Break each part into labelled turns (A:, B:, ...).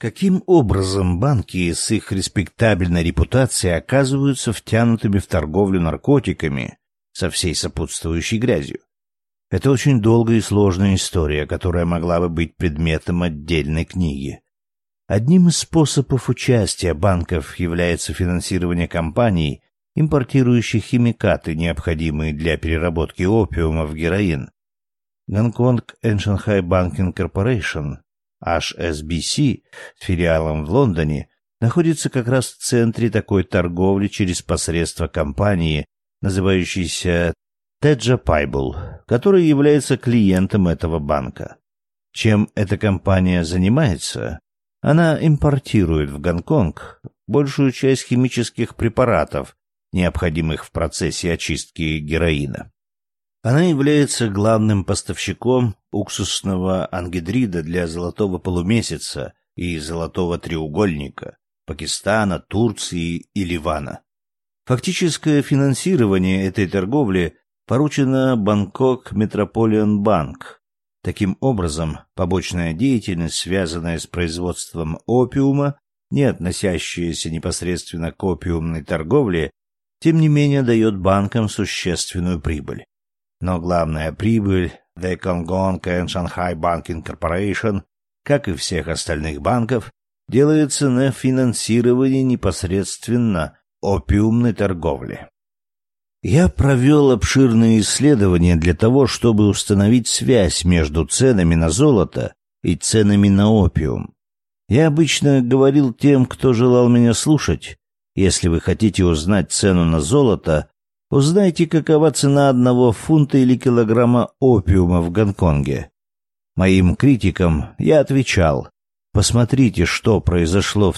A: Каким образом банки с их респектабельной репутацией оказываются втянутыми в торговлю наркотиками со всей сопутствующей грязью? Это очень долгая и сложная история, которая могла бы быть предметом отдельной книги. Одним из способов участия банков является финансирование компаний, импортирующих химикаты, необходимые для переработки опиума в героин. Гонконг and Shanghai Banking Corporation, HSBC, с филиалом в Лондоне, находится как раз в центре такой торговли через посредство компании, называющейся Teja Paibul, которая является клиентом этого банка. Чем эта компания занимается? Она импортирует в Гонконг большую часть химических препаратов, необходимых в процессе очистки героина. Она является главным поставщиком уксусного ангидрида для Золотого полумесяца и Золотого треугольника, Пакистана, Турции и Ливана. Фактическое финансирование этой торговли поручено Бангкок Metropolitan Bank. Таким образом, побочная деятельность, связанная с производством опиума, не относящаяся непосредственно к опиумной торговле, тем не менее дает банкам существенную прибыль. Но главная прибыль The Gongong and Shanghai Banking Corporation, как и всех остальных банков, делается на финансировании непосредственно опиумной торговли. Я провел обширные исследования для того, чтобы установить связь между ценами на золото и ценами на опиум. Я обычно говорил тем, кто желал меня слушать: если вы хотите узнать цену на золото, узнайте, какова цена 1 фунта или килограмма опиума в Гонконге. Моим критикам я отвечал: посмотрите, что произошло в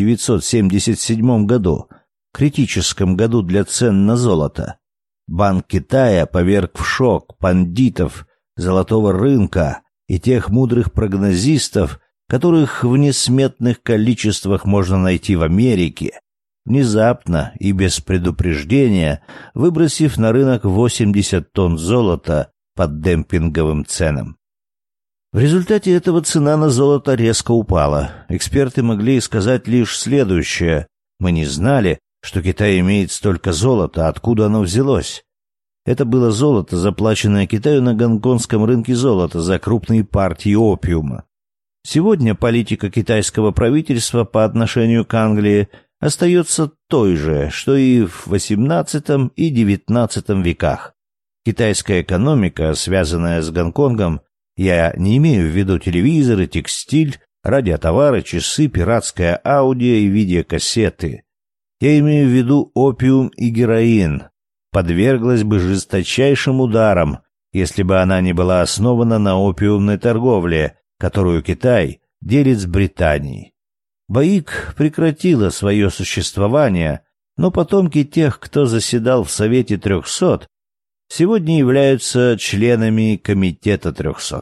A: 1977 году, критическом году для цен на золото. Банк Китая поверг в шок пандитов золотого рынка и тех мудрых прогнозистов, которых в несметных количествах можно найти в Америке, внезапно и без предупреждения выбросив на рынок 80 тонн золота под демпинговым ценам. В результате этого цена на золото резко упала. Эксперты могли сказать лишь следующее: мы не знали, что Китай имеет столько золота, откуда оно взялось. Это было золото, заплаченное Китаю на гонконгском рынке золота за крупные партии опиума. Сегодня политика китайского правительства по отношению к Англии остается той же, что и в XVIII и XIX веках. Китайская экономика, связанная с Гонконгом, я не имею в виду телевизоры, текстиль, радиотовары, часы, пиратское аудио и видеокассеты. Я имею в виду опиум и героин, подверглась бы жесточайшим ударам, если бы она не была основана на опиумной торговле, которую Китай делит с Британией. БАИК прекратила свое существование, но потомки тех, кто заседал в Совете 300, сегодня являются членами Комитета 300.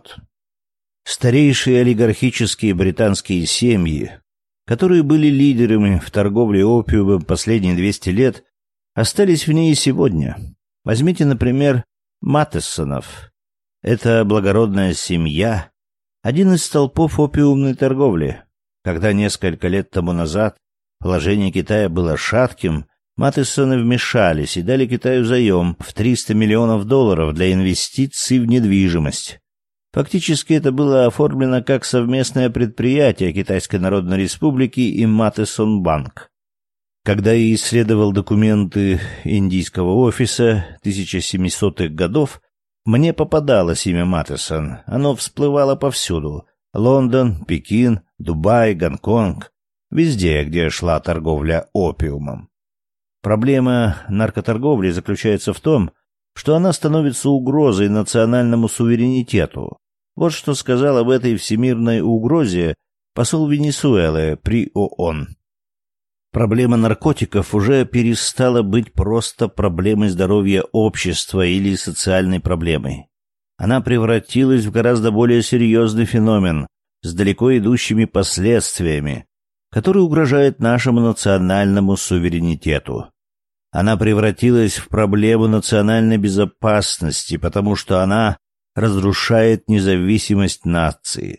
A: Старейшие олигархические британские семьи, которые были лидерами в торговле опиумом последние 200 лет, остались в ней и сегодня. Возьмите, например, Матесонов. Это благородная семья, один из столпов опиумной торговли. Когда несколько лет тому назад положение Китая было шатким, Матесоны вмешались и дали Китаю заем в $300 миллионов для инвестиций в недвижимость. Фактически это было оформлено как совместное предприятие Китайской Народной Республики и Матесон Банк. Когда я исследовал документы индийского офиса 1700-х годов, мне попадалось имя Матесон. Оно всплывало повсюду: Лондон, Пекин, Дубай, Гонконг, везде, где шла торговля опиумом. Проблема наркоторговли заключается в том, что она становится угрозой национальному суверенитету. Вот что сказал об этой всемирной угрозе посол Венесуэлы при ООН. Проблема наркотиков уже перестала быть просто проблемой здоровья общества или социальной проблемой. Она превратилась в гораздо более серьезный феномен с далеко идущими последствиями, который угрожает нашему национальному суверенитету. Она превратилась в проблему национальной безопасности, потому что она разрушает независимость нации.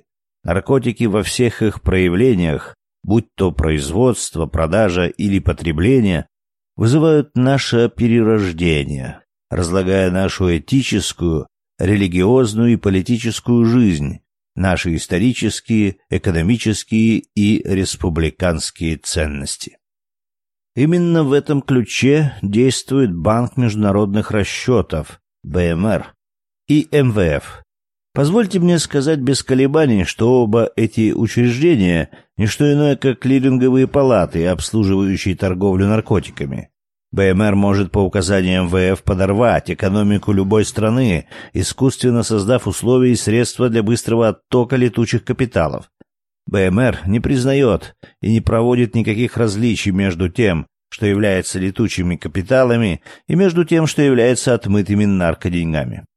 A: Наркотики во всех их проявлениях, будь то производство, продажа или потребление, вызывают наше перерождение, разлагая нашу этическую, религиозную и политическую жизнь, наши исторические, экономические и республиканские ценности. Именно в этом ключе действует Банк международных расчетов, БМР, и МВФ. Позвольте мне сказать без колебаний, что оба эти учреждения – не что иное, как клиринговые палаты, обслуживающие торговлю наркотиками. БМР может по указаниям МВФ подорвать экономику любой страны, искусственно создав условия и средства для быстрого оттока летучих капиталов. БМР не признает и не проводит никаких различий между тем, что является летучими капиталами, и между тем, что является отмытыми наркоденьгами.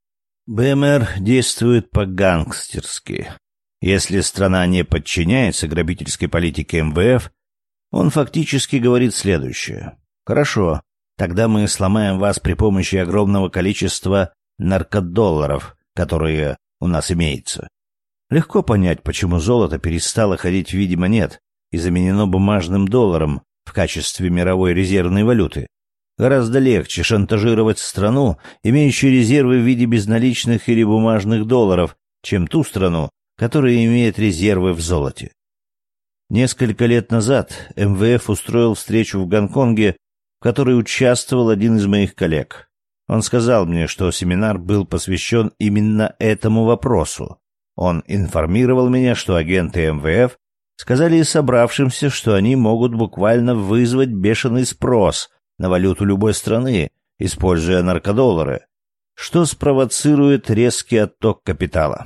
A: БМР действует по-гангстерски. Если страна не подчиняется грабительской политике МВФ, он фактически говорит следующее. Хорошо, тогда мы сломаем вас при помощи огромного количества наркодолларов, которые у нас имеются. Легко понять, почему золото перестало ходить в виде монет и заменено бумажным долларом в качестве мировой резервной валюты. Гораздо легче шантажировать страну, имеющую резервы в виде безналичных или бумажных долларов, чем ту страну, которая имеет резервы в золоте. Несколько лет назад МВФ устроил встречу в Гонконге, в которой участвовал один из моих коллег. Он сказал мне, что семинар был посвящен именно этому вопросу. Он информировал меня, что агенты МВФ сказали собравшимся, что они могут буквально вызвать бешеный спрос на валюту любой страны, используя наркодоллары, что спровоцирует резкий отток капитала.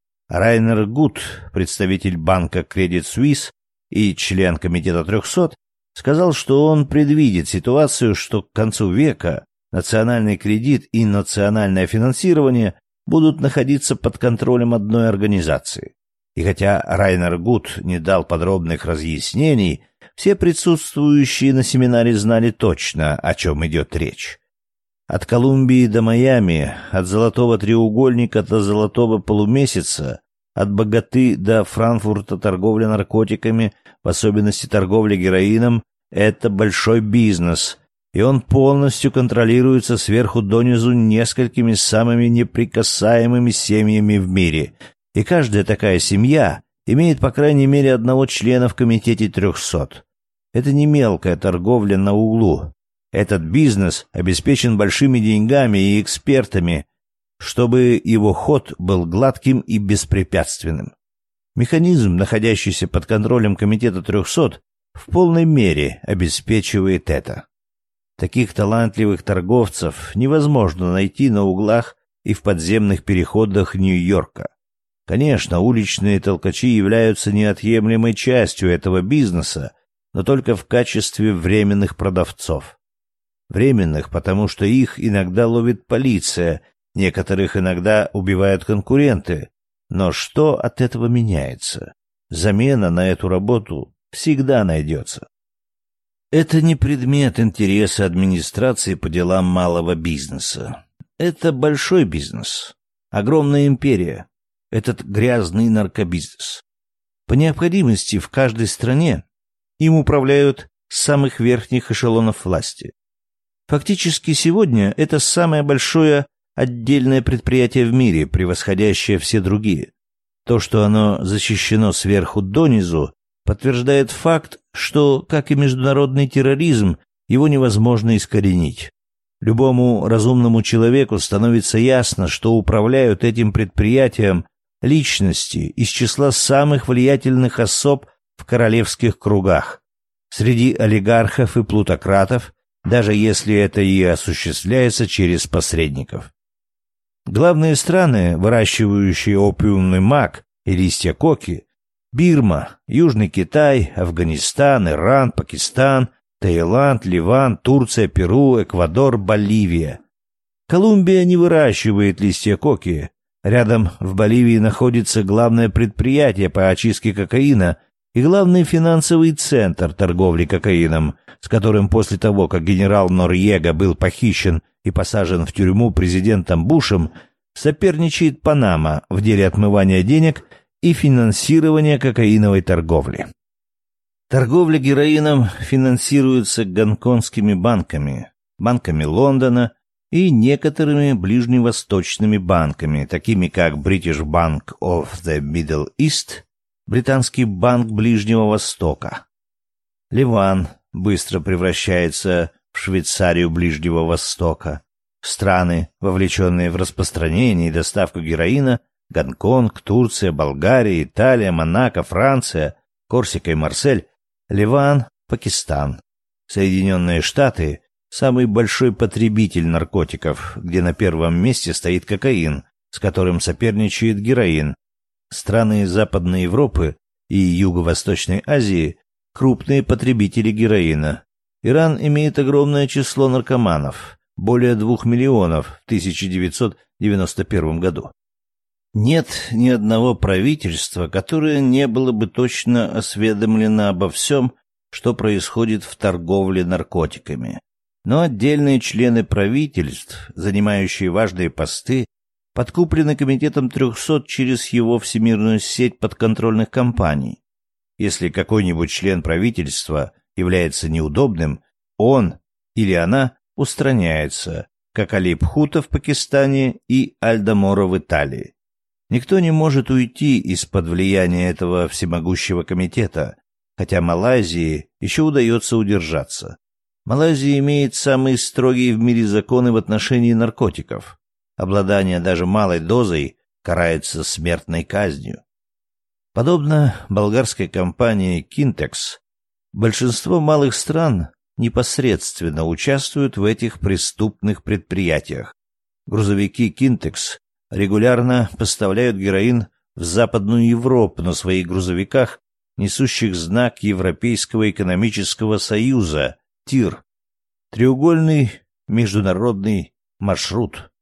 A: Райнер Гуд, представитель банка Credit Suisse и член комитета 300, сказал, что он предвидит ситуацию, что к концу века национальный кредит и национальное финансирование будут находиться под контролем одной организации. И хотя Райнер Гуд не дал подробных разъяснений, все присутствующие на семинаре знали точно, о чем идет речь. От Колумбии до Майами, от Золотого треугольника до Золотого полумесяца, от Боготы до Франкфурта торговля наркотиками, в особенности торговля героином, это большой бизнес, и он полностью контролируется сверху донизу несколькими самыми неприкасаемыми семьями в мире, и каждая такая семья имеет по крайней мере одного члена в комитете 300. Это не мелкая торговля на углу. Этот бизнес обеспечен большими деньгами и экспертами, чтобы его ход был гладким и беспрепятственным. Механизм, находящийся под контролем комитета 300, в полной мере обеспечивает это. Таких талантливых торговцев невозможно найти на углах и в подземных переходах Нью-Йорка. Конечно, уличные толкачи являются неотъемлемой частью этого бизнеса, но только в качестве временных продавцов. Временных, потому что их иногда ловит полиция, некоторых иногда убивают конкуренты. Но что от этого меняется? Замена на эту работу всегда найдется. Это не предмет интереса администрации по делам малого бизнеса. Это большой бизнес, огромная империя, этот грязный наркобизнес. По необходимости в каждой стране им управляют с самых верхних эшелонов власти. Фактически сегодня это самое большое отдельное предприятие в мире, превосходящее все другие. То, что оно защищено сверху донизу, подтверждает факт, что, как и международный терроризм, его невозможно искоренить. Любому разумному человеку становится ясно, что управляют этим предприятием личности из числа самых влиятельных особ в королевских кругах, среди олигархов и плутократов, даже если это и осуществляется через посредников. Главные страны, выращивающие опиумный мак и листья коки, Бирма, Южный Китай, Афганистан, Иран, Пакистан, Таиланд, Ливан, Турция, Перу, Эквадор, Боливия. Колумбия не выращивает листья коки. Рядом в Боливии находится главное предприятие по очистке кокаина и главный финансовый центр торговли кокаином, с которым после того, как генерал Норьега был похищен и посажен в тюрьму президентом Бушем, соперничает Панама в деле отмывания денег и финансирования кокаиновой торговли. Торговля героином финансируется гонконгскими банками, банками Лондона и некоторыми ближневосточными банками, такими как British Bank of the Middle East, британский банк Ближнего Востока. Ливан быстро превращается в Швейцарию Ближнего Востока. Страны, вовлеченные в распространение и доставку героина, Гонконг, Турция, Болгария, Италия, Монако, Франция, Корсика и Марсель, Ливан, Пакистан. Соединенные Штаты – самый большой потребитель наркотиков, где на первом месте стоит кокаин, с которым соперничает героин. Страны Западной Европы и Юго-Восточной Азии – крупные потребители героина. Иран имеет огромное число наркоманов – более 2 миллионов в 1991 году. Нет ни одного правительства, которое не было бы точно осведомлено обо всем, что происходит в торговле наркотиками. Но отдельные члены правительств, занимающие важные посты, подкуплены Комитетом 300 через его всемирную сеть подконтрольных компаний. Если какой-нибудь член правительства является неудобным, он или она устраняется, как Али Бхутто в Пакистане и Альдо-Моро в Италии. Никто не может уйти из-под влияния этого всемогущего комитета, хотя Малайзии еще удается удержаться. Малайзия имеет самые строгие в мире законы в отношении наркотиков. Обладание даже малой дозой карается смертной казнью. Подобно болгарской компании «Кинтекс», большинство малых стран непосредственно участвуют в этих преступных предприятиях. Грузовики «Кинтекс» регулярно поставляют героин в Западную Европу на своих грузовиках, несущих знак Европейского экономического союза ТИР, треугольный международный маршрут.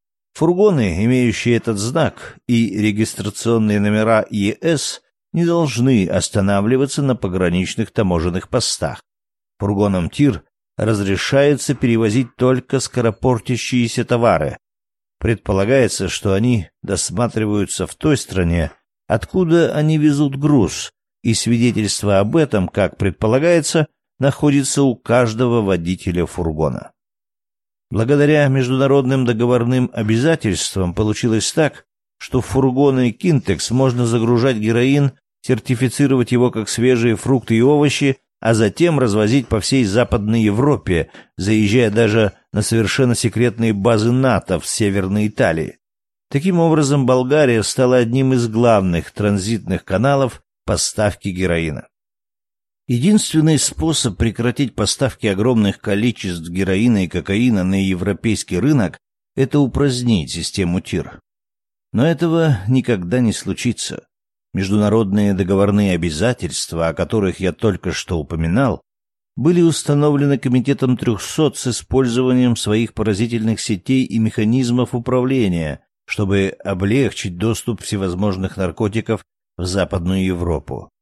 A: Фургоны, имеющие этот знак и регистрационные номера ЕС, не должны останавливаться на пограничных таможенных постах. Фургонам ТИР разрешается перевозить только скоропортящиеся товары. Предполагается, что они досматриваются в той стране, откуда они везут груз, и свидетельство об этом, как предполагается, находится у каждого водителя фургона. Благодаря международным договорным обязательствам получилось так, что в фургоны «Кинтекс» можно загружать героин, сертифицировать его как свежие фрукты и овощи, а затем развозить по всей Западной Европе, заезжая даже на совершенно секретные базы НАТО в Северной Италии. Таким образом, Болгария стала одним из главных транзитных каналов поставки героина. Единственный способ прекратить поставки огромных количеств героина и кокаина на европейский рынок – это упразднить систему ТИР. Но этого никогда не случится. Международные договорные обязательства, о которых я только что упоминал, были установлены Комитетом 300 с использованием своих поразительных сетей и механизмов управления, чтобы облегчить доступ всевозможных наркотиков в Западную Европу.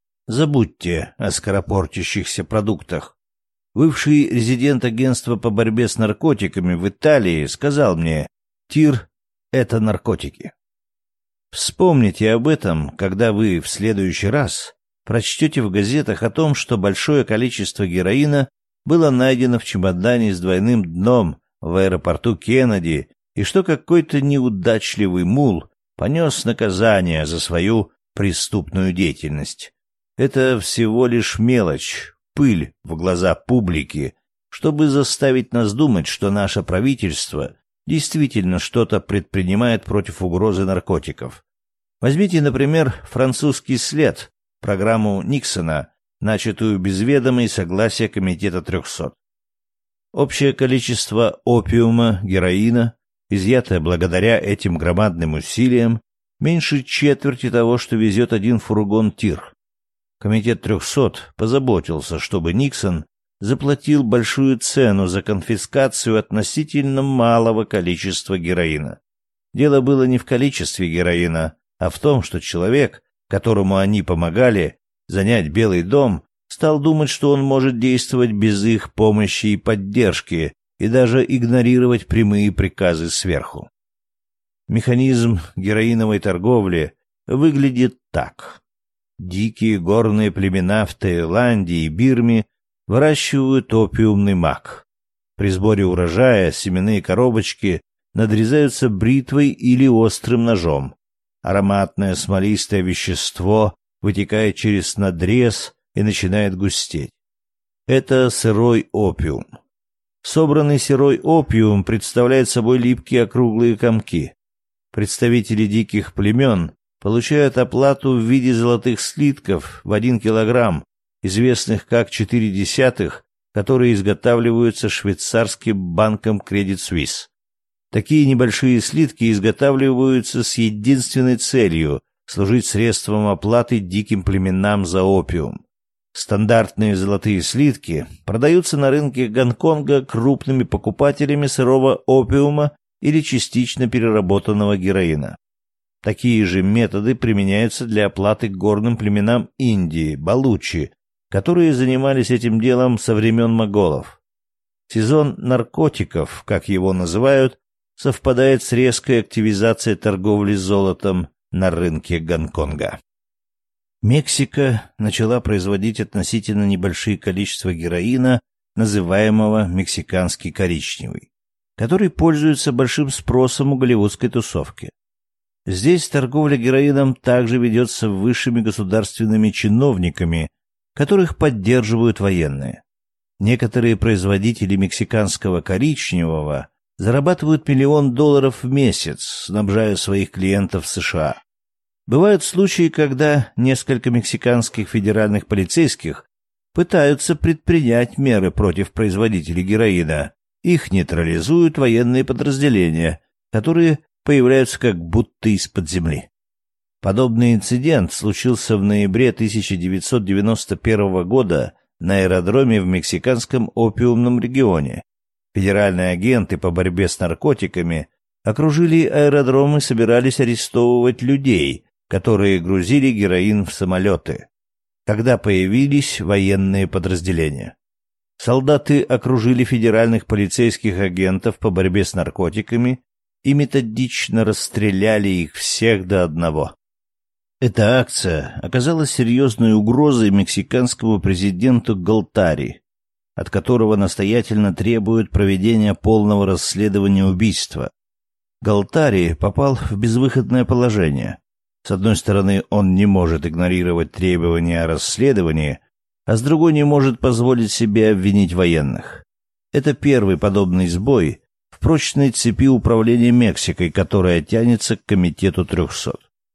A: Забудьте о скоропортящихся продуктах. Бывший резидент агентства по борьбе с наркотиками в Италии сказал мне: «ТИР — это наркотики». Вспомните об этом, когда вы в следующий раз прочтете в газетах о том, что большое количество героина было найдено в чемодане с двойным дном в аэропорту Кеннеди, и что какой-то неудачливый мул понес наказание за свою преступную деятельность. Это всего лишь мелочь, пыль в глаза публики, чтобы заставить нас думать, что наше правительство действительно что-то предпринимает против угрозы наркотиков. Возьмите, например, французский след, программу Никсона, начатую без ведома и согласия Комитета 300. Общее количество опиума, героина, изъятое благодаря этим громадным усилиям, меньше четверти того, что везет один фургон ТИР. Комитет 300 позаботился, чтобы Никсон заплатил большую цену за конфискацию относительно малого количества героина. Дело было не в количестве героина, а в том, что человек, которому они помогали занять Белый дом, стал думать, что он может действовать без их помощи и поддержки, и даже игнорировать прямые приказы сверху. Механизм героиновой торговли выглядит так. Дикие горные племена в Таиланде и Бирме выращивают опиумный мак. При сборе урожая семенные коробочки надрезаются бритвой или острым ножом. Ароматное смолистое вещество вытекает через надрез и начинает густеть. Это сырой опиум. Собранный сырой опиум представляет собой липкие округлые комки. Представители диких племен получают оплату в виде золотых слитков в 1 килограмм, известных как 0,4, которые изготавливаются швейцарским банком Credit Suisse. Такие небольшие слитки изготавливаются с единственной целью – служить средством оплаты диким племенам за опиум. Стандартные золотые слитки продаются на рынке Гонконга крупными покупателями сырого опиума или частично переработанного героина. Такие же методы применяются для оплаты горным племенам Индии, балучи, которые занимались этим делом со времен моголов. Сезон наркотиков, как его называют, совпадает с резкой активизацией торговли золотом на рынке Гонконга. Мексика начала производить относительно небольшие количества героина, называемого мексиканский коричневый, который пользуется большим спросом у голливудской тусовки. Здесь торговля героином также ведется высшими государственными чиновниками, которых поддерживают военные. Некоторые производители мексиканского коричневого зарабатывают $1 миллион в месяц, снабжая своих клиентов в США. Бывают случаи, когда несколько мексиканских федеральных полицейских пытаются предпринять меры против производителей героина. Их нейтрализуют военные подразделения, которые появляются как будто из-под земли. Подобный инцидент случился в ноябре 1991 года на аэродроме в мексиканском опиумном регионе. Федеральные агенты по борьбе с наркотиками окружили аэродром и собирались арестовывать людей, которые грузили героин в самолеты, когда появились военные подразделения. Солдаты окружили федеральных полицейских агентов по борьбе с наркотиками и методично расстреляли их всех до одного. Эта акция оказалась серьезной угрозой мексиканскому президенту Галтари, от которого настоятельно требуют проведения полного расследования убийства. Галтари попал в безвыходное положение. С одной стороны, он не может игнорировать требования о расследовании, а с другой не может позволить себе обвинить военных. Это первый подобный сбой в прочной цепи управления Мексикой, которая тянется к Комитету 300.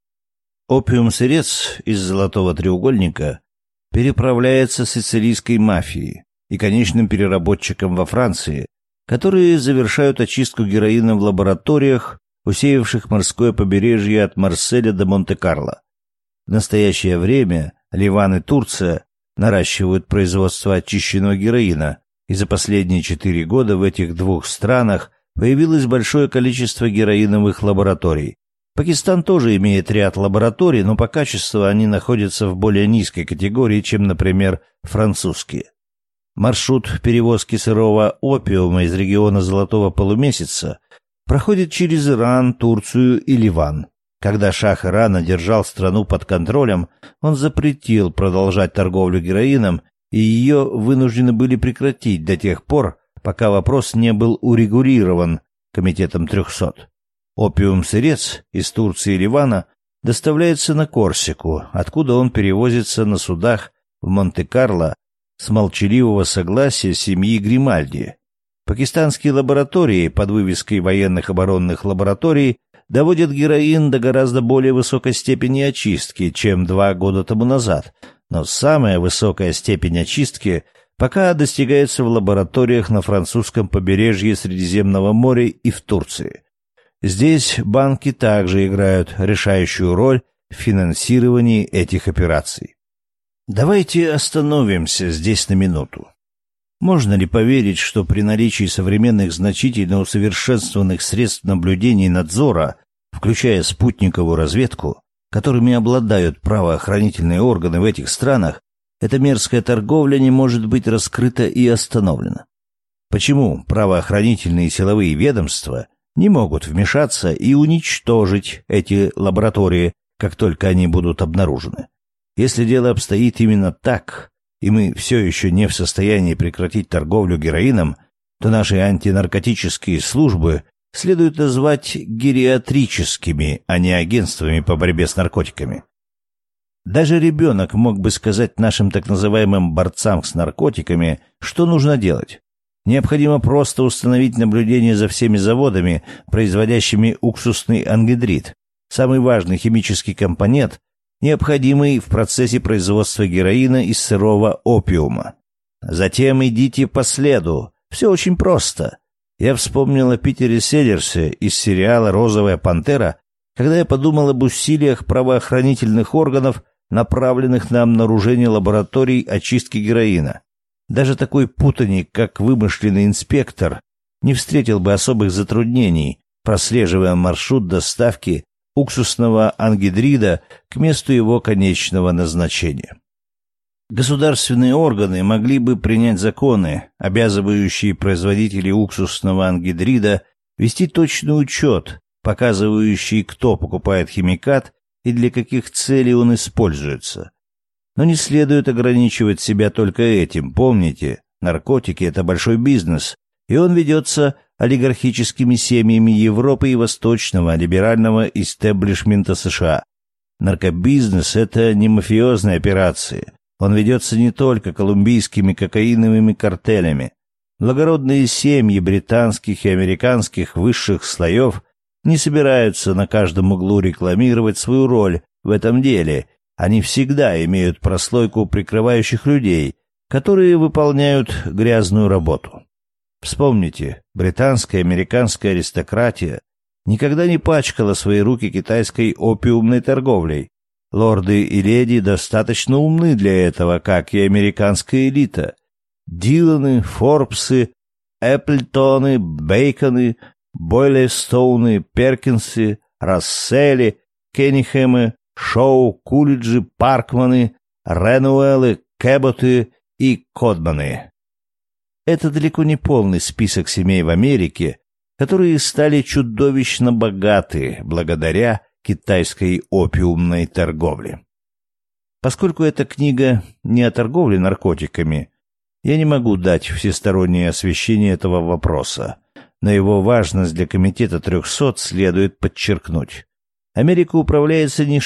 A: Опиум-сырец из Золотого треугольника переправляется сицилийской мафией и конечным переработчикам во Франции, которые завершают очистку героина в лабораториях, усеявших морское побережье от Марселя до Монте-Карло. В настоящее время Ливан и Турция наращивают производство очищенного героина, и за последние 4 года в этих двух странах появилось большое количество героиновых лабораторий. Пакистан тоже имеет ряд лабораторий, но по качеству они находятся в более низкой категории, чем, например, французские. Маршрут перевозки сырого опиума из региона Золотого полумесяца проходит через Иран, Турцию и Ливан. Когда шах Ирана держал страну под контролем, он запретил продолжать торговлю героином, и ее вынуждены были прекратить до тех пор, пока вопрос не был урегулирован Комитетом 300. Опиум-сырец из Турции и Ливана доставляется на Корсику, откуда он перевозится на судах в Монте-Карло с молчаливого согласия семьи Гримальди. Пакистанские лаборатории под вывеской военных оборонных лабораторий доводят героин до гораздо более высокой степени очистки, чем 2 года тому назад, но самая высокая степень очистки пока достигается в лабораториях на французском побережье Средиземного моря и в Турции. Здесь банки также играют решающую роль в финансировании этих операций. Давайте остановимся здесь на минуту. Можно ли поверить, что при наличии современных значительно усовершенствованных средств наблюдения и надзора, включая спутниковую разведку, которыми обладают правоохранительные органы в этих странах, эта мерзкая торговля не может быть раскрыта и остановлена? Почему правоохранительные и силовые ведомства не могут вмешаться и уничтожить эти лаборатории, как только они будут обнаружены. Если дело обстоит именно так, и мы все еще не в состоянии прекратить торговлю героином, то наши антинаркотические службы следует назвать гериатрическими, а не агентствами по борьбе с наркотиками. Даже ребенок мог бы сказать нашим так называемым борцам с наркотиками, что нужно делать. Необходимо просто установить наблюдение за всеми заводами, производящими уксусный ангидрид, самый важный химический компонент, необходимый в процессе производства героина из сырого опиума. Затем идите по следу. Все очень просто. Я вспомнил о Питере Селлерсе из сериала «Розовая пантера», когда я подумал об усилиях правоохранительных органов, направленных на обнаружение лабораторий очистки героина. Даже такой путаник, как вымышленный инспектор, не встретил бы особых затруднений, прослеживая маршрут доставки уксусного ангидрида к месту его конечного назначения. Государственные органы могли бы принять законы, обязывающие производителей уксусного ангидрида вести точный учет, показывающий, кто покупает химикат и для каких целей он используется. Но не следует ограничивать себя только этим. Помните, наркотики — это большой бизнес, и он ведется олигархическими семьями Европы и восточного либерального истеблишмента США. Наркобизнес — это не мафиозные операции. Он ведется не только колумбийскими кокаиновыми картелями. Благородные семьи британских и американских высших слоев не собираются на каждом углу рекламировать свою роль в этом деле. Они всегда имеют прослойку прикрывающих людей, которые выполняют грязную работу. Вспомните, британская и американская аристократия никогда не пачкала свои руки китайской опиумной торговлей. Лорды и леди достаточно умны для этого, как и американская элита. Диланы, Форбсы, Эпплтоны, Бейконы, Бойлестоуны, Перкинсы, Расселли, Кеннихэмы, Шоу, Кулиджи, Паркманы, Ренуэллы, Кэбботы и Кодманы. Это далеко не полный список семей в Америке, которые стали чудовищно богаты благодаря китайской опиумной торговле. Поскольку эта книга не о торговле наркотиками, я не могу дать всестороннее освещение этого вопроса, но его важность для Комитета 300 следует подчеркнуть. Америка управляется не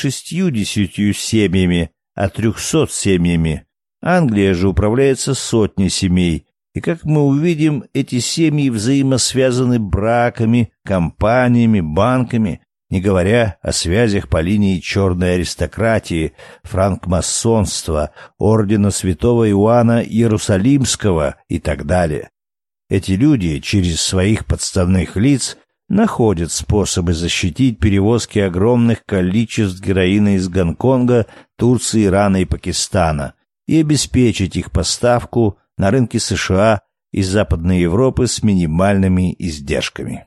A: 60 семьями, а 300 семьями. Англия же управляется сотней семей, и, как мы увидим, эти семьи взаимосвязаны браками, компаниями, банками, не говоря о связях по линии черной аристократии, франкмасонства, ордена святого Иоанна Иерусалимского и так далее. Эти люди через своих подставных лиц находят способы защитить перевозки огромных количеств героина из Гонконга, Турции, Ирана и Пакистана и обеспечить их поставку на рынки США и Западной Европы с минимальными издержками.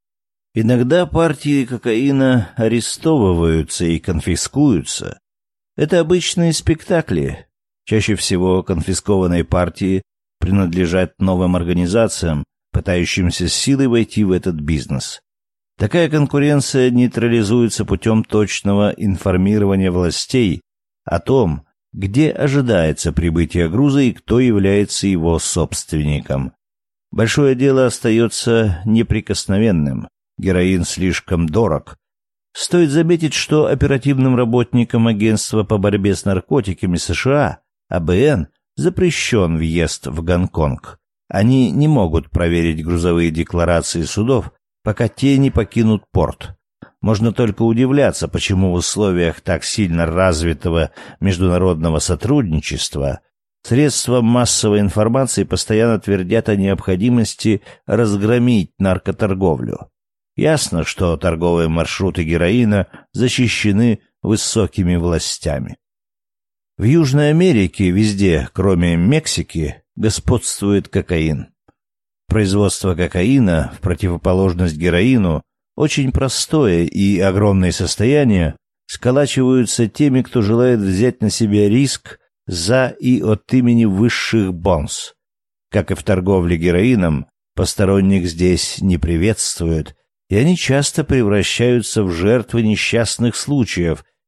A: Иногда партии кокаина арестовываются и конфискуются. Это обычные спектакли. Чаще всего конфискованные партии принадлежат новым организациям, пытающимся силой войти в этот бизнес. Такая конкуренция нейтрализуется путем точного информирования властей о том, где ожидается прибытие груза и кто является его собственником. Большое дело остается неприкосновенным. Героин слишком дорог. Стоит заметить, что оперативным работникам Агентства по борьбе с наркотиками США, АБН, запрещен въезд в Гонконг. Они не могут проверить грузовые декларации судов, пока те не покинут порт. Можно только удивляться, почему в условиях так сильно развитого международного сотрудничества средства массовой информации постоянно твердят о необходимости разгромить наркоторговлю. Ясно, что торговые маршруты героина защищены высокими властями. В Южной Америке везде, кроме Мексики, господствует кокаин. Производство кокаина, в противоположность героину, очень простое, и огромные состояния сколачиваются теми, кто желает взять на себя риск за и от имени высших бонз. Как и в торговле героином, посторонних здесь не приветствуют, и они часто превращаются в жертвы несчастных случаев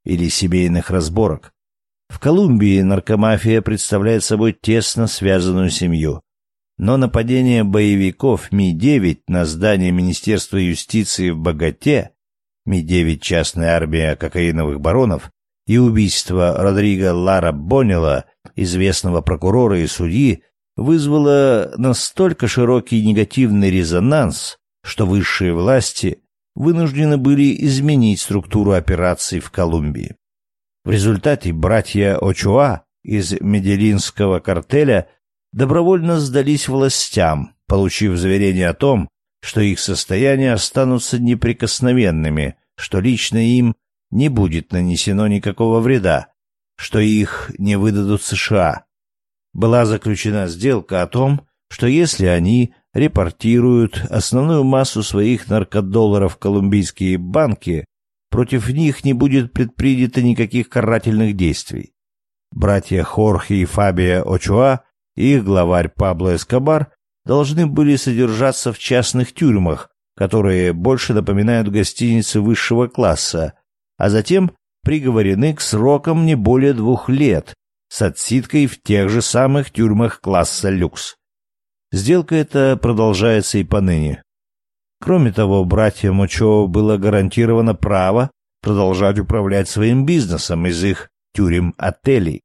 A: или семейных разборок. В Колумбии наркомафия представляет собой тесно связанную семью. Но нападение боевиков Ми-9 на здание Министерства юстиции в Боготе, Ми-9 — частная армия кокаиновых баронов, и убийство Родриго Лара Боннелла, известного прокурора и судьи, вызвало настолько широкий негативный резонанс, что высшие власти вынуждены были изменить структуру операций в Колумбии. В результате братья Очоа из Медельинского картеля добровольно сдались властям, получив заверение о том, что их состояния останутся неприкосновенными, что лично им не будет нанесено никакого вреда, что их не выдадут США. Была заключена сделка о том, что если они репортируют основную массу своих наркодолларов в колумбийские банки, против них не будет предпринято никаких карательных действий. Братья Хорхе и Фабио Очоа и их главарь Пабло Эскобар должны были содержаться в частных тюрьмах, которые больше напоминают гостиницы высшего класса, а затем приговорены к срокам не более 2 лет с отсидкой в тех же самых тюрьмах класса люкс. Сделка эта продолжается и поныне. Кроме того, братьям Очоа было гарантировано право продолжать управлять своим бизнесом из их тюрем-отелей.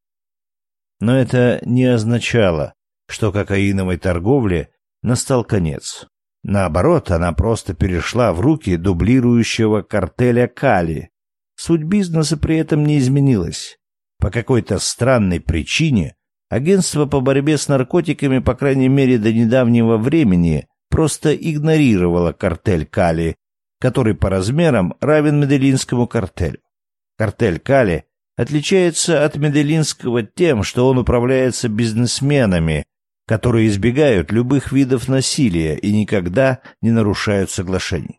A: Но это не означало, что кокаиновой торговле настал конец. Наоборот, она просто перешла в руки дублирующего картеля Кали. Суть бизнеса при этом не изменилась. По какой-то странной причине агентство по борьбе с наркотиками, по крайней мере до недавнего времени, просто игнорировало картель Кали, который по размерам равен Медельинскому картелю. Картель Кали отличается от Медельинского тем, что он управляется бизнесменами, которые избегают любых видов насилия и никогда не нарушают соглашений.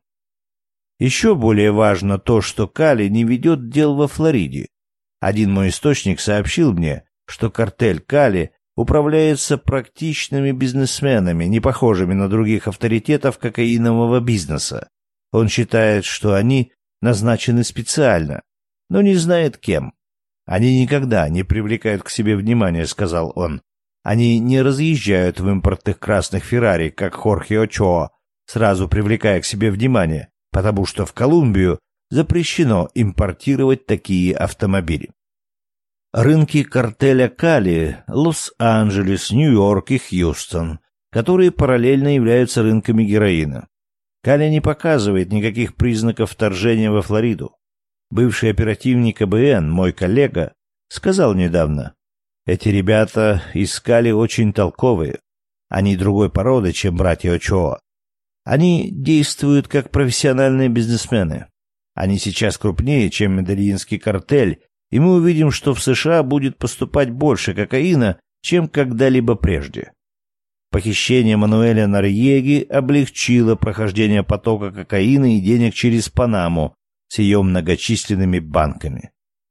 A: Еще более важно то, что Кали не ведет дел во Флориде. Один мой источник сообщил мне, что картель Кали управляется практичными бизнесменами, не похожими на других авторитетов кокаинового бизнеса. Он считает, что они назначены специально, но не знает кем. «Они никогда не привлекают к себе внимания», — сказал он. «Они не разъезжают в импортных красных Феррари, как Хорхе Очоа, сразу привлекая к себе внимание, потому что в Колумбию запрещено импортировать такие автомобили». Рынки картеля Кали — Лос-Анджелес, Нью-Йорк и Хьюстон, которые параллельно являются рынками героина. Кали не показывает никаких признаков вторжения во Флориду. Бывший оперативник АБН, мой коллега, сказал недавно: «Эти ребята из Кали очень толковые. Они другой породы, чем братья Очоа. Они действуют как профессиональные бизнесмены. Они сейчас крупнее, чем Медельинский картель, и мы увидим, что в США будет поступать больше кокаина, чем когда-либо прежде». Похищение Мануэля Норьеги облегчило прохождение потока кокаина и денег через Панаму с ее многочисленными банками.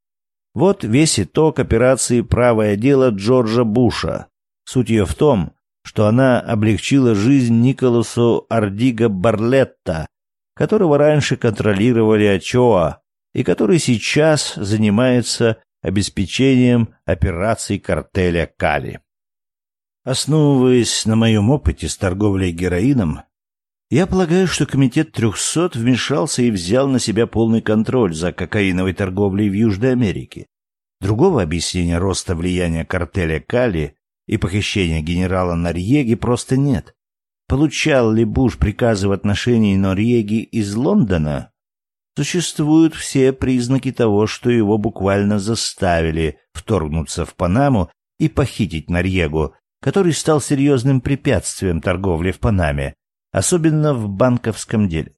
A: Вот весь итог операции «Правое дело» Джорджа Буша. Суть ее в том, что она облегчила жизнь Николасу Ардиго Барлетта, которого раньше контролировали Очоа, и который сейчас занимается обеспечением операций картеля Кали. Основываясь на моем опыте с торговлей героином, я полагаю, что комитет 300 вмешался и взял на себя полный контроль за кокаиновой торговлей в Южной Америке. Другого объяснения роста влияния картеля Кали и похищения генерала Норьеги просто нет. Получал ли Буш приказы в отношении Норьеги из Лондона? Существуют все признаки того, что его буквально заставили вторгнуться в Панаму и похитить Норьегу, который стал серьезным препятствием торговли в Панаме, особенно в банковском деле.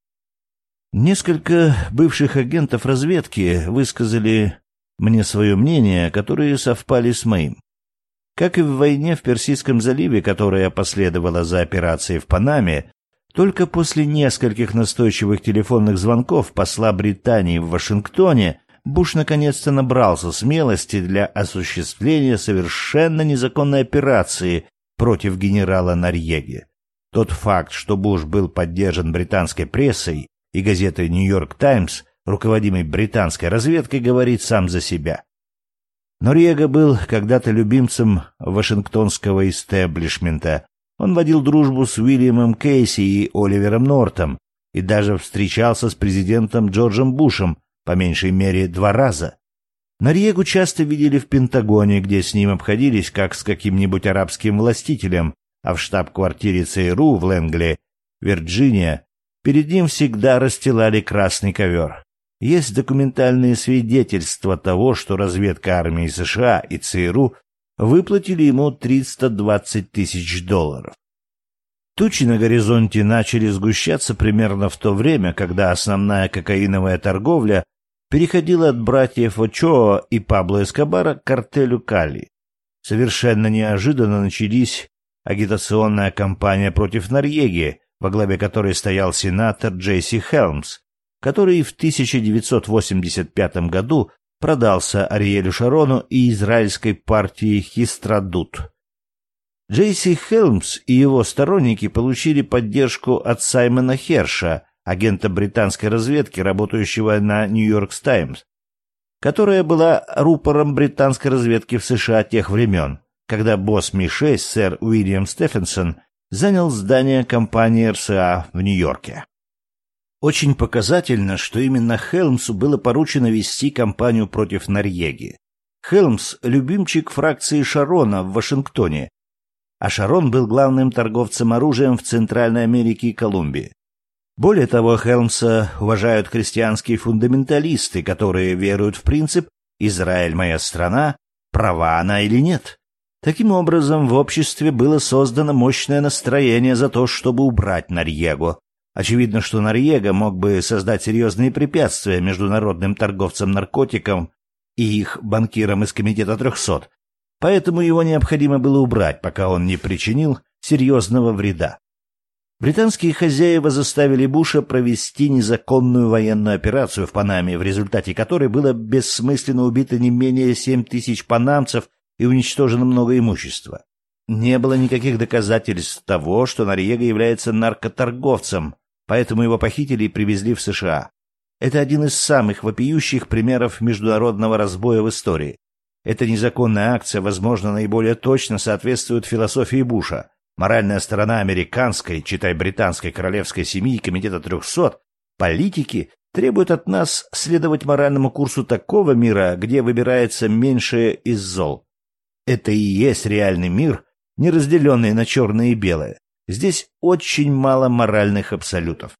A: Несколько бывших агентов разведки высказали мне свое мнение, которые совпали с моим. Как и в войне в Персидском заливе, которая последовала за операцией в Панаме, только после нескольких настойчивых телефонных звонков посла Британии в Вашингтоне Буш наконец-то набрался смелости для осуществления совершенно незаконной операции против генерала Норьеги. Тот факт, что Буш был поддержан британской прессой и газетой «Нью-Йорк Таймс», руководимый британской разведкой, говорит сам за себя. Нориего был когда-то любимцем вашингтонского истеблишмента. Он водил дружбу с Уильямом Кейси и Оливером Нортом и даже встречался с президентом Джорджем Бушем по меньшей мере 2 раза. Нориегу часто видели в Пентагоне, где с ним обходились как с каким-нибудь арабским властителем, а в штаб-квартире ЦРУ в Лэнгли, Вирджиния, перед ним всегда расстилали красный ковер. Есть документальные свидетельства того, что разведка армии США и ЦРУ выплатили ему $320 тысяч. Тучи на горизонте начали сгущаться примерно в то время, когда основная кокаиновая торговля переходила от братьев Очоа и Пабло Эскобара к картелю Калли. Совершенно неожиданно начались агитационная кампания против Норьеги, во главе которой стоял сенатор Джесси Хелмс, который в 1985 году продался Ариэлю Шарону и израильской партии Хистрадут. Джесси Хелмс и его сторонники получили поддержку от Саймона Херша, агента британской разведки, работающего на «Нью-Йорк Таймс», которая была рупором британской разведки в США тех времен, когда босс Ми-6, сэр Уильям Стефенсон, занял здание компании РСА в Нью-Йорке. Очень показательно, что именно Хелмсу было поручено вести кампанию против Норьеги. Хелмс – любимчик фракции Шарона в Вашингтоне, а Шарон был главным торговцем оружием в Центральной Америке и Колумбии. Более того, Хелмса уважают христианские фундаменталисты, которые веруют в принцип «Израиль – моя страна, права она или нет». Таким образом, в обществе было создано мощное настроение за то, чтобы убрать Норьегу. Очевидно, что Норьега мог бы создать серьезные препятствия международным торговцам наркотиком и их банкирам из Комитета 300, поэтому его необходимо было убрать, пока он не причинил серьезного вреда. Британские хозяева заставили Буша провести незаконную военную операцию в Панаме, в результате которой было бессмысленно убито не менее 7 тысяч панамцев и уничтожено много имущества. Не было никаких доказательств того, что Норьега является наркоторговцем, поэтому его похитили и привезли в США. Это один из самых вопиющих примеров международного разбоя в истории. Эта незаконная акция, возможно, наиболее точно соответствует философии Буша. Моральная сторона американской, читай британской королевской семьи и Комитета 300, политики требует от нас следовать моральному курсу такого мира, где выбирается меньшее из зол. Это и есть реальный мир, не разделенный на черное и белое. Здесь очень мало моральных абсолютов.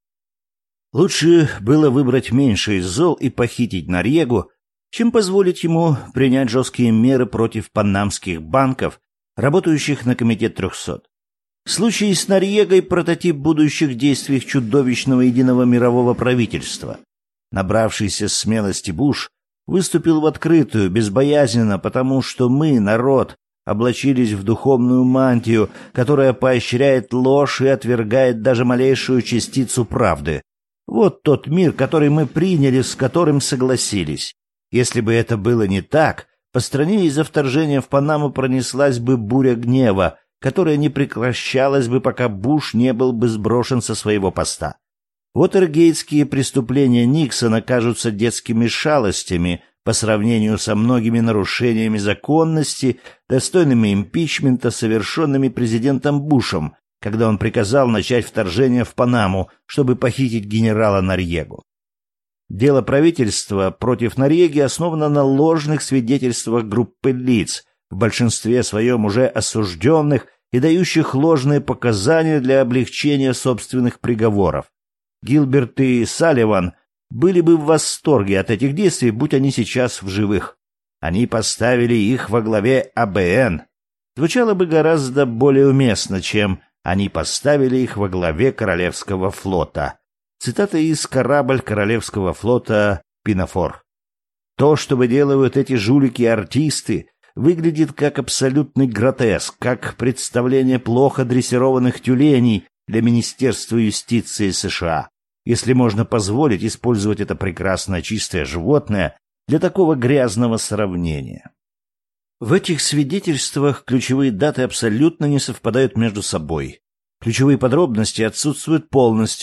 A: Лучше было выбрать меньшее из зол и похитить Норьегу, чем позволить ему принять жесткие меры против панамских банков, работающих на Комитет 300. Случай с Норьегой – прототип будущих действий чудовищного единого мирового правительства. Набравшийся смелости Буш выступил в открытую, безбоязненно, потому что мы, народ, облачились в духовную мантию, которая поощряет ложь и отвергает даже малейшую частицу правды. Вот тот мир, который мы приняли, с которым согласились. Если бы это было не так, по стране из-за вторжения в Панаму пронеслась бы буря гнева, которая не прекращалась бы, пока Буш не был бы сброшен со своего поста. Уотергейтские преступления Никсона кажутся детскими шалостями по сравнению со многими нарушениями законности, достойными импичмента, совершенными президентом Бушем, когда он приказал начать вторжение в Панаму, чтобы похитить генерала Норьегу. Дело правительства против Норьеги основано на ложных свидетельствах группы лиц, в большинстве своем уже осужденных и дающих ложные показания для облегчения собственных приговоров. Гилберт и Салливан были бы в восторге от этих действий, будь они сейчас в живых. Они поставили их во главе АБН. Звучало бы гораздо более уместно, чем «они поставили их во главе Королевского флота». Цитата из «Корабль Королевского флота Пинафор». То, что выделывают эти жулики-артисты, выглядит как абсолютный гротеск, как представление плохо дрессированных тюленей для Министерства юстиции США, если можно позволить использовать это прекрасное чистое животное для такого грязного сравнения. В этих свидетельствах ключевые даты абсолютно не совпадают между собой. Ключевые подробности отсутствуют полностью,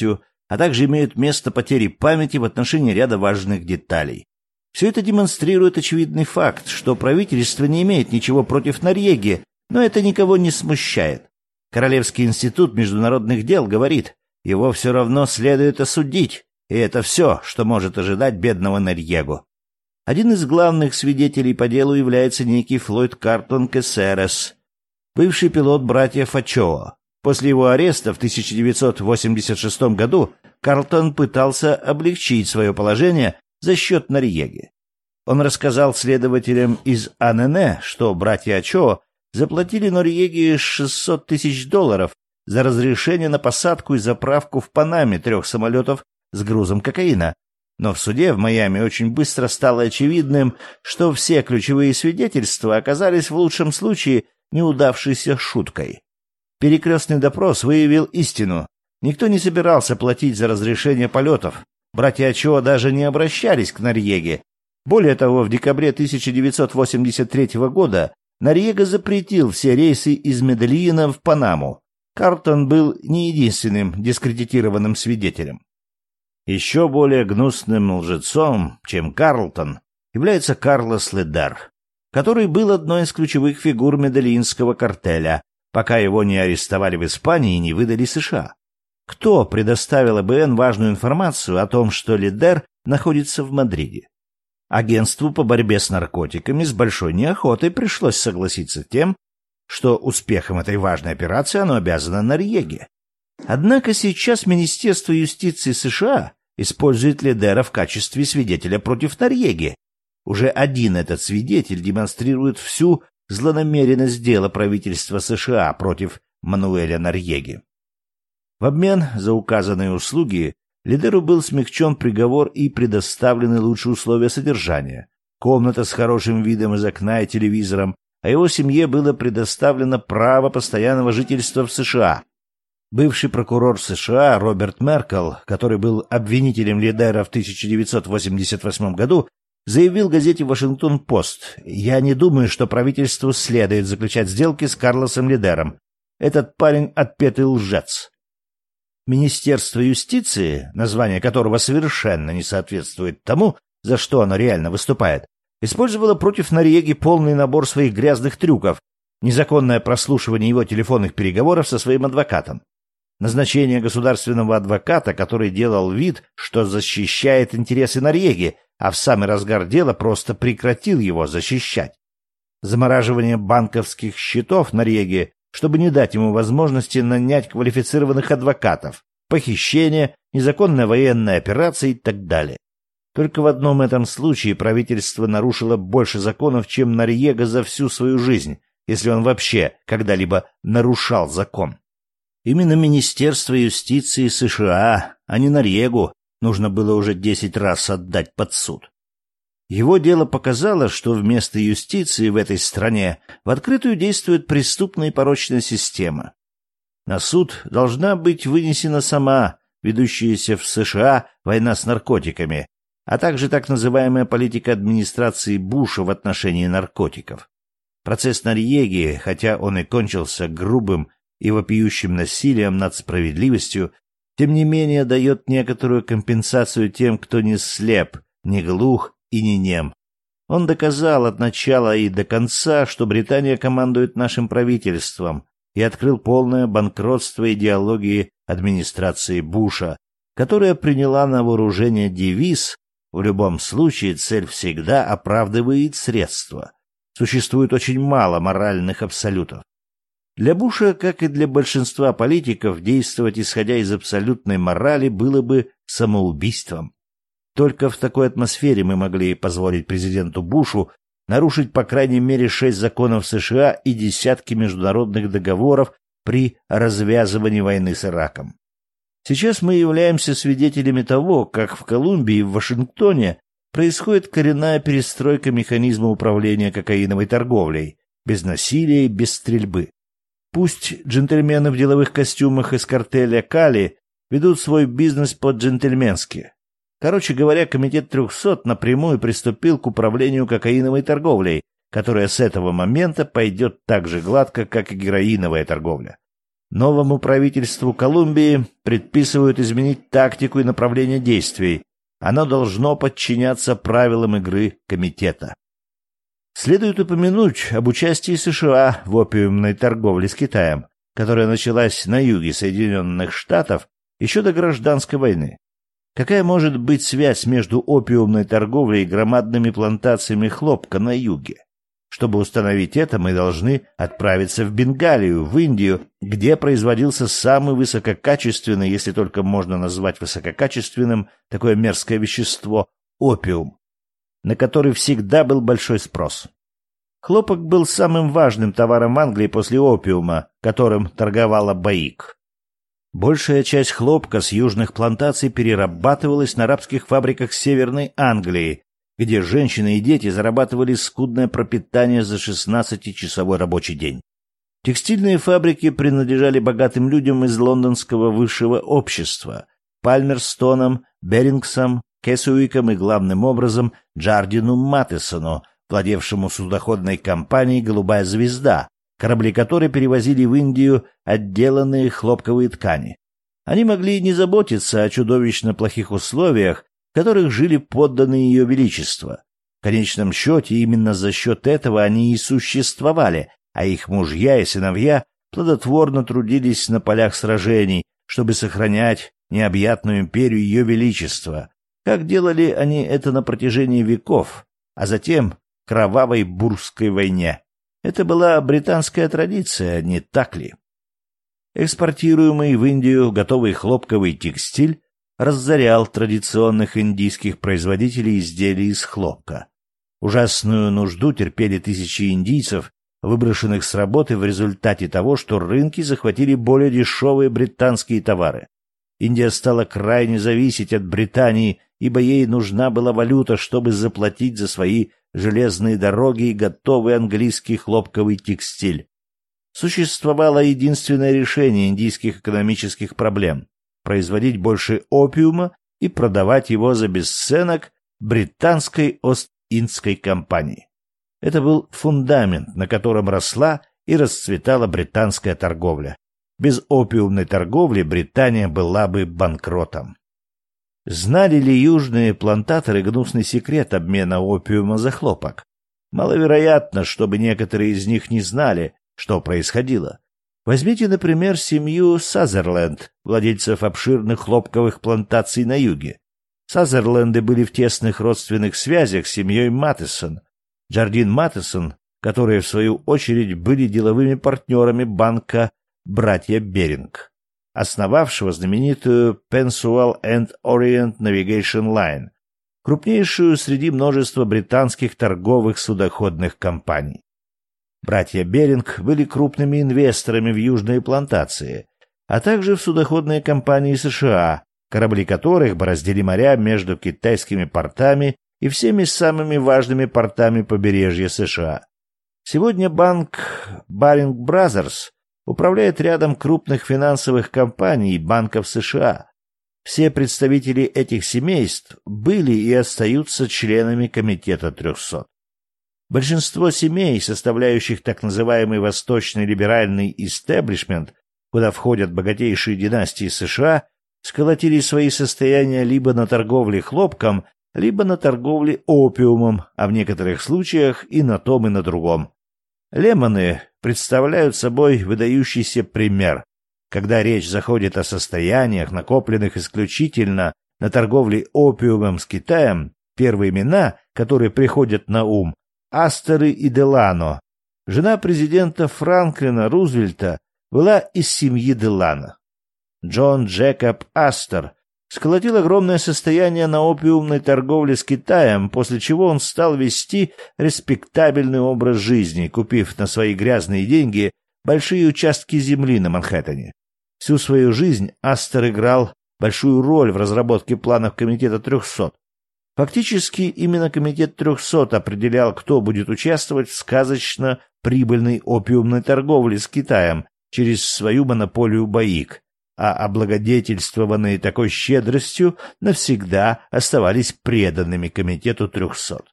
A: а также имеют место потери памяти в отношении ряда важных деталей. Все это демонстрирует очевидный факт, что правительство не имеет ничего против Норьеги, но это никого не смущает. Королевский институт международных дел говорит, его все равно следует осудить, и это все, что может ожидать бедного Норьегу. Один из главных свидетелей по делу является некий Флойд Карлтон Кэссерес, бывший пилот братьев Очоа. После его ареста в 1986 году Карлтон пытался облегчить свое положение за счет Норьеги. Он рассказал следователям из АНН, что братья Очоа заплатили Норьеге $600 тысяч за разрешение на посадку и заправку в Панаме 3 самолетов с грузом кокаина. Но в суде в Майами очень быстро стало очевидным, что все ключевые свидетельства оказались в лучшем случае неудавшейся шуткой. Перекрестный допрос выявил истину. Никто не собирался платить за разрешение полетов. Братья Очоа даже не обращались к Норьеге. Более того, в декабре 1983 года Норьега запретил все рейсы из Медельина в Панаму. Карлтон был не единственным дискредитированным свидетелем. Еще более гнусным лжецом, чем Карлтон, является Карлос Ледер, который был одной из ключевых фигур медельинского картеля, пока его не арестовали в Испании и не выдали США. Кто предоставил АБН важную информацию о том, что Ледер находится в Мадриде? Агентству по борьбе с наркотиками с большой неохотой пришлось согласиться с тем, что успехом этой важной операции оно обязано Норьеге. Однако сейчас Министерство юстиции США использует Ледера в качестве свидетеля против Норьеги. Уже один этот свидетель демонстрирует всю злонамеренность дела правительства США против Мануэля Норьеги. В обмен за указанные услуги Ледеру был смягчен приговор и предоставлены лучшие условия содержания. Комната с хорошим видом из окна и телевизором, а его семье было предоставлено право постоянного жительства в США. Бывший прокурор США Роберт Меркл, который был обвинителем Ледера в 1988 году, заявил газете «Вашингтон-Пост»: «Я не думаю, что правительству следует заключать сделки с Карлосом Ледером. Этот парень отпетый лжец». Министерство юстиции, название которого совершенно не соответствует тому, за что оно реально выступает, использовало против Норьеги полный набор своих грязных трюков, незаконное прослушивание его телефонных переговоров со своим адвокатом, назначение государственного адвоката, который делал вид, что защищает интересы Норьеги, а в самый разгар дела просто прекратил его защищать, замораживание банковских счетов Норьеги, чтобы не дать ему возможности нанять квалифицированных адвокатов, похищение, незаконная военная операция и так далее. Только в одном этом случае правительство нарушило больше законов, чем Норьега за всю свою жизнь, если он вообще когда-либо нарушал закон. Именно Министерство юстиции США, а не Норьегу, нужно было уже 10 раз отдать под суд. Его дело показало, что вместо юстиции в этой стране в открытую действует преступная и порочная система. На суд должна быть вынесена сама ведущаяся в США война с наркотиками, а также так называемая политика администрации Буша в отношении наркотиков. Процесс Норьеги, хотя он и кончился грубым и вопиющим насилием над справедливостью, тем не менее дает некоторую компенсацию тем, кто не слеп, не глух и не нем. Он доказал от начала и до конца, что Британия командует нашим правительством, и открыл полное банкротство идеологии администрации Буша, которая приняла на вооружение девиз «В любом случае цель всегда оправдывает средства». Существует очень мало моральных абсолютов. Для Буша, как и для большинства политиков, действовать исходя из абсолютной морали было бы самоубийством. Только в такой атмосфере мы могли позволить президенту Бушу нарушить по крайней мере 6 законов США и десятки международных договоров при развязывании войны с Ираком. Сейчас мы являемся свидетелями того, как в Колумбии и в Вашингтоне происходит коренная перестройка механизма управления кокаиновой торговлей, без насилия и без стрельбы. Пусть джентльмены в деловых костюмах из картеля Кали ведут свой бизнес по-джентльменски. Короче говоря, комитет 300 напрямую приступил к управлению кокаиновой торговлей, которая с этого момента пойдет так же гладко, как и героиновая торговля. Новому правительству Колумбии предписывают изменить тактику и направление действий. Оно должно подчиняться правилам игры комитета. Следует упомянуть об участии США в опиумной торговле с Китаем, которая началась на юге Соединенных Штатов еще до гражданской войны. Какая может быть связь между опиумной торговлей и громадными плантациями хлопка на юге? Чтобы установить это, мы должны отправиться в Бенгалию, в Индию, где производился самый высококачественный, если только можно назвать высококачественным, такое мерзкое вещество – опиум, на который всегда был большой спрос. Хлопок был самым важным товаром в Англии после опиума, которым торговала Баик. Большая часть хлопка с южных плантаций перерабатывалась на арабских фабриках Северной Англии, где женщины и дети зарабатывали скудное пропитание за 16-часовой рабочий день. Текстильные фабрики принадлежали богатым людям из лондонского высшего общества – Пальмерстонам, Берингсам, Кесуикам и, главным образом, Джардину Маттесону, владевшему судоходной компанией «Голубая звезда», корабли которой перевозили в Индию отделанные хлопковые ткани. Они могли не заботиться о чудовищно плохих условиях, в которых жили подданные ее величества. В конечном счете, именно за счет этого они и существовали, а их мужья и сыновья плодотворно трудились на полях сражений, чтобы сохранять необъятную империю ее величества, как делали они это на протяжении веков, а затем в кровавой Бурской войне. Это была британская традиция, не так ли? Экспортируемый в Индию готовый хлопковый текстиль разорял традиционных индийских производителей изделий из хлопка. Ужасную нужду терпели тысячи индийцев, выброшенных с работы в результате того, что рынки захватили более дешевые британские товары. Индия стала крайне зависеть от Британии, ибо ей нужна была валюта, чтобы заплатить за свои железные дороги и готовый английский хлопковый текстиль. Существовало единственное решение индийских экономических проблем – производить больше опиума и продавать его за бесценок британской Ост-Индской компании. Это был фундамент, на котором росла и расцветала британская торговля. Без опиумной торговли Британия была бы банкротом. Знали ли южные плантаторы гнусный секрет обмена опиума за хлопок? Маловероятно, чтобы некоторые из них не знали, что происходило. Возьмите, например, семью Сазерленд, владельцев обширных хлопковых плантаций на юге. Сазерленды были в тесных родственных связях с семьей Маттесон. Джардин Маттесон, которые, в свою очередь, были деловыми партнерами банка «Братья Беринг», основавшего знаменитую Peninsular and Orient Navigation Line, крупнейшую среди множества британских торговых судоходных компаний. Братья Беринг были крупными инвесторами в южные плантации, а также в судоходные компании США, корабли которых бороздили моря между китайскими портами и всеми самыми важными портами побережья США. Сегодня банк Baring Brothers управляет рядом крупных финансовых компаний и банков США. Все представители этих семейств были и остаются членами Комитета 300. Большинство семей, составляющих так называемый восточный либеральный истеблишмент, куда входят богатейшие династии США, сколотили свои состояния либо на торговле хлопком, либо на торговле опиумом, а в некоторых случаях и на том, и на другом. Лемоны представляют собой выдающийся пример. Когда речь заходит о состояниях, накопленных исключительно на торговле опиумом с Китаем, первые имена, которые приходят на ум – Асторы и Делано. Жена президента Франклина Рузвельта была из семьи Делано. Джон Джекоб Астор сколотил огромное состояние на опиумной торговле с Китаем, после чего он стал вести респектабельный образ жизни, купив на свои грязные деньги большие участки земли на Манхэттене. Всю свою жизнь Астор играл большую роль в разработке планов Комитета 300. Фактически, именно Комитет 300 определял, кто будет участвовать в сказочно прибыльной опиумной торговле с Китаем через свою монополию Баик, а облагодетельствованные такой щедростью навсегда оставались преданными Комитету 300.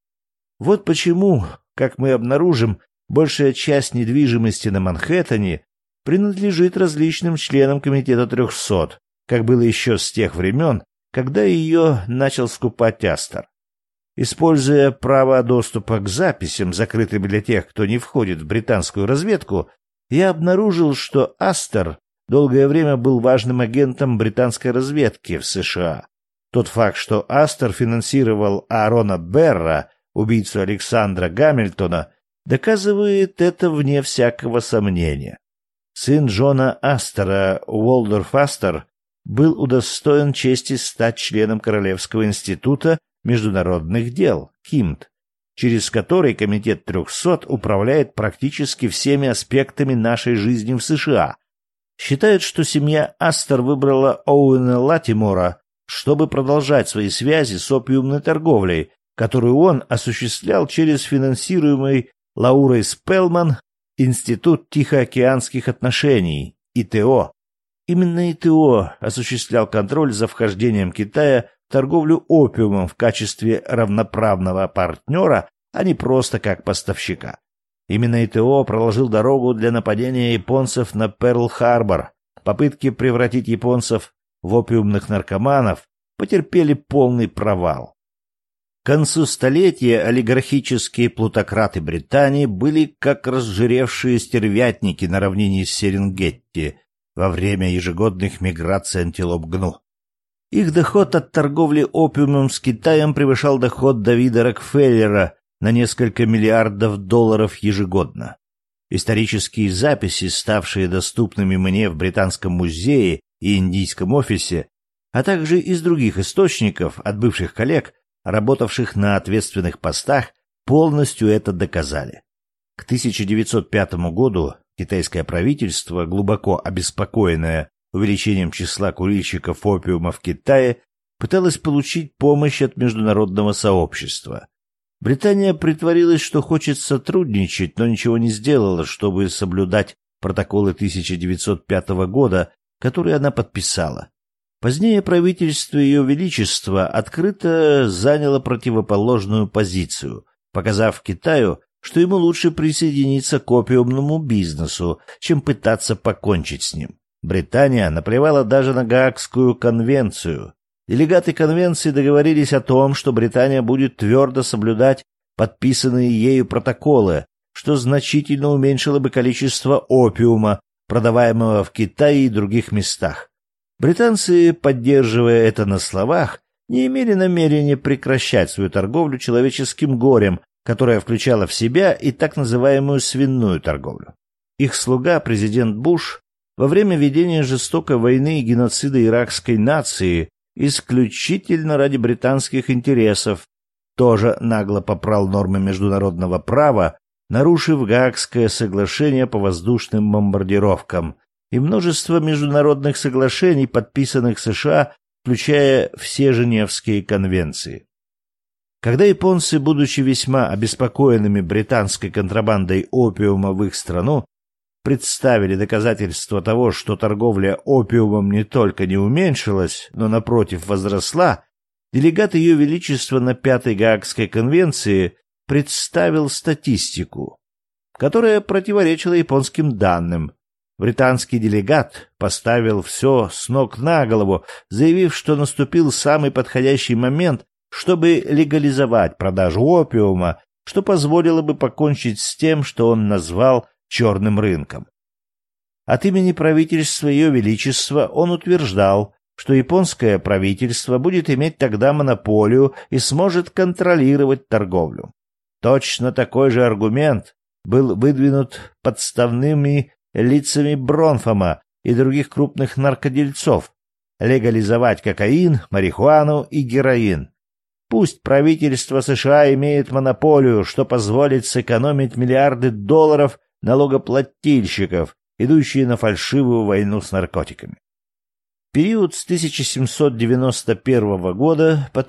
A: Вот почему, как мы обнаружим, большая часть недвижимости на Манхэттене принадлежит различным членам Комитета 300, как было еще с тех времен, когда ее начал скупать Астер. Используя право доступа к записям, закрытым для тех, кто не входит в британскую разведку, я обнаружил, что Астер долгое время был важным агентом британской разведки в США. Тот факт, что Астер финансировал Аарона Берра, убийцу Александра Гамильтона, доказывает это вне всякого сомнения. Сын Джона Астера, Уолдорф Астер, был удостоен чести стать членом Королевского института международных дел, КИМД, через который Комитет 300 управляет практически всеми аспектами нашей жизни в США. Считают, что семья Астер выбрала Оуэна Латимора, чтобы продолжать свои связи с опиумной торговлей, которую он осуществлял через финансируемый Лаурой Спелман Институт Тихоокеанских отношений, ИТО. Именно ИТО осуществлял контроль за вхождением Китая в торговлю опиумом в качестве равноправного партнера, а не просто как поставщика. Именно ИТО проложил дорогу для нападения японцев на Перл-Харбор. Попытки превратить японцев в опиумных наркоманов потерпели полный провал. К концу столетия олигархические плутократы Британии были как разжиревшие стервятники на равнине Серенгетти во время ежегодных миграций антилоп Гну. Их доход от торговли опиумом с Китаем превышал доход Давида Рокфеллера на несколько миллиардов долларов ежегодно. Исторические записи, ставшие доступными мне в Британском музее и Индийском офисе, а также из других источников от бывших коллег, работавших на ответственных постах, полностью это доказали. К 1905 году китайское правительство, глубоко обеспокоенное увеличением числа курильщиков опиума в Китае, пыталось получить помощь от международного сообщества. Британия притворилась, что хочет сотрудничать, но ничего не сделала, чтобы соблюдать протоколы 1905 года, которые она подписала. Позднее правительство Ее Величества открыто заняло противоположную позицию, показав Китаю, что ему лучше присоединиться к опиумному бизнесу, чем пытаться покончить с ним. Британия наплевала даже на Гаагскую конвенцию. Делегаты конвенции договорились о том, что Британия будет твердо соблюдать подписанные ею протоколы, что значительно уменьшило бы количество опиума, продаваемого в Китае и других местах. Британцы, поддерживая это на словах, не имели намерения прекращать свою торговлю человеческим горем, которая включала в себя и так называемую свиную торговлю. Их слуга, президент Буш, во время ведения жестокой войны и геноцида иракской нации, исключительно ради британских интересов, тоже нагло попрал нормы международного права, нарушив Гаагское соглашение по воздушным бомбардировкам и множество международных соглашений, подписанных США, включая все Женевские конвенции. Когда японцы, будучи весьма обеспокоенными британской контрабандой опиума в их страну, представили доказательства того, что торговля опиумом не только не уменьшилась, но, напротив, возросла, делегат Ее Величества на Пятой Гаагской конвенции представил статистику, которая противоречила японским данным. Британский делегат поставил все с ног на голову, заявив, что наступил самый подходящий момент, чтобы легализовать продажу опиума, что позволило бы покончить с тем, что он назвал черным рынком. От имени правительства Ее Величества он утверждал, что японское правительство будет иметь тогда монополию и сможет контролировать торговлю. Точно такой же аргумент был выдвинут подставными лицами Бронфома и других крупных наркодельцов — легализовать кокаин, марихуану и героин. Пусть правительство США имеет монополию, что позволит сэкономить миллиарды долларов налогоплательщиков, идущие на фальшивую войну с наркотиками. В период с 1791 года по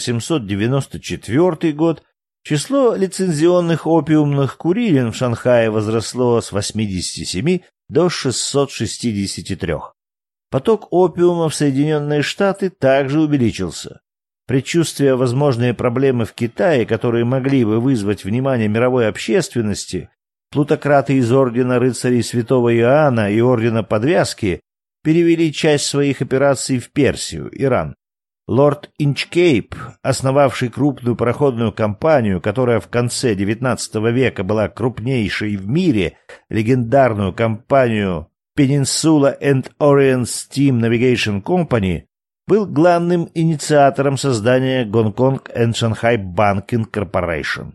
A: 1894 год число лицензионных опиумных курилин в Шанхае возросло с 87 до 663. Поток опиума в Соединенные Штаты также увеличился. Предчувствуя возможные проблемы в Китае, которые могли бы вызвать внимание мировой общественности, Плутократы из Ордена Рыцарей Святого Иоанна и Ордена Подвязки перевели часть своих операций в Персию, Иран. Лорд Инчкейп, основавший крупную пароходную компанию, которая в конце XIX века была крупнейшей в мире, легендарную компанию Peninsula and Orient Steam Navigation Company, был главным инициатором создания Gongkong and Shanghai Banking Corporation,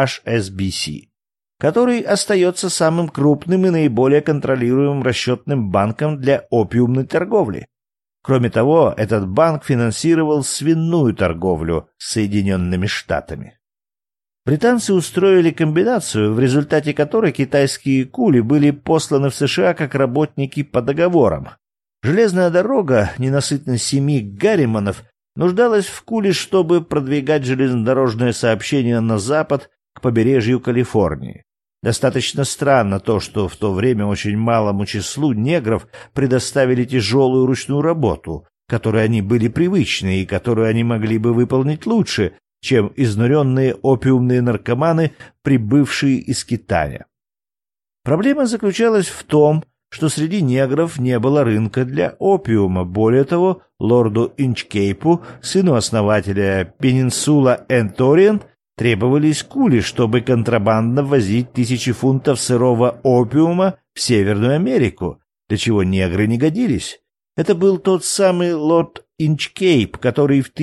A: HSBC, который остается самым крупным и наиболее контролируемым расчетным банком для опиумной торговли. Кроме того, этот банк финансировал свиную торговлю с Соединенными Штатами. Британцы устроили комбинацию, в результате которой китайские кули были посланы в США как работники по договорам. Железная дорога ненасытно 7 гарриманов нуждалась в куле, чтобы продвигать железнодорожное сообщение на запад к побережью Калифорнии. Достаточно странно то, что в то время очень малому числу негров предоставили тяжелую ручную работу, которой они были привычны и которую они могли бы выполнить лучше, чем изнуренные опиумные наркоманы, прибывшие из Китая. Проблема заключалась в том, что среди негров не было рынка для опиума. Более того, лорду Инчкейпу, сыну основателя Peninsula and Orient, требовались кули, чтобы контрабандно ввозить 1000 фунтов сырого опиума в Северную Америку, для чего негры не годились. Это был тот самый лорд Инчкейп, который в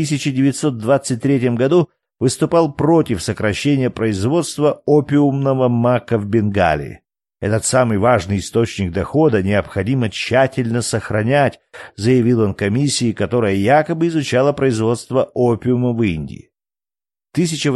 A: 1923 году выступал против сокращения производства опиумного мака в Бенгалии. Этот самый важный источник дохода необходимо тщательно сохранять, заявил он комиссии, которая якобы изучала производство опиума в Индии. К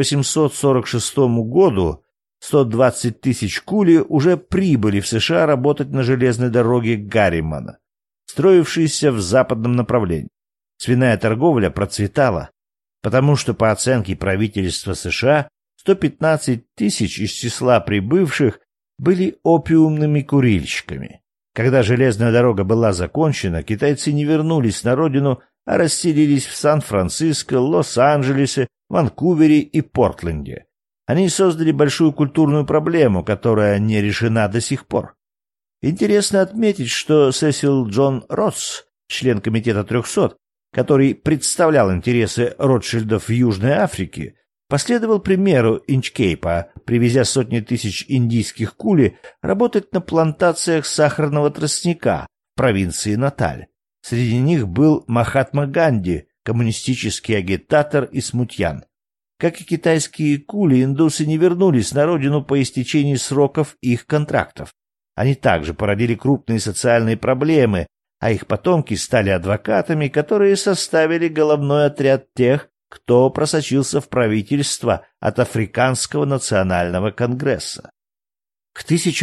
A: 1846 году 120 тысяч кули уже прибыли в США работать на железной дороге Гарримана, строившейся в западном направлении. Свиная торговля процветала, потому что, по оценке правительства США, 115 тысяч из числа прибывших были опиумными курильщиками. Когда железная дорога была закончена, китайцы не вернулись на родину, а расселились в Сан-Франциско, Лос-Анджелесе, Ванкувере и Портленде. Они создали большую культурную проблему, которая не решена до сих пор. Интересно отметить, что Сесил Джон Ротс, член комитета 300, который представлял интересы Ротшильдов в Южной Африке, последовал примеру Инчкейпа, привезя сотни тысяч индийских кули работать на плантациях сахарного тростника в провинции Наталь. Среди них был Махатма Ганди, коммунистический агитатор и смутьян. Как и китайские кули, индусы не вернулись на родину по истечении сроков их контрактов. Они также породили крупные социальные проблемы, а их потомки стали адвокатами, которые составили головной отряд тех, кто просочился в правительство от Африканского национального конгресса. К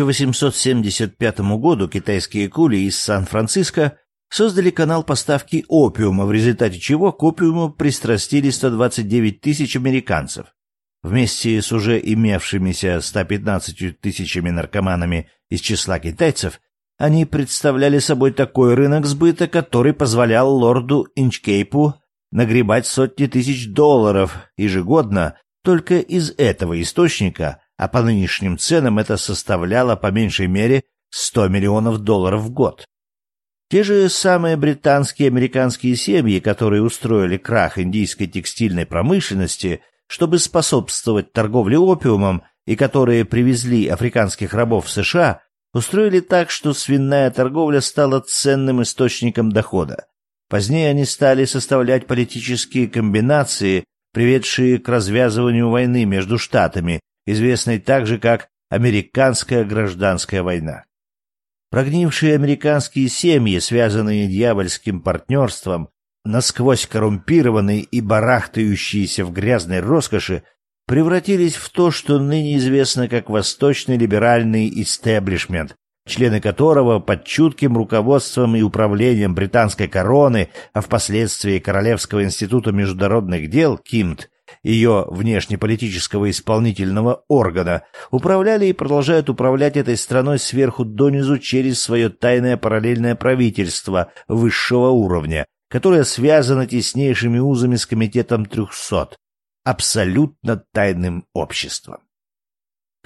A: 1875 году китайские кули из Сан-Франциско создали канал поставки опиума, в результате чего к опиуму пристрастили 129 тысяч американцев. Вместе с уже имевшимися 115 тысячами наркоманами из числа китайцев, они представляли собой такой рынок сбыта, который позволял лорду Инчкейпу нагребать сотни тысяч долларов ежегодно только из этого источника, а по нынешним ценам это составляло по меньшей мере 100 миллионов долларов в год. Те же самые британские и американские семьи, которые устроили крах индийской текстильной промышленности, чтобы способствовать торговле опиумом, и которые привезли африканских рабов в США, устроили так, что свиная торговля стала ценным источником дохода. Позднее они стали составлять политические комбинации, приведшие к развязыванию войны между штатами, известной также как Американская гражданская война. Прогнившие американские семьи, связанные дьявольским партнерством, насквозь коррумпированные и барахтающиеся в грязной роскоши, превратились в то, что ныне известно как восточный либеральный истеблишмент, члены которого под чутким руководством и управлением британской короны, а впоследствии Королевского института международных дел КИМТ, ее внешнеполитического исполнительного органа, управляли и продолжают управлять этой страной сверху донизу через свое тайное параллельное правительство высшего уровня, которое связано теснейшими узами с комитетом 300, абсолютно тайным обществом. К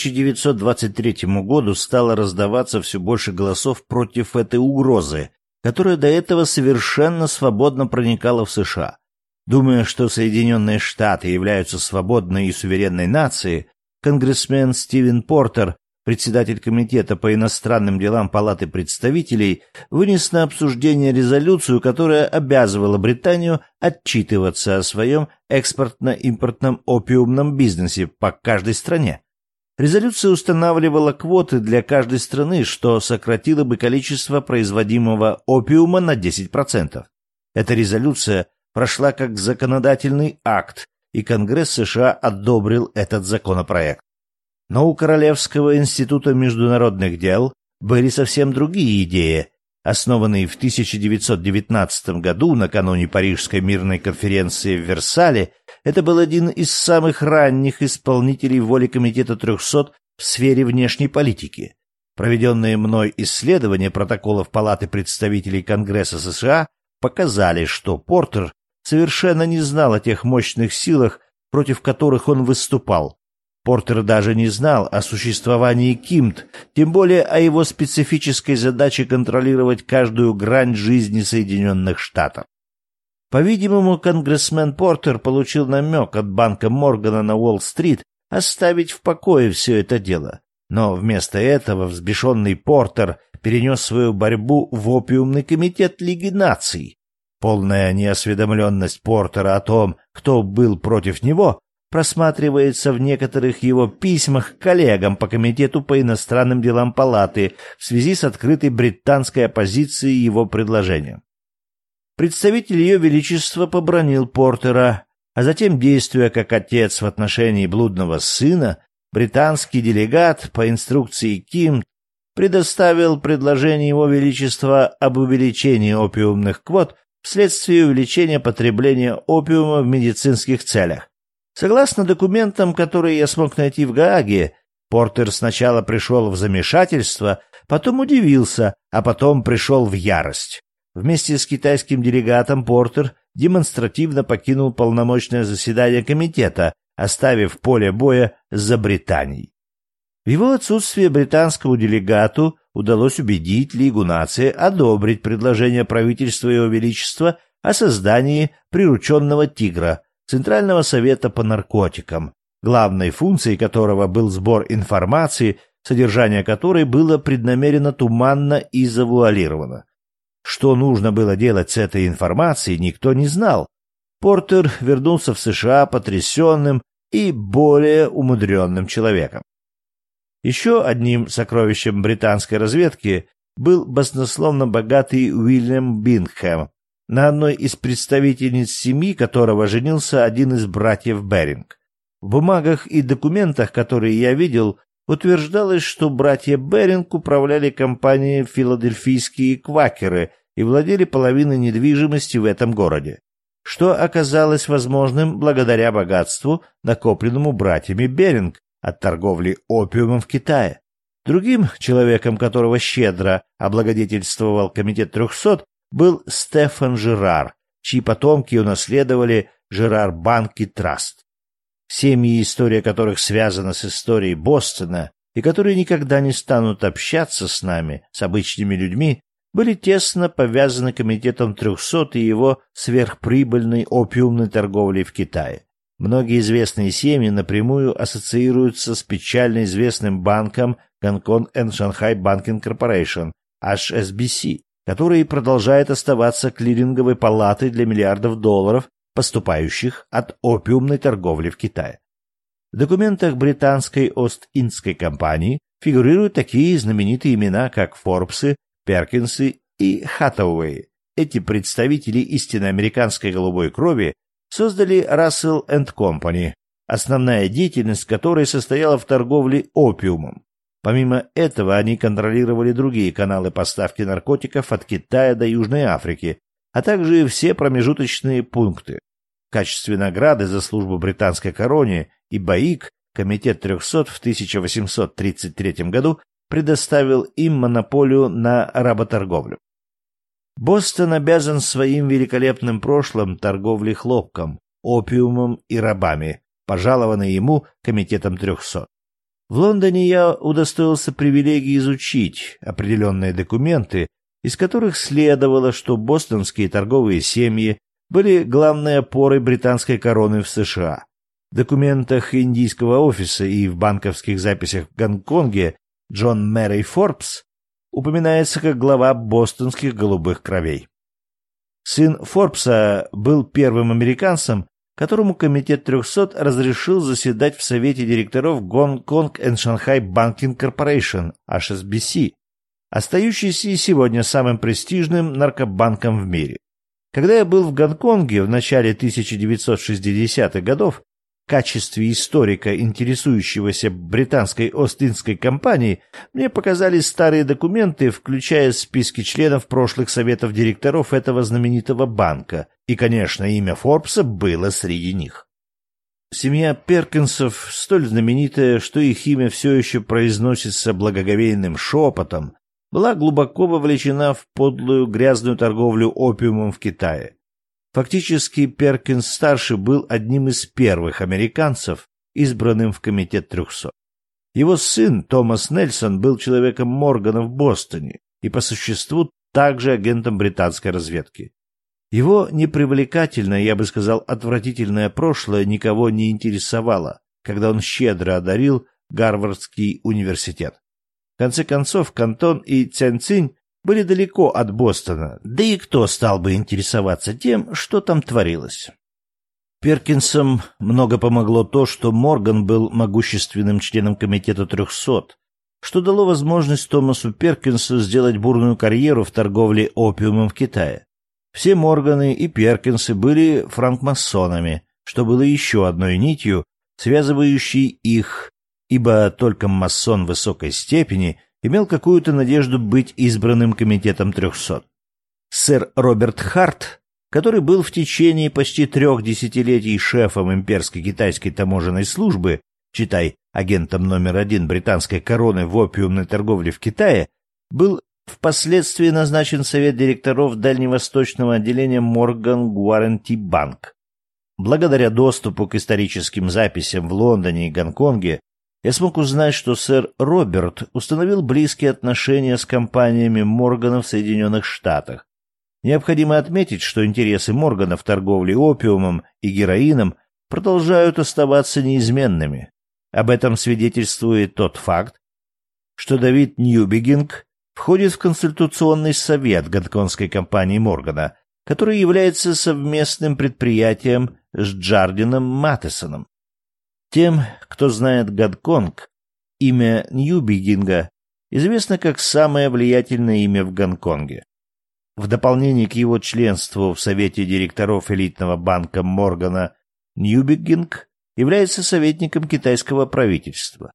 A: 1923 году стало раздаваться все больше голосов против этой угрозы, которая до этого совершенно свободно проникала в США. Думая, что Соединенные Штаты являются свободной и суверенной нацией, конгрессмен Стивен Портер, председатель комитета по иностранным делам Палаты представителей, вынес на обсуждение резолюцию, которая обязывала Британию отчитываться о своем экспортно-импортном опиумном бизнесе по каждой стране. Резолюция устанавливала квоты для каждой страны, что сократило бы количество производимого опиума на 10%. Эта резолюция прошла как законодательный акт, и Конгресс США одобрил этот законопроект. Но у Королевского института международных дел были совсем другие идеи. Основанный в 1919 году накануне Парижской мирной конференции в Версале, это был один из самых ранних исполнителей воли Комитета 300 в сфере внешней политики. Проведенные мной исследования протоколов Палаты представителей Конгресса США показали, что Портер совершенно не знал о тех мощных силах, против которых он выступал. Портер даже не знал о существовании КИМТ, тем более о его специфической задаче контролировать каждую грань жизни Соединенных Штатов. По-видимому, конгрессмен Портер получил намек от банка Моргана на Уолл-стрит оставить в покое все это дело. Но вместо этого взбешенный Портер перенес свою борьбу в опиумный комитет Лиги наций. Полная неосведомленность Портера о том, кто был против него, просматривается в некоторых его письмах к коллегам по Комитету по иностранным делам Палаты в связи с открытой британской оппозицией его предложениям. Представитель Ее Величества побранил Портера, а затем, действуя как отец в отношении блудного сына, британский делегат по инструкции КИМ предоставил предложение Его Величества об увеличении опиумных квот вследствие увеличения потребления опиума в медицинских целях. Согласно документам, которые я смог найти в Гааге, Портер сначала пришел в замешательство, потом удивился, а потом пришел в ярость. Вместе с китайским делегатом Портер демонстративно покинул полномочное заседание комитета, оставив поле боя за Британией. В его отсутствие британскому делегату удалось убедить Лигу наций одобрить предложение правительства Его Величества о создании прирученного тигра, Центрального совета по наркотикам, главной функцией которого был сбор информации, содержание которой было преднамеренно туманно и завуалировано. Что нужно было делать с этой информацией, никто не знал. Портер вернулся в США потрясенным и более умудренным человеком. Еще одним сокровищем британской разведки был баснословно богатый Уильям Бингхэм, на одной из представительниц семьи которого женился один из братьев Беринг. В бумагах и документах, которые я видел, утверждалось, что братья Беринг управляли компанией «Филадельфийские квакеры» и владели половиной недвижимости в этом городе, что оказалось возможным благодаря богатству, накопленному братьями Беринг от торговли опиумом в Китае. Другим человеком, которого щедро облагодетельствовал Комитет 300, был Стефан Жерар, чьи потомки унаследовали Жерар Банк и Траст. Семьи, история которых связана с историей Бостона и которые никогда не станут общаться с нами, с обычными людьми, были тесно повязаны Комитетом 300 и его сверхприбыльной опиумной торговлей в Китае. Многие известные семьи напрямую ассоциируются с печально известным банком Gongkong and Shanghai Banking Corporation, HSBC, который продолжает оставаться клиринговой палатой для миллиардов долларов, поступающих от опиумной торговли в Китае. В документах британской Ост-Индской компании фигурируют такие знаменитые имена, как Форбсы, Перкинсы и Хатэуэй. Эти представители истинно американской голубой крови создали Russell & Company, основная деятельность которой состояла в торговле опиумом. Помимо этого, они контролировали другие каналы поставки наркотиков от Китая до Южной Африки, а также все промежуточные пункты. В качестве награды за службу британской короне и БАИК Комитет 300 в 1833 году предоставил им монополию на работорговлю. Бостон обязан своим великолепным прошлым торговле хлопком, опиумом и рабами, пожалованной ему Комитетом 300. В Лондоне я удостоился привилегии изучить определенные документы, из которых следовало, что бостонские торговые семьи были главной опорой британской короны в США. В документах индийского офиса и в банковских записях в Гонконге Джон Мэрей Форбс упоминается как глава бостонских голубых кровей. Сын Форбса был первым американцем, которому Комитет 300 разрешил заседать в Совете директоров Гонконг and Shanghai Banking Corporation, HSBC, остающийся и сегодня самым престижным наркобанком в мире. Когда я был в Гонконге в начале 1960-х годов, в качестве историка, интересующегося британской Ост-Индской компанией, мне показали старые документы, включая списки членов прошлых советов директоров этого знаменитого банка, и, конечно, имя Форбса было среди них. Семья Перкинсов столь знаменитая, что их имя все еще произносится благоговейным шепотом, была глубоко вовлечена в подлую грязную торговлю опиумом в Китае. Фактически Перкинс-старший был одним из первых американцев, избранным в Комитет 300. Его сын Томас Нельсон был человеком Моргана в Бостоне и по существу также агентом британской разведки. Его непривлекательное, я бы сказал, отвратительное прошлое никого не интересовало, когда он щедро одарил Гарвардский университет. В конце концов, Кантон и Цяньцинь были далеко от Бостона, да и кто стал бы интересоваться тем, что там творилось. Перкинсам много помогло то, что Морган был могущественным членом Комитета 300, что дало возможность Томасу Перкинсу сделать бурную карьеру в торговле опиумом в Китае. Все Морганы и Перкинсы были франкмасонами, что было еще одной нитью, связывающей их, ибо только масон высокой степени имел какую-то надежду быть избранным Комитетом 300. Сэр Роберт Харт, который был в течение почти 3 десятилетий шефом имперской китайской таможенной службы, читай, агентом номер 1 британской короны в опиумной торговле в Китае, был впоследствии назначен в совет директоров дальневосточного отделения Morgan Guaranty Bank. Благодаря доступу к историческим записям в Лондоне и Гонконге, я смог узнать, что сэр Роберт установил близкие отношения с компаниями Моргана в Соединенных Штатах. Необходимо отметить, что интересы Моргана в торговле опиумом и героином продолжают оставаться неизменными. Об этом свидетельствует тот факт, что Давид Ньюбигинг входит в консультационный совет гонконгской компании Моргана, который является совместным предприятием с Джардином Маттесоном. Тем, кто знает Гонконг, имя Ньюбигинга известно как самое влиятельное имя в Гонконге. В дополнение к его членству в Совете директоров элитного банка Моргана, Ньюбигинг является советником китайского правительства.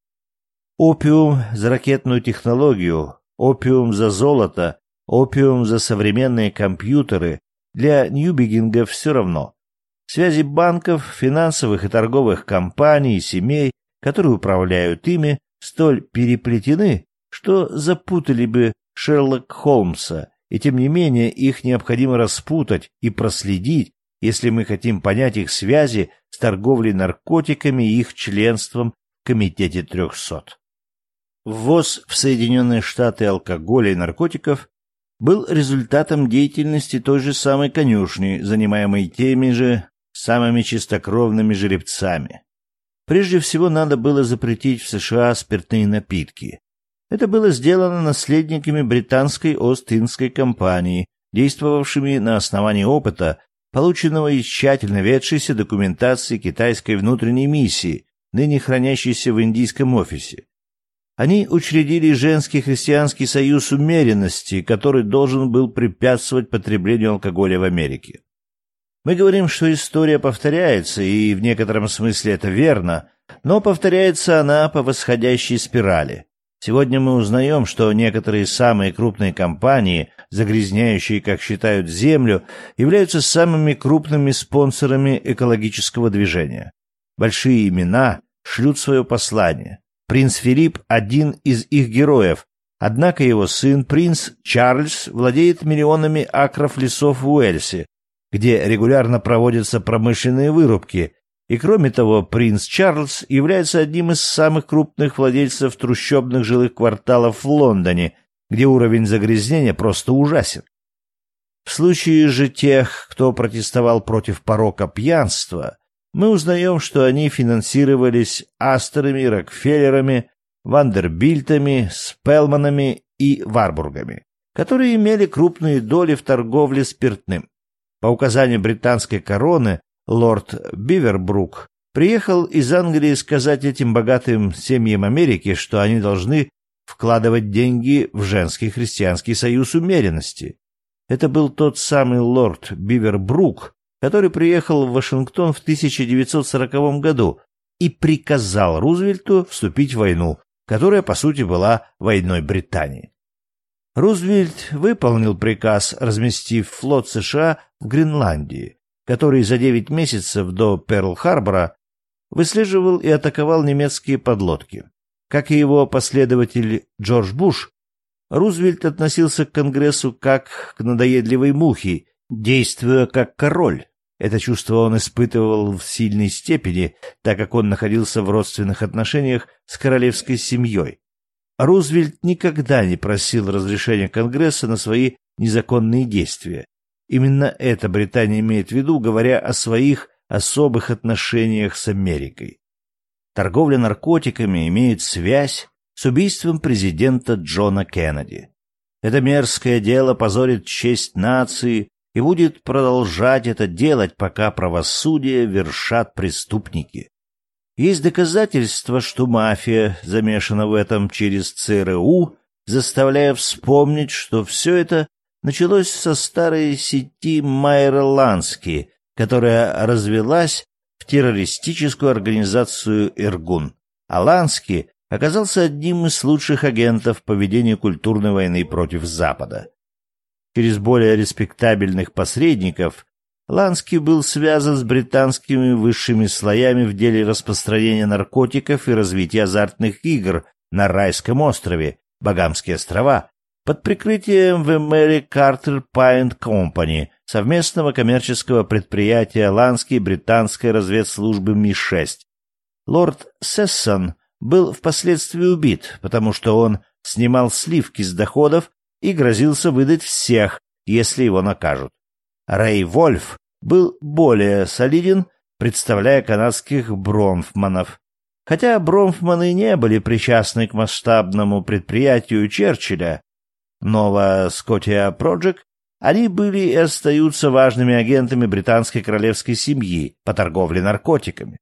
A: Опиум за ракетную технологию, опиум за золото, опиум за современные компьютеры — для Ньюбигинга все равно. Связи банков, финансовых и торговых компаний и семей, которые управляют ими, столь переплетены, что запутали бы Шерлока Холмса, и тем не менее их необходимо распутать и проследить, если мы хотим понять их связи с торговлей наркотиками и их членством в Комитете 300. Ввоз в Соединенные Штаты алкоголя и наркотиков был результатом деятельности той же самой конюшни, занимаемой теми же самыми чистокровными жеребцами. Прежде всего надо было запретить в США спиртные напитки. Это было сделано наследниками британской Ост-Индской компании, действовавшими на основании опыта, полученного из тщательно ведшейся документации китайской внутренней миссии, ныне хранящейся в индийском офисе. Они учредили женский христианский союз умеренности, который должен был препятствовать потреблению алкоголя в Америке. Мы говорим, что история повторяется, и в некотором смысле это верно, но повторяется она по восходящей спирали. Сегодня мы узнаем, что некоторые самые крупные компании, загрязняющие, как считают, землю, являются самыми крупными спонсорами экологического движения. Большие имена шлют свое послание. Принц Филипп – один из их героев, однако его сын, принц Чарльз, владеет миллионами акров лесов в Уэльсе, где регулярно проводятся промышленные вырубки, И кроме того, принц Чарльз является одним из самых крупных владельцев трущобных жилых кварталов в Лондоне, где уровень загрязнения просто ужасен. В случае же тех, кто протестовал против порока пьянства, мы узнаем, что они финансировались Асторами, Рокфеллерами, Вандербильтами, Спелманами и Варбургами, которые имели крупные доли в торговле спиртным. По указанию британской короны лорд Бивербрук приехал из Англии сказать этим богатым семьям Америки, что они должны вкладывать деньги в женский христианский союз умеренности. Это был тот самый лорд Бивербрук, который приехал в Вашингтон в 1940 году и приказал Рузвельту вступить в войну, которая, по сути, была войной Британии. Рузвельт выполнил приказ, разместив флот США в Гренландии, который за 9 месяцев до Перл-Харбора выслеживал и атаковал немецкие подлодки. Как и его последователь Джордж Буш, Рузвельт относился к Конгрессу как к надоедливой мухе, действуя как король. Это чувство он испытывал в сильной степени, так как он находился в родственных отношениях с королевской семьей. Рузвельт никогда не просил разрешения Конгресса на свои незаконные действия. Именно это Британия имеет в виду, говоря о своих особых отношениях с Америкой. Торговля наркотиками имеет связь с убийством президента Джона Кеннеди. Это мерзкое дело позорит честь нации и будет продолжать это делать, пока правосудие вершат преступники. Есть доказательства, что мафия замешана в этом через ЦРУ, заставляя вспомнить, что все это началось со старой сети Майера Лански, которая развелась в террористическую организацию «Иргун». А Лански оказался одним из лучших агентов по ведению культурной войны против Запада. Через более респектабельных посредников Лански был связан с британскими высшими слоями в деле распространения наркотиков и развития азартных игр на Райском острове, Багамские острова, под прикрытием The Mary Carter Pint Company, совместного коммерческого предприятия Лански и британской разведслужбы Ми-6. Лорд Сессон был впоследствии убит, потому что он снимал сливки с доходов и грозился выдать всех, если его накажут. Рэй Вольф был более солиден, представляя канадских Бронфманов. Хотя Бронфманы не были причастны к масштабному предприятию Черчилля, Nova Scotia Project, они были и остаются важными агентами британской королевской семьи по торговле наркотиками.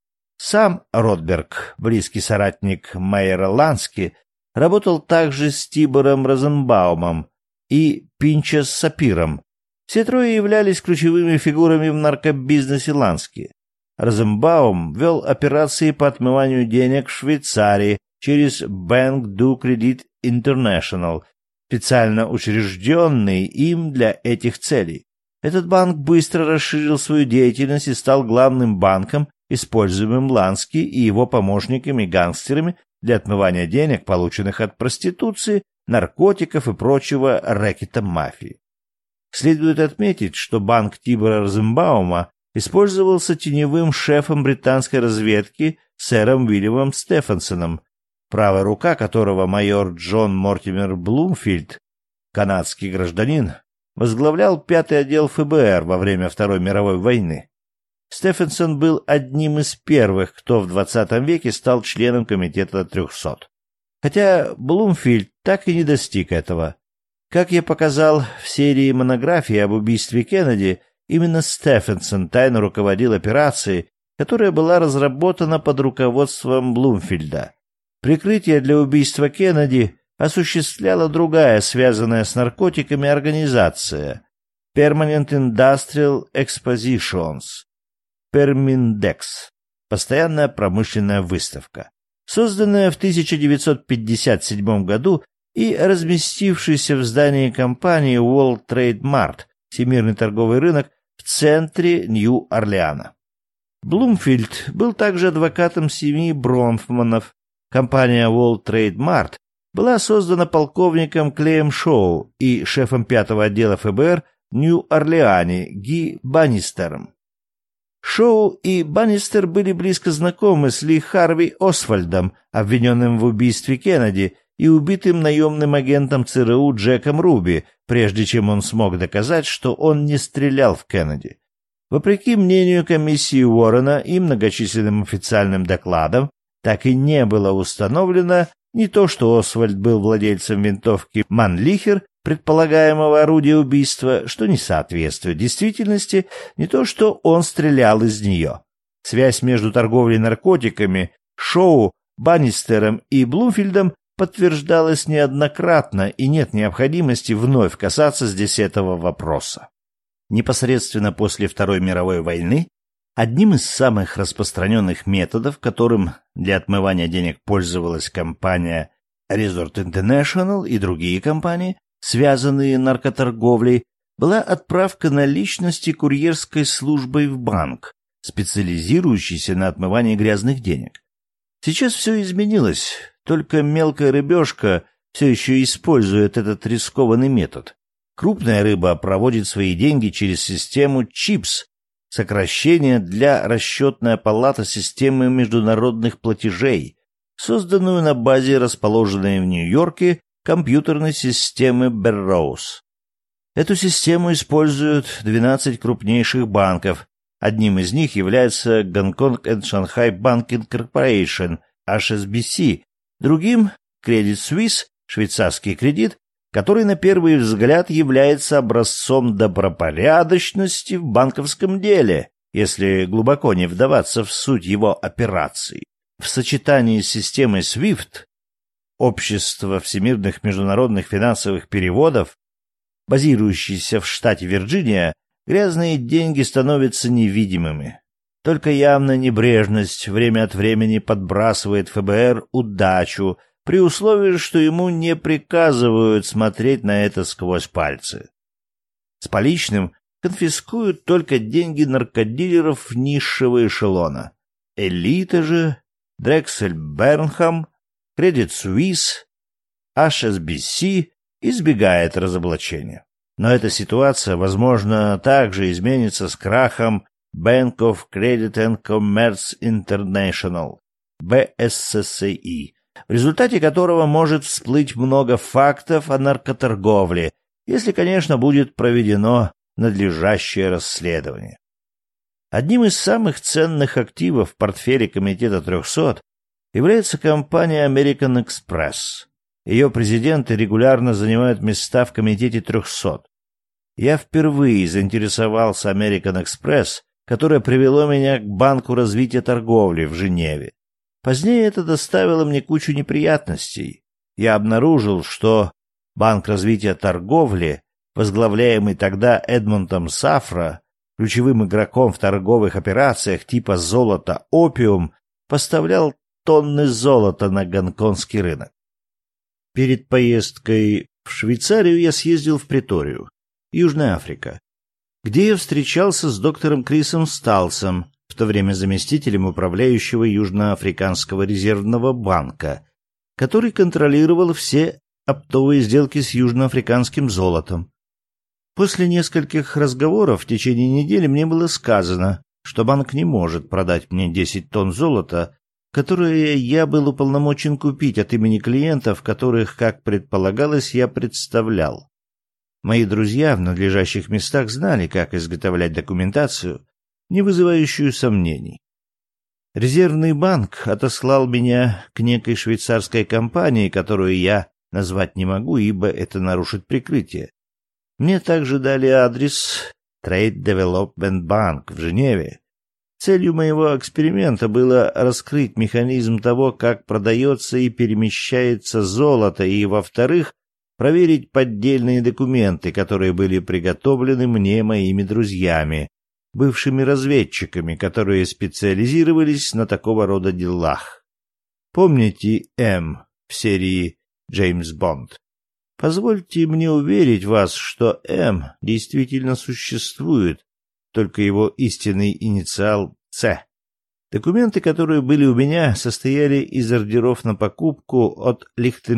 A: Сам Ротберг, близкий соратник Майера Лански, работал также с Тибором Розенбаумом и Пинчес Сапиром. Все трое являлись ключевыми фигурами в наркобизнесе Лански. Розенбаум вел операции по отмыванию денег в Швейцарии через Bank du Credit International, специально учрежденный им для этих целей. Этот банк быстро расширил свою деятельность и стал главным банком, используемым Лански и его помощниками-гангстерами для отмывания денег, полученных от проституции, наркотиков и прочего рэкета мафии. Следует отметить, что банк Тибора Розенбаума использовался теневым шефом британской разведки сэром Уильямом Стефенсоном, правая рука которого майор Джон Мортимер Блумфилд, канадский гражданин, возглавлял 5-й отдел ФБР во время Второй мировой войны. Стефенсон был одним из первых, кто в 20 веке стал членом комитета 300. Хотя Блумфилд так и не достиг этого. Как я показал в серии монографий об убийстве Кеннеди, именно Стефенсон тайно руководил операцией, которая была разработана под руководством Блумфилда. Прикрытие для убийства Кеннеди осуществляла другая, связанная с наркотиками организация Permanent Industrial Expositions, Перминдекс, постоянная промышленная выставка, созданная в 1957 году и разместившаяся в здании компании World Trade Mart, Всемирный торговый рынок, в центре Нью-Орлеана. Блумфилд был также адвокатом семьи Бронфманов. Компания World Trade Mart была создана полковником Клеем Шоу и шефом 5-го отдела ФБР в Нью-Орлеане Ги Баннистером. Шоу и Баннистер были близко знакомы с Ли Харви Освальдом, обвиненным в убийстве Кеннеди, и убитым наемным агентом ЦРУ Джеком Руби, прежде чем он смог доказать, что он не стрелял в Кеннеди. Вопреки мнению комиссии Уоррена и многочисленным официальным докладам, так и не было установлено ни то, что Освальд был владельцем винтовки Манлихер, предполагаемого орудия убийства, что не соответствует действительности, ни то, что он стрелял из нее. Связь между торговлей наркотиками, Шоу, Баннистером и Блумфилдом подтверждалась неоднократно, и нет необходимости вновь касаться здесь этого вопроса. Непосредственно после Второй мировой войны одним из самых распространенных методов, которым для отмывания денег пользовалась компания Resort International и другие компании, связанные наркоторговлей, была отправка наличности курьерской службой в банк, специализирующийся на отмывании грязных денег. Сейчас все изменилось, только мелкая рыбешка все еще использует этот рискованный метод. Крупная рыба проводит свои деньги через систему ЧИПС, сокращение для расчетная палата системы международных платежей, созданную на базе расположенной в Нью-Йорке компьютерной системы Burroughs. Эту систему используют 12 крупнейших банков. Одним из них является Gong Kong and Shanghai Banking Corporation, HSBC, другим — Credit Suisse, швейцарский кредит, который на первый взгляд является образцом добропорядочности в банковском деле, если глубоко не вдаваться в суть его операций. В сочетании с системой SWIFT, Общество всемирных международных финансовых переводов, базирующейся в штате Вирджиния, грязные деньги становятся невидимыми. Только явная небрежность время от времени подбрасывает ФБР удачу, при условии, что ему не приказывают смотреть на это сквозь пальцы. С поличным конфискуют только деньги наркодилеров низшего эшелона. Элита же, Дрексель Бернхам, Credit Suisse, HSBC избегает разоблачения. Но эта ситуация, возможно, также изменится с крахом Bank of Credit and Commerce International, BSCI, в результате которого может всплыть много фактов о наркоторговле, если, конечно, будет проведено надлежащее расследование. Одним из самых ценных активов в портфеле Комитета 300 является компания American Express. Ее президенты регулярно занимают места в Комитете 300. Я впервые заинтересовался American Express, которое привело меня к Банку развития торговли в Женеве. Позднее это доставило мне кучу неприятностей. Я обнаружил, что Банк развития торговли, возглавляемый тогда Эдмондом Сафра, ключевым игроком в торговых операциях типа золото-опиум, поставлял тонны золота на гонконгский рынок. Перед поездкой в Швейцарию я съездил в Преторию, Южная Африка, где я встречался с доктором Крисом Сталсом, в то время заместителем управляющего Южноафриканского резервного банка, который контролировал все оптовые сделки с южноафриканским золотом. После нескольких разговоров в течение недели мне было сказано, что банк не может продать мне 10 тонн золота, которое я был уполномочен купить от имени клиентов, которых, как предполагалось, я представлял. Мои друзья в надлежащих местах знали, как изготовлять документацию, не вызывающую сомнений. Резервный банк отослал меня к некой швейцарской компании, которую я назвать не могу, ибо это нарушит прикрытие. Мне также дали адрес Trade Development Bank в Женеве. Целью моего эксперимента было раскрыть механизм того, как продается и перемещается золото, и, во-вторых, проверить поддельные документы, которые были приготовлены мне моими друзьями, бывшими разведчиками, которые специализировались на такого рода делах. Помните М в серии «Джеймс Бонд»? Позвольте мне уверить вас, что М действительно существует, только его истинный инициал С. Документы, которые были у меня, состояли из ордеров на покупку от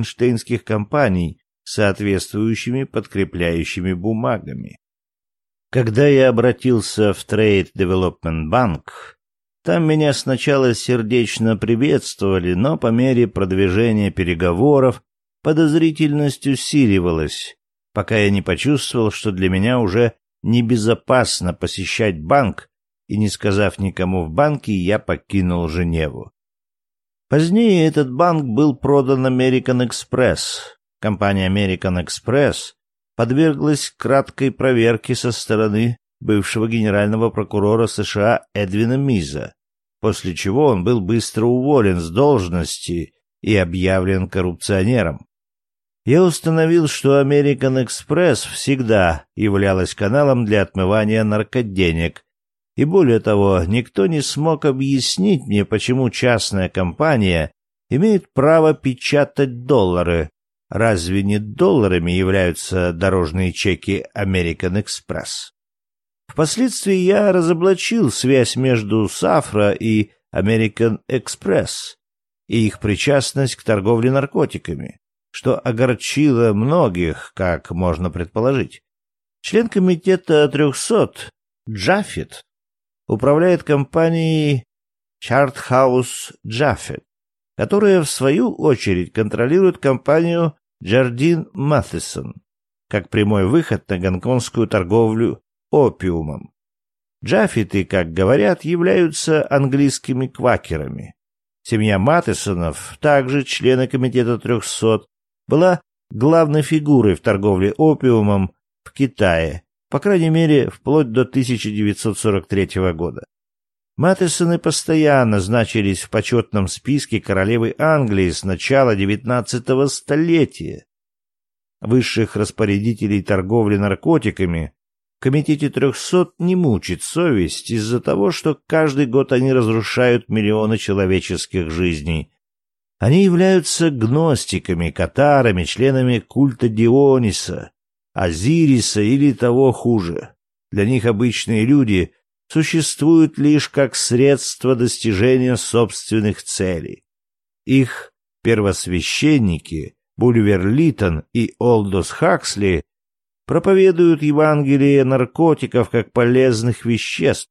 A: лихтенштейнских компаний с соответствующими подкрепляющими бумагами. Когда я обратился в Trade Development Bank, там меня сначала сердечно приветствовали, но по мере продвижения переговоров подозрительность усиливалась, пока я не почувствовал, что для меня уже небезопасно посещать банк, и, не сказав никому в банке, я покинул Женеву. Позднее этот банк был продан American Express. Компания American Express подверглась краткой проверке со стороны бывшего генерального прокурора США Эдвина Миза, после чего он был быстро уволен с должности и объявлен коррупционером. Я установил, что American Express всегда являлась каналом для отмывания наркоденег, и более того, никто не смог объяснить мне, почему частная компания имеет право печатать доллары. Разве не долларами являются дорожные чеки American Express? Впоследствии я разоблачил связь между Сафра и American Express и их причастность к торговле наркотиками, что огорчило многих, как можно предположить. Член комитета 300 Джаффет управляет компанией Чартхаус Джаффет, которая, в свою очередь, контролирует компанию Jardine Matheson, как прямой выход на гонконгскую торговлю опиумом. Джаффеты, как говорят, являются английскими квакерами. Семья Маттесонов, также члены комитета 300, была главной фигурой в торговле опиумом в Китае, по крайней мере, вплоть до 1943 года. Маттесоны постоянно значились в почетном списке королевы Англии с начала XIX столетия. Высших распорядителей торговли наркотиками в комитете 300 не мучит совесть из-за того, что каждый год они разрушают миллионы человеческих жизней. Они являются гностиками, катарами, членами культа Диониса, Азириса или того хуже. Для них обычные люди существуют лишь как средство достижения собственных целей. Их первосвященники Буливер Литтон и Олдос Хаксли проповедуют Евангелие наркотиков как полезных веществ.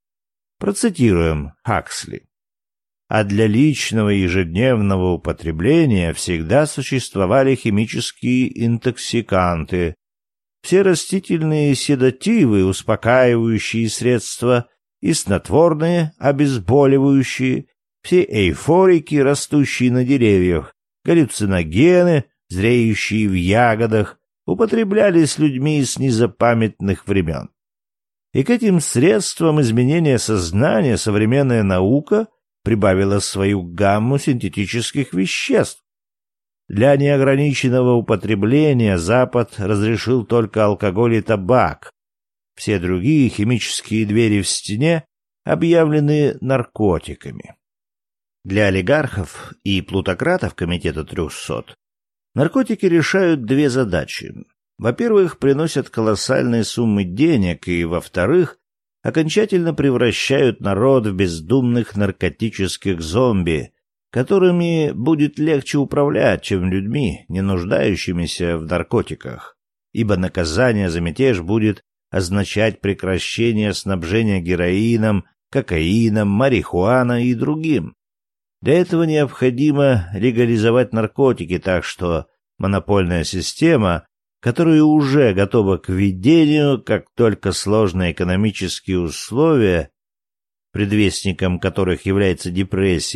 A: Процитируем Хаксли. А для личного и ежедневного употребления всегда существовали химические интоксиканты, все растительные седативы, успокаивающие средства и снотворные, обезболивающие, все эйфорики, растущие на деревьях, галлюциногены, зреющие в ягодах, употреблялись людьми с незапамятных времен. И к этим средствам изменения сознания современная наука прибавила свою гамму синтетических веществ. Для неограниченного употребления Запад разрешил только алкоголь и табак. Все другие химические двери в стене объявлены наркотиками. Для олигархов и плутократов комитета 300 наркотики решают две задачи. Во-первых, приносят колоссальные суммы денег, и, во-вторых, окончательно превращают народ в бездумных наркотических зомби, которыми будет легче управлять, чем людьми, не нуждающимися в наркотиках, ибо наказание за мятеж будет означать прекращение снабжения героином, кокаином, марихуаной и другим. Для этого необходимо легализовать наркотики, так что монопольная система, которая уже готова к введению, как только сложные экономические условия, предвестником которых является депрессия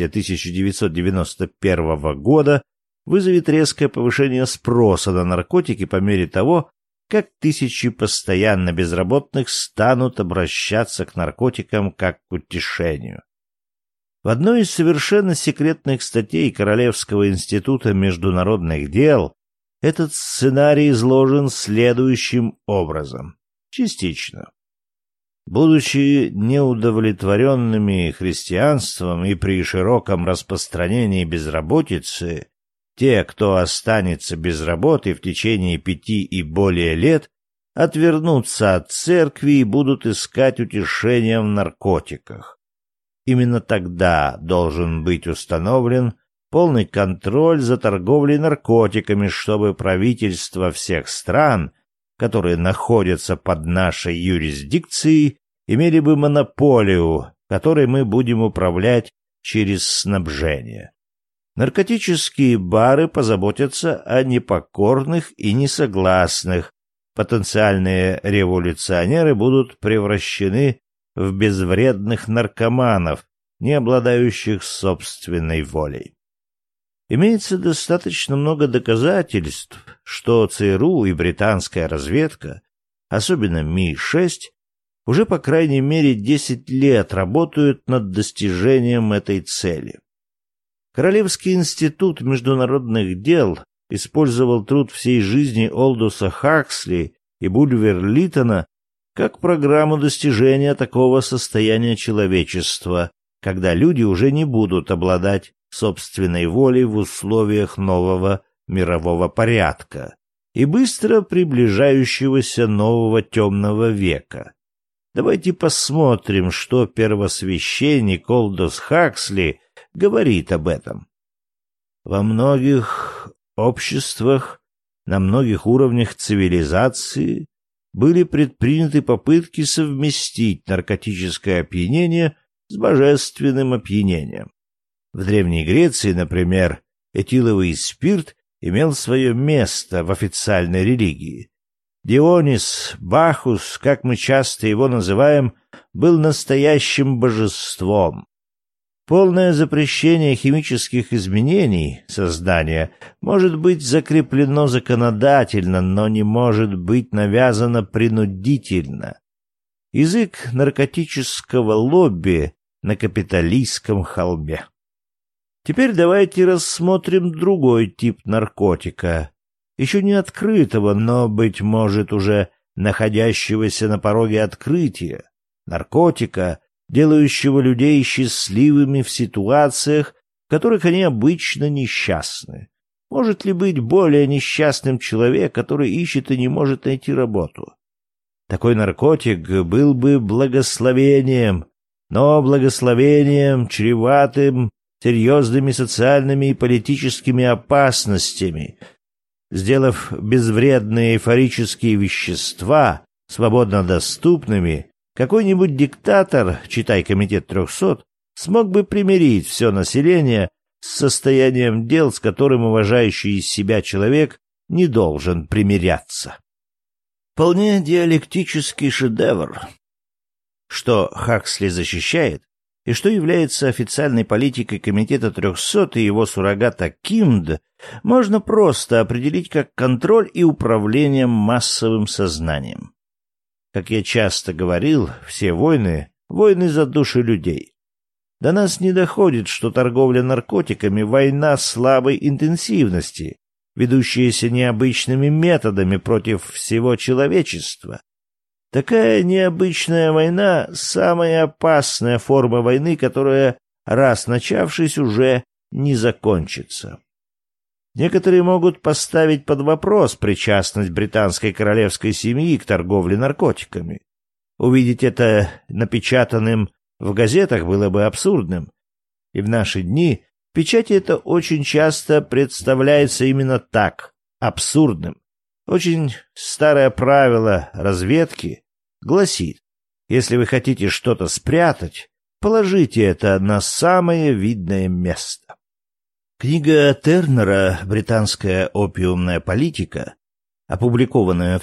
A: 1991 года, вызовет резкое повышение спроса на наркотики по мере того, как тысячи постоянно безработных станут обращаться к наркотикам как к утешению. В одной из совершенно секретных статей Королевского института международных дел этот сценарий изложен следующим образом. Частично. Будучи неудовлетворенными христианством и при широком распространении безработицы, те, кто останется без работы в течение 5 и более лет, отвернутся от церкви и будут искать утешения в наркотиках. Именно тогда должен быть установлен полный контроль за торговлей наркотиками, чтобы правительства всех стран которые находятся под нашей юрисдикцией, имели бы монополию, которой мы будем управлять через снабжение. Наркотические бары позаботятся о непокорных и несогласных. Потенциальные революционеры будут превращены в безвредных наркоманов, не обладающих собственной волей. Имеется достаточно много доказательств, что ЦРУ и британская разведка, особенно Ми-6, уже по крайней мере 10 лет работают над достижением этой цели. Королевский институт международных дел использовал труд всей жизни Олдоса Хаксли и Бульвер-Литтона как программу достижения такого состояния человечества, когда люди уже не будут обладать собственной волей в условиях нового мирового порядка и быстро приближающегося нового темного века. Давайте посмотрим, что первосвященник Олдос Хаксли говорит об этом. Во многих обществах, на многих уровнях цивилизации были предприняты попытки совместить наркотическое опьянение с божественным опьянением. В Древней Греции, например, этиловый спирт имел свое место в официальной религии. Дионис, Бахус, как мы часто его называем, был настоящим божеством. Полное запрещение химических изменений создания может быть закреплено законодательно, но не может быть навязано принудительно. Язык наркотического лобби на капиталистском холме. Теперь давайте рассмотрим другой тип наркотика, еще не открытого, но, быть может, уже находящегося на пороге открытия, наркотика, делающего людей счастливыми в ситуациях, в которых они обычно несчастны. Может ли быть более несчастным человек, который ищет и не может найти работу? Такой наркотик был бы благословением, но благословением, чреватым серьезными социальными и политическими опасностями. Сделав безвредные эйфорические вещества свободно доступными, какой-нибудь диктатор, читай Комитет 300, смог бы примирить все население с состоянием дел, с которым уважающий себя человек не должен примиряться. Вполне диалектический шедевр. Что Хаксли защищает, и что является официальной политикой Комитета 300 и его суррогата КИМД, можно просто определить как контроль и управление массовым сознанием. Как я часто говорил, все войны — войны за души людей. До нас не доходит, что торговля наркотиками — война слабой интенсивности, ведущаяся необычными методами против всего человечества. Такая необычная война — самая опасная форма войны, которая, раз начавшись, уже не закончится. Некоторые могут поставить под вопрос причастность британской королевской семьи к торговле наркотиками. Увидеть это напечатанным в газетах было бы абсурдным. И в наши дни в печати это очень часто представляется именно так, абсурдным. Очень старое правило разведки гласит: если вы хотите что-то спрятать, положите это на самое видное место. Книга Тернера «Британская опиумная политика», опубликованная в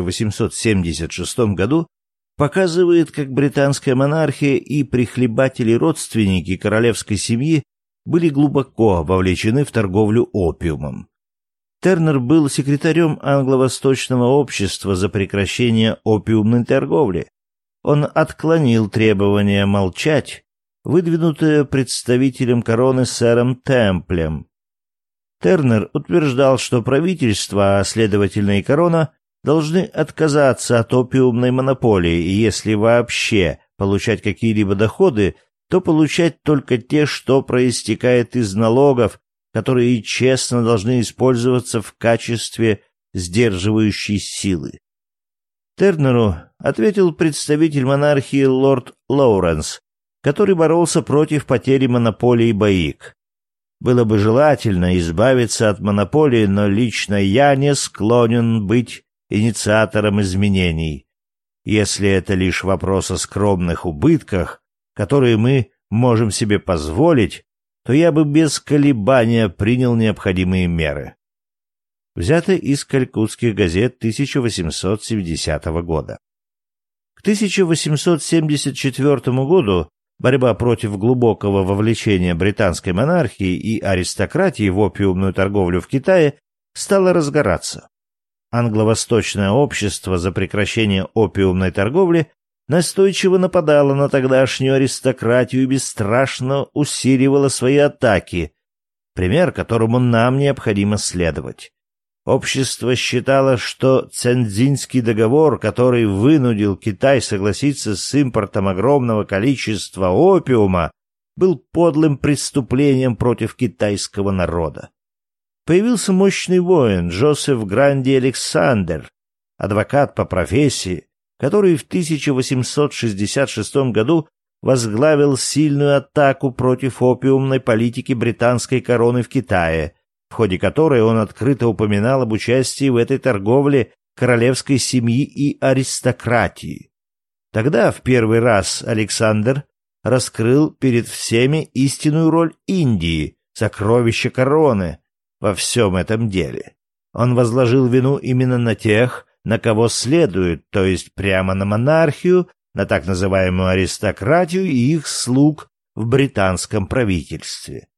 A: 1876 году, показывает, как британская монархия и прихлебатели-родственники королевской семьи были глубоко вовлечены в торговлю опиумом. Тернер был секретарем Англо-Восточного общества за прекращение опиумной торговли. Он отклонил требование молчать, выдвинутое представителем короны сэром Темплем. Тернер утверждал, что правительство, а следовательно и корона, должны отказаться от опиумной монополии и, если вообще получать какие-либо доходы, то получать только те, что проистекает из налогов, которые честно должны использоваться в качестве сдерживающей силы. Тернеру ответил представитель монархии лорд Лоуренс, который боролся против потери монополии БАИК. Было бы желательно избавиться от монополии, но лично я не склонен быть инициатором изменений. Если это лишь вопрос о скромных убытках, которые мы можем себе позволить, то я бы без колебания принял необходимые меры. Взято из калькуттских газет 1870 года. К 1874 году борьба против глубокого вовлечения британской монархии и аристократии в опиумную торговлю в Китае стала разгораться. Англо-восточное общество за прекращение опиумной торговли настойчиво нападало на тогдашнюю аристократию и бесстрашно усиливало свои атаки, пример которому нам необходимо следовать. Общество считало, что Цзиньцзинский договор, который вынудил Китай согласиться с импортом огромного количества опиума, был подлым преступлением против китайского народа. Появился мощный воин Джозеф Гранди Александр, адвокат по профессии, который в 1866 году возглавил сильную атаку против опиумной политики британской короны в Китае, в ходе которой он открыто упоминал об участии в этой торговле королевской семьи и аристократии. Тогда в первый раз Александр раскрыл перед всеми истинную роль Индии, сокровища короны, во всем этом деле. Он возложил вину именно на тех, на кого следует, то есть прямо на монархию, на так называемую аристократию и их слуг в британском правительстве.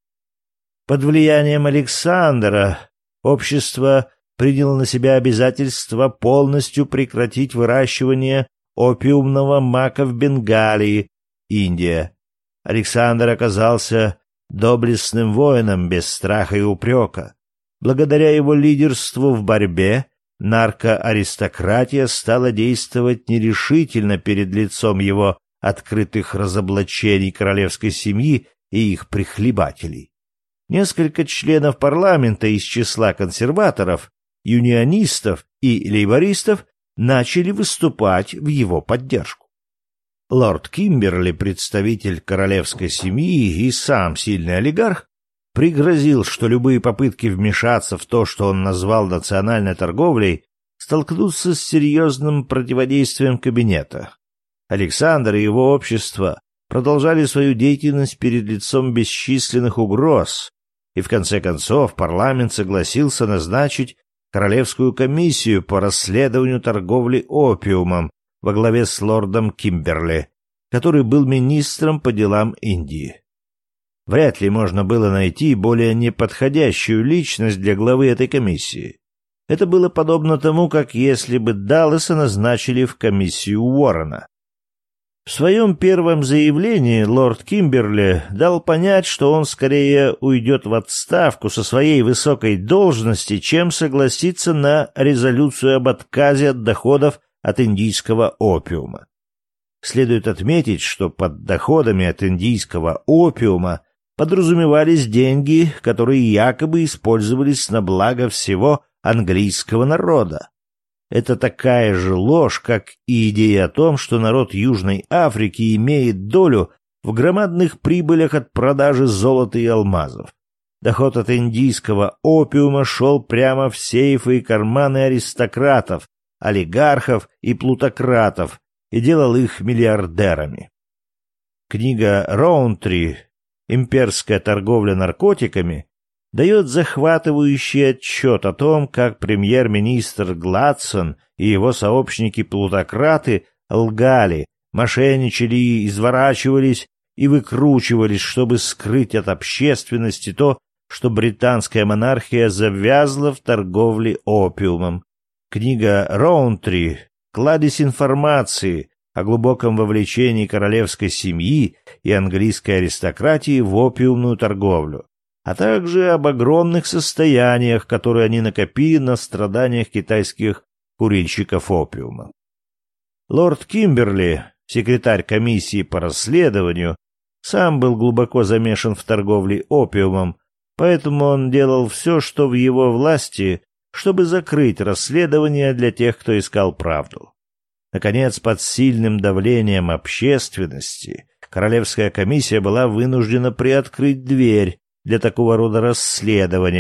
A: Под влиянием Александра общество приняло на себя обязательство полностью прекратить выращивание опиумного мака в Бенгалии, Индия. Александр оказался доблестным воином без страха и упрека. Благодаря его лидерству в борьбе наркоаристократия стала действовать нерешительно перед лицом его открытых разоблачений королевской семьи и их прихлебателей. Несколько членов парламента из числа консерваторов, юнионистов и лейбористов начали выступать в его поддержку. Лорд Кимберли, представитель королевской семьи и сам сильный олигарх, пригрозил, что любые попытки вмешаться в то, что он назвал национальной торговлей, столкнутся с серьезным противодействием кабинета. Александр и его общество продолжали свою деятельность перед лицом бесчисленных угроз, и в конце концов парламент согласился назначить Королевскую комиссию по расследованию торговли опиумом во главе с лордом Кимберли, который был министром по делам Индии. Вряд ли можно было найти более неподходящую личность для главы этой комиссии. Это было подобно тому, как если бы Даллеса назначили в комиссию Уоррена. В своем первом заявлении лорд Кимберли дал понять, что он скорее уйдет в отставку со своей высокой должности, чем согласится на резолюцию об отказе от доходов от индийского опиума. Следует отметить, что под доходами от индийского опиума подразумевались деньги, которые якобы использовались на благо всего английского народа. Это такая же ложь, как и идея о том, что народ Южной Африки имеет долю в громадных прибылях от продажи золота и алмазов. Доход от индийского опиума шел прямо в сейфы и карманы аристократов, олигархов и плутократов и делал их миллиардерами. Книга Роунтри «Имперская торговля наркотиками» дает захватывающий отчет о том, как премьер-министр Гладсон и его сообщники-плутократы лгали, мошенничали, изворачивались и выкручивались, чтобы скрыть от общественности то, что британская монархия завязла в торговле опиумом. Книга Роунтри — кладезь информации о глубоком вовлечении королевской семьи и английской аристократии в опиумную торговлю, а также об огромных состояниях, которые они накопили на страданиях китайских курильщиков опиума. Лорд Кимберли, секретарь комиссии по расследованию, сам был глубоко замешан в торговле опиумом, поэтому он делал все, что в его власти, чтобы закрыть расследование для тех, кто искал правду. Наконец, под сильным давлением общественности, Королевская комиссия была вынуждена приоткрыть дверь для такого рода расследования,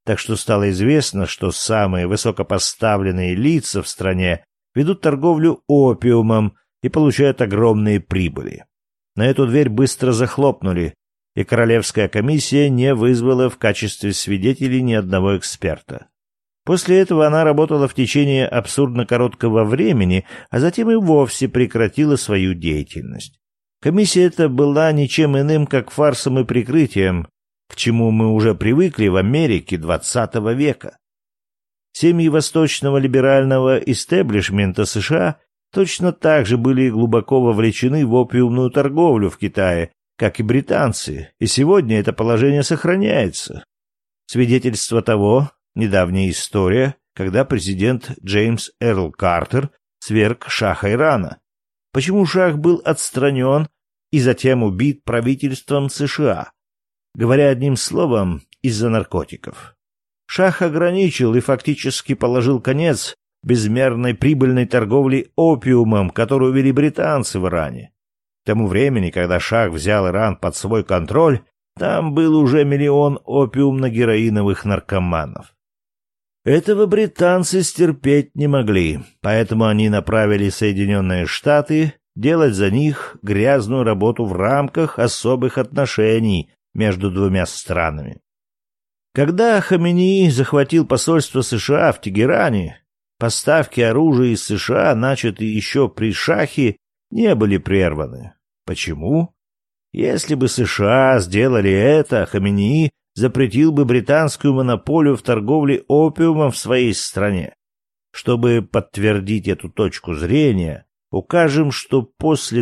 A: так что стало известно, что самые высокопоставленные лица в стране ведут торговлю опиумом и получают огромные прибыли. На эту дверь быстро захлопнули, и Королевская комиссия не вызвала в качестве свидетелей ни одного эксперта. После этого она работала в течение абсурдно короткого времени, а затем и вовсе прекратила свою деятельность. Комиссия эта была ничем иным, как фарсом и прикрытием, к чему мы уже привыкли в Америке XX века. Семьи восточного либерального истеблишмента США точно так же были глубоко вовлечены в опиумную торговлю в Китае, как и британцы, и сегодня это положение сохраняется. Свидетельство того — недавняя история, когда президент Джеймс Эрл Картер сверг шаха Ирана. Почему шах был отстранен и затем убит правительством США? Говоря одним словом, из-за наркотиков. Шах ограничил и фактически положил конец безмерной прибыльной торговле опиумом, которую вели британцы в Иране. К тому времени, когда шах взял Иран под свой контроль, там был уже 1 миллион опиумно-героиновых наркоманов. Этого британцы стерпеть не могли, поэтому они направили Соединенные Штаты делать за них грязную работу в рамках особых отношений между двумя странами. Когда Хаменеи захватил посольство США в Тегеране, поставки оружия из США, начатые еще при шахе, не были прерваны. Почему? Если бы США сделали это, Хаменеи запретил бы британскую монополию в торговле опиумом в своей стране. Чтобы подтвердить эту точку зрения, укажем, что после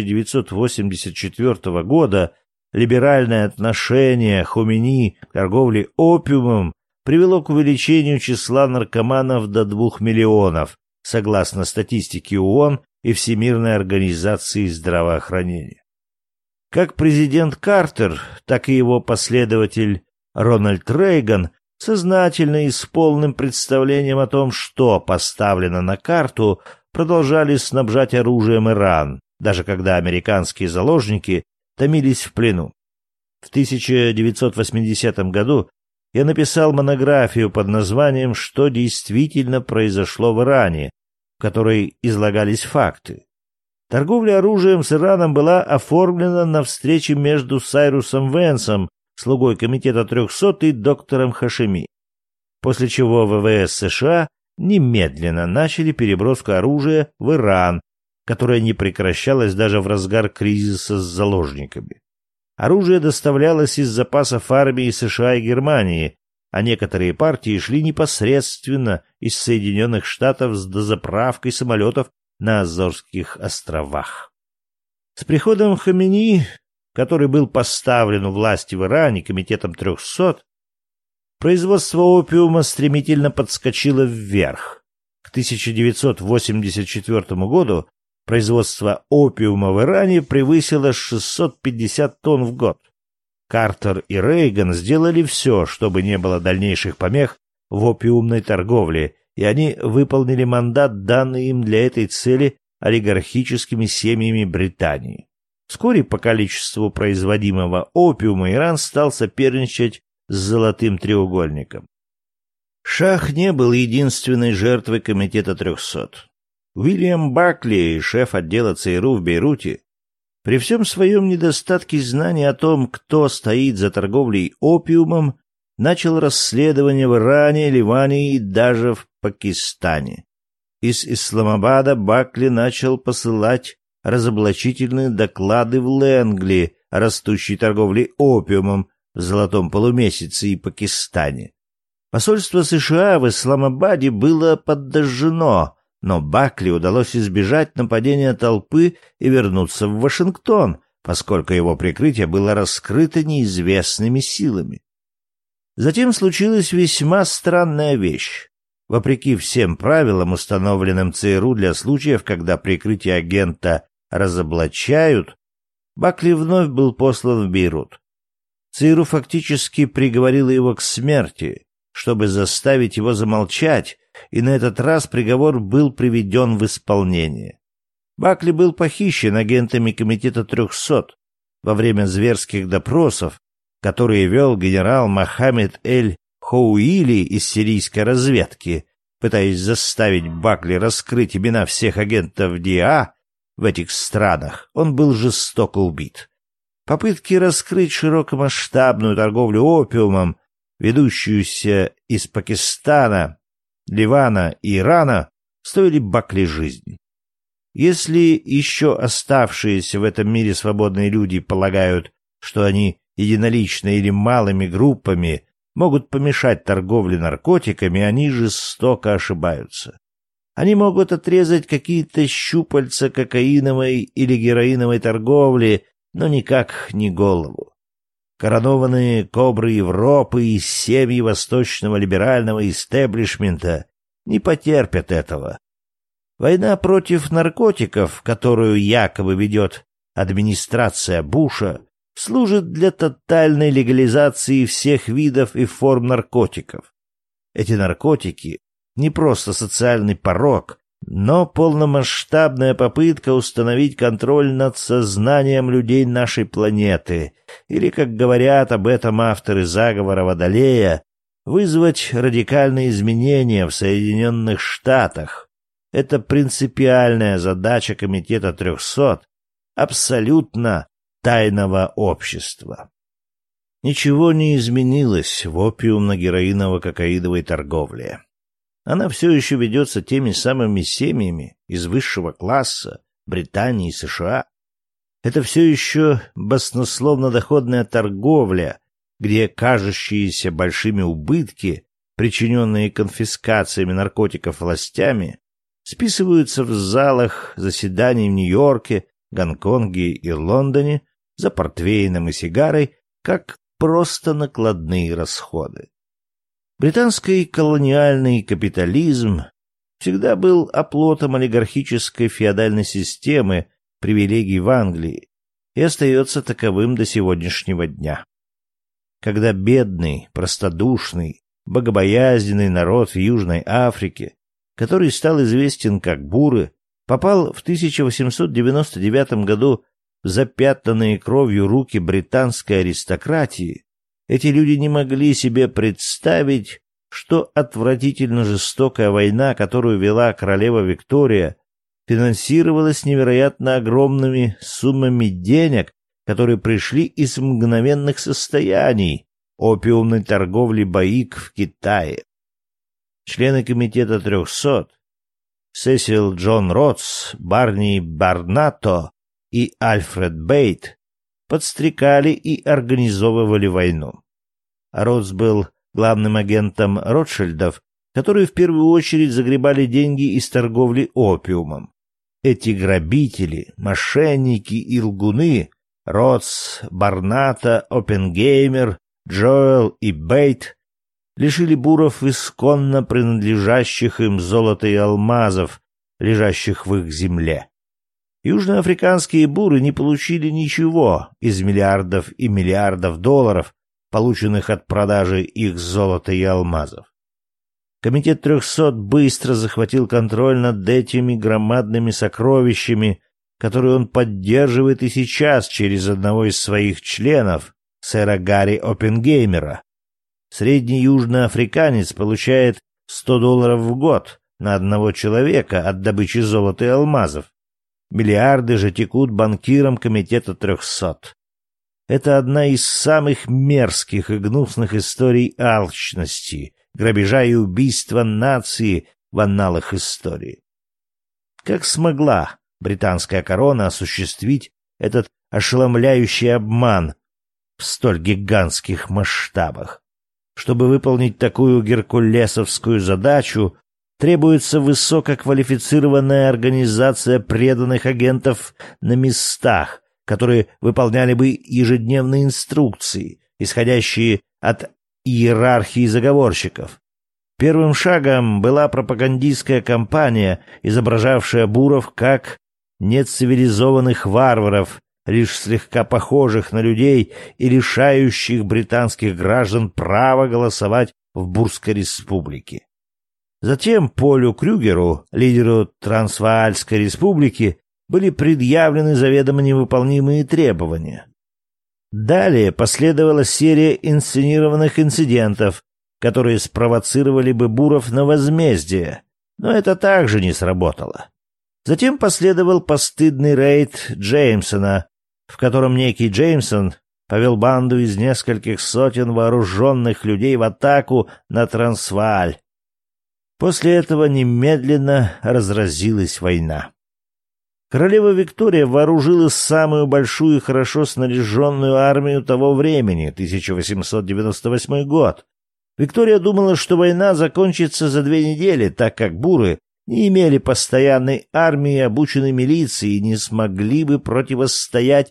A: 1984 года либеральное отношение Хаменеи к торговле опиумом привело к увеличению числа наркоманов до 2 миллионов, согласно статистике ООН и Всемирной организации здравоохранения. Как президент Картер, так и его последователь Рональд Рейган сознательно и с полным представлением о том, что поставлено на карту, продолжали снабжать оружием Иран, даже когда американские заложники томились в плену. В 1980 году я написал монографию под названием «Что действительно произошло в Иране», в которой излагались факты. Торговля оружием с Ираном была оформлена на встрече между Сайрусом Вэнсом, слугой комитета 300, и доктором Хашеми, после чего ВВС США немедленно начали переброску оружия в Иран, которая не прекращалась даже в разгар кризиса с заложниками. Оружие доставлялось из запасов армии США и Германии, а некоторые партии шли непосредственно из Соединенных Штатов с дозаправкой самолетов на Азорских островах. С приходом Хаменеи, который был поставлен у власти в Иране комитетом 300, производство опиума стремительно подскочило вверх. К 1984 году производство опиума в Иране превысило 650 тонн в год. Картер и Рейган сделали все, чтобы не было дальнейших помех в опиумной торговле, и они выполнили мандат, данный им для этой цели олигархическими семьями Британии. Вскоре по количеству производимого опиума Иран стал соперничать с Золотым треугольником. Шах не был единственной жертвой комитета 300. Уильям Бакли, шеф отдела ЦРУ в Бейруте, при всем своем недостатке знаний о том, кто стоит за торговлей опиумом, начал расследование в Иране, Ливане и даже в Пакистане. Из Исламабада Бакли начал посылать разоблачительные доклады в Лэнгли о растущей торговле опиумом в Золотом полумесяце и Пакистане. Посольство США в Исламабаде было подожжено, но Бакли удалось избежать нападения толпы и вернуться в Вашингтон, поскольку его прикрытие было раскрыто неизвестными силами. Затем случилась весьма странная вещь. Вопреки всем правилам, установленным ЦРУ для случаев, когда прикрытие агента разоблачают, Бакли вновь был послан в Бейрут. ЦРУ фактически приговорило его к смерти, чтобы заставить его замолчать, и на этот раз приговор был приведен в исполнение. Бакли был похищен агентами комитета 300 во время зверских допросов, которые вел генерал Мохаммед Хоуили из сирийской разведки, пытаясь заставить Бакли раскрыть имена всех агентов ДИА в этих странах, он был жестоко убит. Попытки раскрыть широкомасштабную торговлю опиумом, ведущуюся из Пакистана, Ливана и Ирана, стоили Бакли жизни. Если еще оставшиеся в этом мире свободные люди полагают, что они единолично или малыми группами могут помешать торговле наркотиками, они жестоко ошибаются. Они могут отрезать какие-то щупальца кокаиновой или героиновой торговли, но никак не голову. Коронованные кобры Европы и семьи восточного либерального истеблишмента не потерпят этого. Война против наркотиков, которую якобы ведет администрация Буша, служит для тотальной легализации всех видов и форм наркотиков. Эти наркотики не просто социальный порок, но полномасштабная попытка установить контроль над сознанием людей нашей планеты, или, как говорят об этом авторы заговора Водолея, вызвать радикальные изменения в Соединенных Штатах. Это принципиальная задача Комитета 300 абсолютно тайного общества. Ничего не изменилось в опиумно-героиново-кокаиновой торговле. Она все еще ведется теми самыми семьями из высшего класса Британии и США. Это все еще баснословно доходная торговля, где кажущиеся большими убытки, причиненные конфискациями наркотиков властями, списываются в залах заседаний в Нью-Йорке, Гонконге и Лондоне за портвейном и сигарой, как просто накладные расходы. Британский колониальный капитализм всегда был оплотом олигархической феодальной системы привилегий в Англии и остается таковым до сегодняшнего дня. Когда бедный, простодушный, богобоязненный народ в Южной Африке, который стал известен как буры, попал в 1899 году в запятнанные кровью руки британской аристократии, эти люди не могли себе представить, что отвратительно жестокая война, которую вела королева Виктория, финансировалась невероятно огромными суммами денег, которые пришли из мгновенных состояний опиумной торговли Баик в Китае. Члены Комитета 300 Сесил Джон Ротс, Барни Барнато и Альфред Бейт подстрекали и организовывали войну. Ротс был главным агентом Ротшильдов, которые в первую очередь загребали деньги из торговли опиумом. Эти грабители, мошенники и лгуны — Ротс, Барната, Оппенгеймер, Джоэл и Бейт — лишили буров исконно принадлежащих им золота и алмазов, лежащих в их земле. Южноафриканские буры не получили ничего из миллиардов и миллиардов долларов, полученных от продажи их золота и алмазов. Комитет 300 быстро захватил контроль над этими громадными сокровищами, которые он поддерживает и сейчас через одного из своих членов, сэра Гарри Оппенгеймера. Средний южноафриканец получает $100 в год на одного человека от добычи золота и алмазов. Миллиарды же текут банкирам Комитета 300. Это одна из самых мерзких и гнусных историй алчности, грабежа и убийства нации в анналах истории. Как смогла британская корона осуществить этот ошеломляющий обман в столь гигантских масштабах? Чтобы выполнить такую геркулесовскую задачу, требуется высококвалифицированная организация преданных агентов на местах, которые выполняли бы ежедневные инструкции, исходящие от иерархии заговорщиков. Первым шагом была пропагандистская кампания, изображавшая буров как нецивилизованных варваров, лишь слегка похожих на людей и лишающих британских граждан права голосовать в Бурской республике. Затем Полю Крюгеру, лидеру Трансваальской республики, были предъявлены заведомо невыполнимые требования. Далее последовала серия инсценированных инцидентов, которые спровоцировали бы буров на возмездие, но это также не сработало. Затем последовал постыдный рейд Джеймсона, в котором некий Джеймсон повел банду из нескольких сотен вооруженных людей в атаку на Трансвааль. После этого немедленно разразилась война. Королева Виктория вооружила самую большую и хорошо снаряженную армию того времени, 1898 год. Виктория думала, что война закончится за 2 недели, так как буры не имели постоянной армии и обученной милиции и не смогли бы противостоять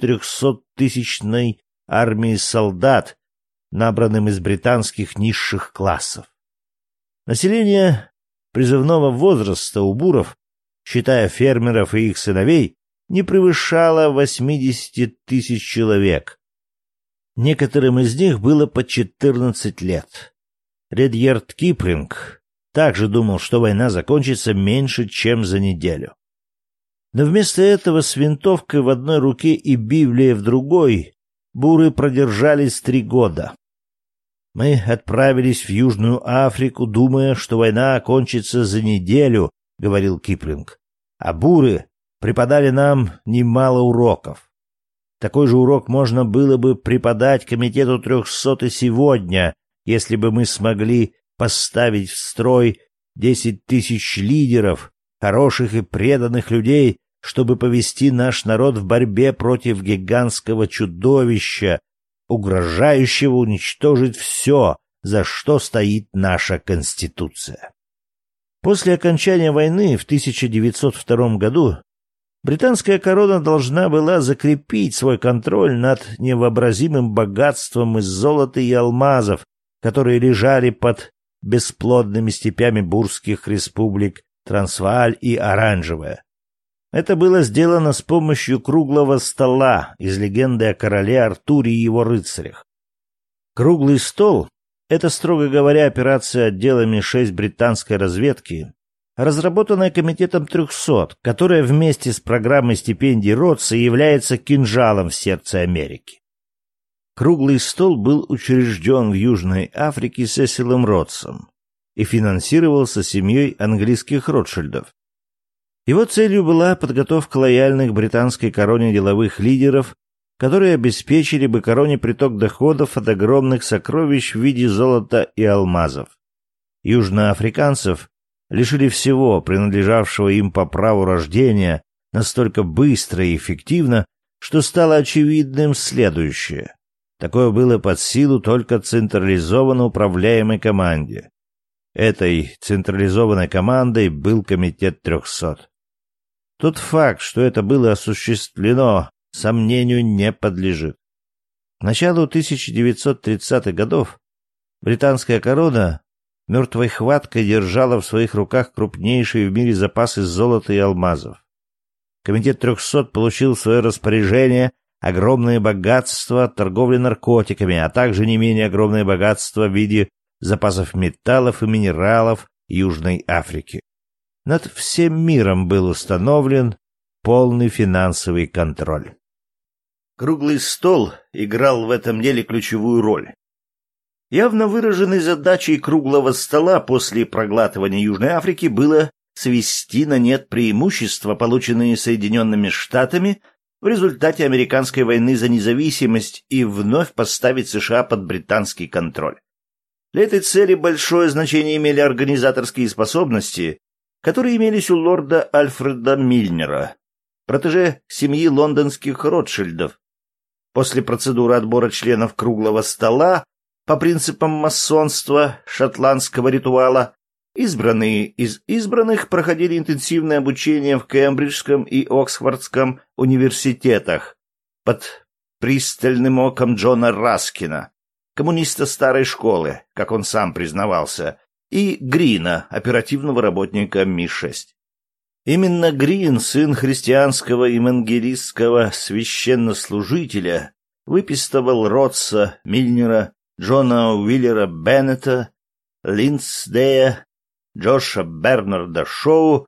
A: 400-тысячной армии солдат, набранным из британских низших классов. Население призывного возраста у буров, считая фермеров и их сыновей, не превышало 80 тысяч человек. Некоторым из них было по 14 лет. Редьярд Киплинг также думал, что война закончится меньше, чем за неделю. Но вместо этого с винтовкой в одной руке и Библией в другой буры продержались 3 года. Мы отправились в Южную Африку, думая, что война окончится за неделю, — говорил Киплинг. А буры преподали нам немало уроков. Такой же урок можно было бы преподать комитету 300 и сегодня, если бы мы смогли поставить в строй 10 тысяч лидеров, хороших и преданных людей, чтобы повести наш народ в борьбе против гигантского чудовища, угрожающего уничтожить все, за что стоит наша Конституция. После окончания войны в 1902 году британская корона должна была закрепить свой контроль над невообразимым богатством из золота и алмазов, которые лежали под бесплодными степями бурских республик Трансвааль и Оранжевая. Это было сделано с помощью круглого стола из легенды о короле Артуре и его рыцарях. Круглый стол — это, строго говоря, операция отдела МИ-6 британской разведки, разработанная комитетом 300, которая вместе с программой стипендий Ротса является кинжалом в сердце Америки. Круглый стол был учрежден в Южной Африке Сесилом Ротсом и финансировался семьей английских Ротшильдов. Его целью была подготовка лояльных британской короне деловых лидеров, которые обеспечили бы короне приток доходов от огромных сокровищ в виде золота и алмазов. Южноафриканцев лишили всего, принадлежавшего им по праву рождения, настолько быстро и эффективно, что стало очевидным следующее. Такое было под силу только централизованно управляемой команде. Этой централизованной командой был комитет 300. Тот факт, что это было осуществлено, сомнению не подлежит. К началу 1930-х годов британская корона мертвой хваткой держала в своих руках крупнейшие в мире запасы золота и алмазов. Комитет 300 получил в свое распоряжение огромное богатство от торговли наркотиками, а также не менее огромное богатство в виде запасов металлов и минералов Южной Африки. Над всем миром был установлен полный финансовый контроль. Круглый стол играл в этом деле ключевую роль. Явно выраженной задачей круглого стола после проглатывания Южной Африки было свести на нет преимущества, полученные Соединенными Штатами в результате американской войны за независимость, и вновь поставить США под британский контроль. Для этой цели большое значение имели организаторские способности, которые имелись у лорда Альфреда Мильнера, протеже семьи лондонских Ротшильдов. После процедуры отбора членов круглого стола по принципам масонства, шотландского ритуала, избранные из избранных проходили интенсивное обучение в Кембриджском и Оксфордском университетах под пристальным оком Джона Раскина, коммуниста старой школы, как он сам признавался, и Грина, оперативного работника Ми-6. Именно Грин, сын христианского евангелистского священнослужителя, выпистывал Ротса, Мильнера, Джона Уиллера Беннета, Линдсдея, Джоша Бернарда Шоу,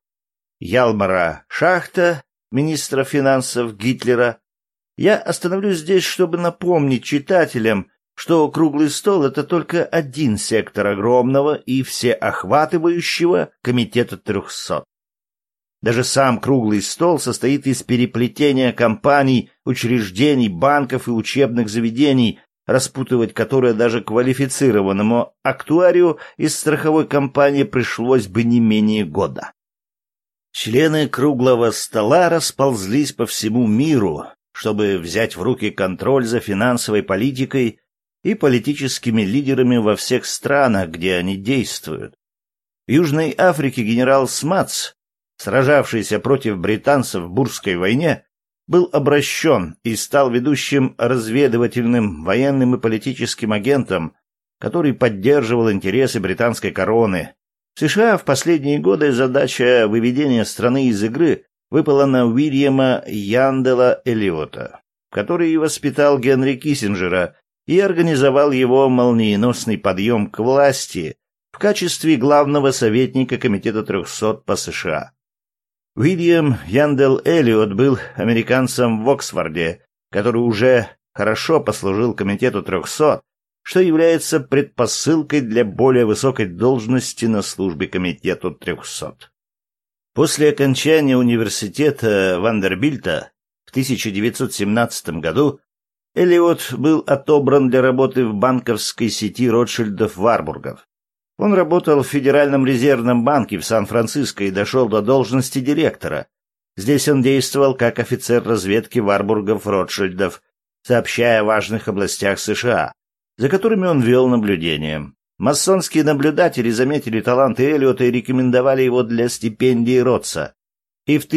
A: Ялмара Шахта, министра финансов Гитлера. Я остановлюсь здесь, чтобы напомнить читателям, что круглый стол — это только один сектор огромного и всеохватывающего комитета 300. Даже сам круглый стол состоит из переплетения компаний, учреждений, банков и учебных заведений, распутывать которые даже квалифицированному актуарию из страховой компании пришлось бы не менее года. Члены круглого стола расползлись по всему миру, чтобы взять в руки контроль за финансовой политикой и политическими лидерами во всех странах, где они действуют. В Южной Африке генерал Смац, сражавшийся против британцев в Бурской войне, был обращен и стал ведущим разведывательным, военным и политическим агентом, который поддерживал интересы британской короны. В США в последние годы задача выведения страны из игры выпала на Уильяма Яндела Эллиота, который воспитал Генри Киссинджера и организовал его молниеносный подъем к власти в качестве главного советника Комитета 300 по США. Уильям Яндел Эллиот был американцем в Оксфорде, который уже хорошо послужил Комитету 300, что является предпосылкой для более высокой должности на службе Комитету 300. После окончания университета Вандербильта в 1917 году Эллиот был отобран для работы в банковской сети Ротшильдов-Варбургов. Он работал в Федеральном резервном банке в Сан-Франциско и дошел до должности директора. Здесь он действовал как офицер разведки Варбургов-Ротшильдов, сообщая о важных областях США, за которыми он вел наблюдение. Масонские наблюдатели заметили таланты Эллиота и рекомендовали его для стипендии Ротса. И в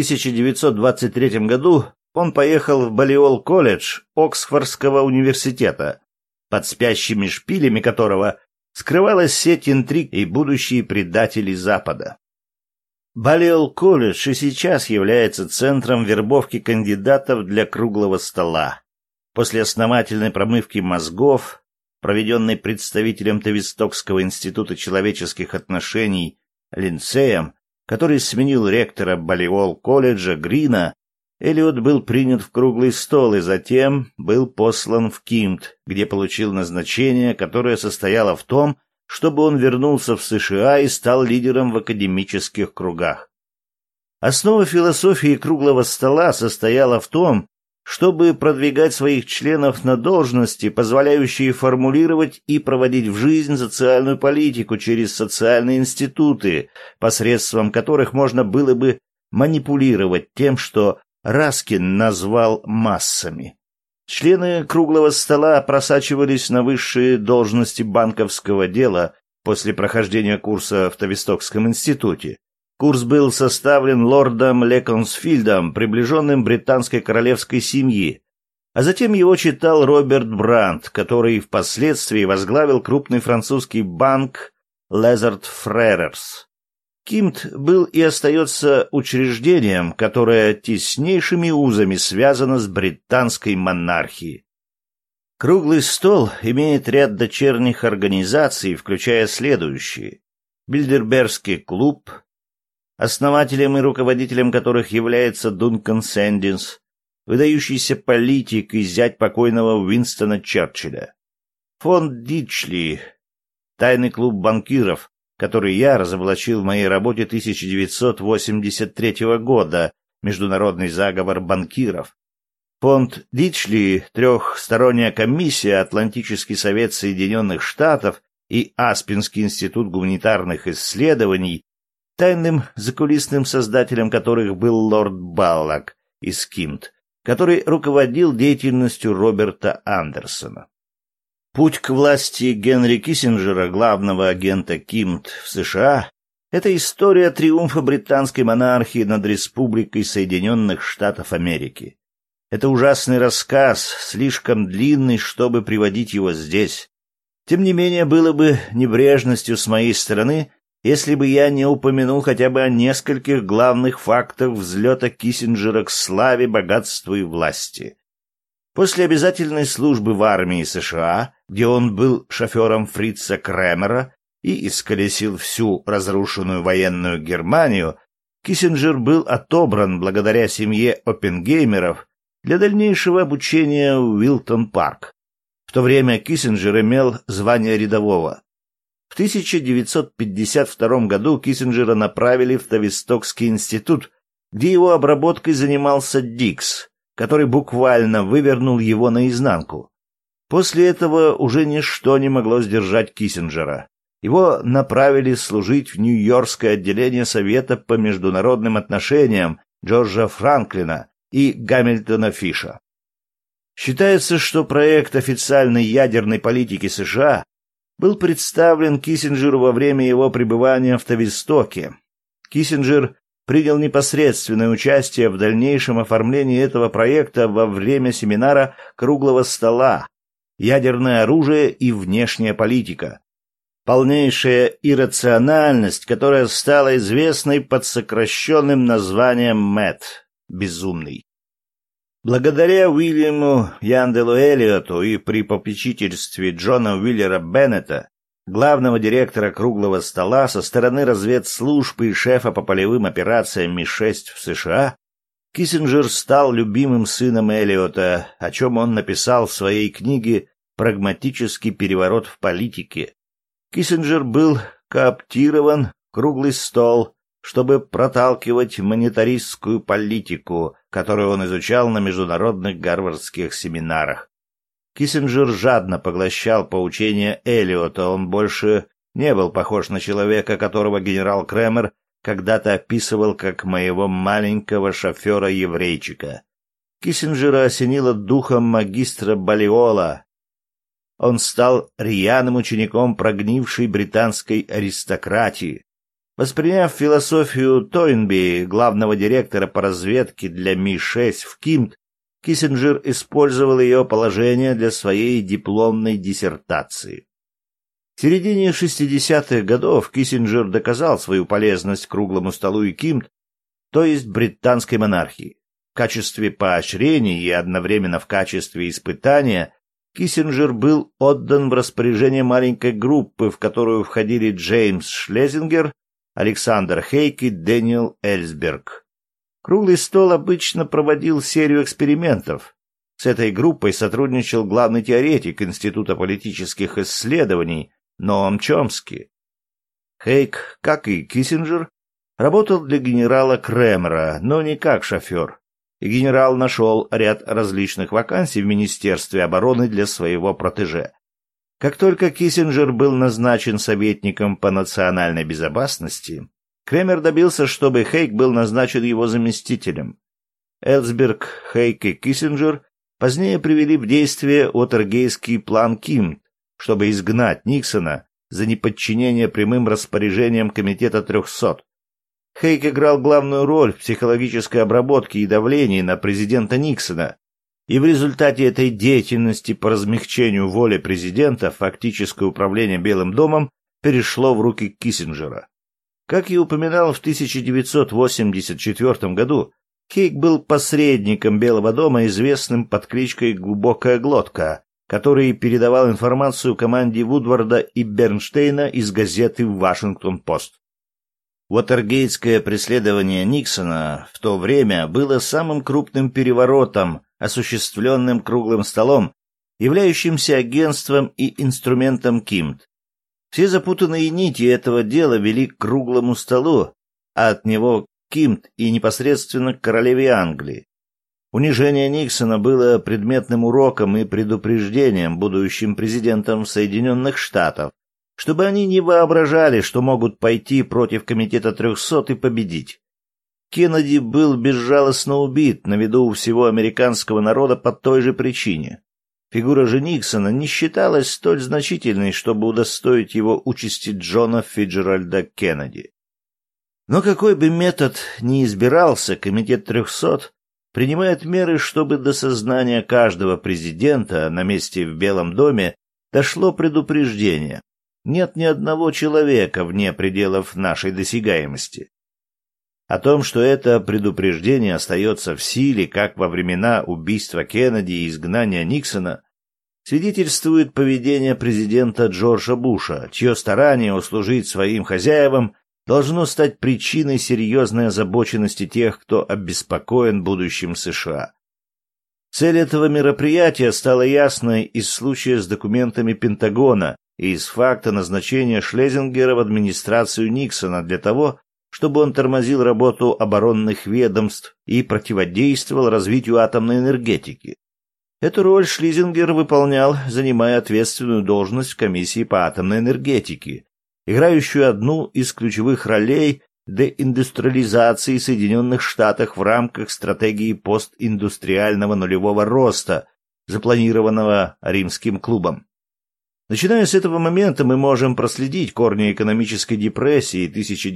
A: 1923 году он поехал в Баллиол-колледж Оксфордского университета, под спящими шпилями которого скрывалась сеть интриг и будущие предатели Запада. Баллиол-колледж и сейчас является центром вербовки кандидатов для круглого стола. После основательной промывки мозгов, проведенной представителем Тавистокского института человеческих отношений Линдсеем, который сменил ректора Баллиол-колледжа Грина, Эллиот был принят в круглый стол и затем был послан в КИМТ, где получил назначение, которое состояло в том, чтобы он вернулся в США и стал лидером в академических кругах. Основа философии круглого стола состояла в том, чтобы продвигать своих членов на должности, позволяющие формулировать и проводить в жизнь социальную политику через социальные институты, посредством которых можно было бы манипулировать тем, что Раскин назвал массами. Члены круглого стола просачивались на высшие должности банковского дела после прохождения курса в Тавистокском институте. Курс был составлен лордом Леконсфилдом, приближенным британской королевской семьи, а затем его читал Роберт Брандт, который впоследствии возглавил крупный французский банк Lazard Freres. КИМТ был и остается учреждением, которое теснейшими узами связано с британской монархией. Круглый стол имеет ряд дочерних организаций, включая следующие: Бильдербергский клуб, основателем и руководителем которых является Дункан Сэндинс, выдающийся политик и зять покойного Уинстона Черчилля, фонд Дитчли, тайный клуб банкиров, который я разоблачил в моей работе 1983 года «Международный заговор банкиров». Фонд Дитчли, трехсторонняя комиссия, Атлантический совет Соединенных Штатов и Аспинский институт гуманитарных исследований, тайным закулисным создателем которых был лорд Баллак из КИМТ, который руководил деятельностью Роберта Андерсона. Путь к власти Генри Киссинджера, главного агента КИМТ в США, это история триумфа британской монархии над Республикой Соединенных Штатов Америки. Это ужасный рассказ, слишком длинный, чтобы приводить его здесь. Тем не менее, было бы небрежностью с моей стороны, если бы я не упомянул хотя бы о нескольких главных фактах взлета Киссинджера к славе, богатству и власти. После обязательной службы в армии США, где он был шофером Фрица Кремера и исколесил всю разрушенную военную Германию, Киссинджер был отобран благодаря семье Оппенгеймеров для дальнейшего обучения в Уилтон-парк. В то время Киссинджер имел звание рядового. В 1952 году Киссинджера направили в Тавистокский институт, где его обработкой занимался Дикс, который буквально вывернул его наизнанку. После этого уже ничто не могло сдержать Киссинджера. Его направили служить в Нью-Йоркское отделение Совета по международным отношениям Джорджа Франклина и Гамильтона Фиша. Считается, что проект официальной ядерной политики США был представлен Киссинджеру во время его пребывания в Тавистоке. Киссинджер принял непосредственное участие в дальнейшем оформлении этого проекта во время семинара «Круглого стола. Ядерное оружие и внешняя политика». Полнейшая иррациональность, которая стала известной под сокращенным названием МЭТ – «Безумный». Благодаря Уильяму Янделу Эллиоту и при попечительстве Джона Уиллера Беннета, главного директора «Круглого стола», со стороны разведслужб и шефа по полевым операциям Ми-6 в США, Киссинджер стал любимым сыном Эллиота, о чем он написал в своей книге «Прагматический переворот в политике». Киссинджер был кооптирован в «Круглый стол», чтобы проталкивать монетаристскую политику, которую он изучал на международных гарвардских семинарах. Киссинджер жадно поглощал поучения Эллиота, он больше не был похож на человека, которого генерал Кремер когда-то описывал как моего маленького шофера-еврейчика. Киссинджера осенило духом магистра Баллиола. Он стал рьяным учеником прогнившей британской аристократии. Восприняв философию Тойнби, главного директора по разведке для Ми-6 в КИМТ, Киссинджер использовал ее положение для своей дипломной диссертации. В середине 60-х годов Киссинджер доказал свою полезность Круглому столу и КИМТ, то есть британской монархии. В качестве поощрения и одновременно в качестве испытания Киссинджер был отдан в распоряжение маленькой группы, в которую входили Джеймс Шлезингер, Александр Хейк и Дэниел Эльсберг. Круглый стол обычно проводил серию экспериментов. С этой группой сотрудничал главный теоретик Института политических исследований Ноам Чомски. Хейк, как и Киссинджер, работал для генерала Кремера, но не как шофер. И генерал нашел ряд различных вакансий в Министерстве обороны для своего протеже. Как только Киссинджер был назначен советником по национальной безопасности, Кремер добился, чтобы Хейк был назначен его заместителем. Эльсберг, Хейк и Киссинджер позднее привели в действие Уотергейский план КИМТ, чтобы изгнать Никсона за неподчинение прямым распоряжениям Комитета 300. Хейк играл главную роль в психологической обработке и давлении на президента Никсона, и в результате этой деятельности по размягчению воли президента фактическое управление Белым домом перешло в руки Киссинджера. Как я упоминал, в 1984 году Хейк был посредником Белого дома, известным под кличкой «Глубокая глотка», который передавал информацию команде Вудварда и Бернштейна из газеты «Вашингтон-Пост». Уотергейтское преследование Никсона в то время было самым крупным переворотом, осуществленным Круглым столом, являющимся агентством и инструментом КИМТ. Все запутанные нити этого дела вели к Круглому столу, а от него к КИМТ и непосредственно к королеве Англии. Унижение Никсона было предметным уроком и предупреждением будущим президентам Соединенных Штатов, чтобы они не воображали, что могут пойти против Комитета 300 и победить. Кеннеди был безжалостно убит на виду у всего американского народа по той же причине. Фигура же Никсона не считалась столь значительной, чтобы удостоить его участи Джона Фиджеральда Кеннеди. Но какой бы метод ни избирался, Комитет 300 принимает меры, чтобы до сознания каждого президента на месте в Белом доме дошло предупреждение. Нет ни одного человека вне пределов нашей досягаемости. О том, что это предупреждение остается в силе, как во времена убийства Кеннеди и изгнания Никсона, свидетельствует поведение президента Джорджа Буша, чье старание услужить своим хозяевам должно стать причиной серьезной озабоченности тех, кто обеспокоен будущим США. Цель этого мероприятия стала ясной из случая с документами Пентагона и из факта назначения Шлезингера в администрацию Никсона для того, чтобы он тормозил работу оборонных ведомств и противодействовал развитию атомной энергетики. Эту роль Шлезингер выполнял, занимая ответственную должность в комиссии по атомной энергетике, играющую одну из ключевых ролей деиндустриализации Соединенных Штатов в рамках стратегии постиндустриального нулевого роста, запланированного Римским клубом. Начиная с этого момента мы можем проследить корни экономической депрессии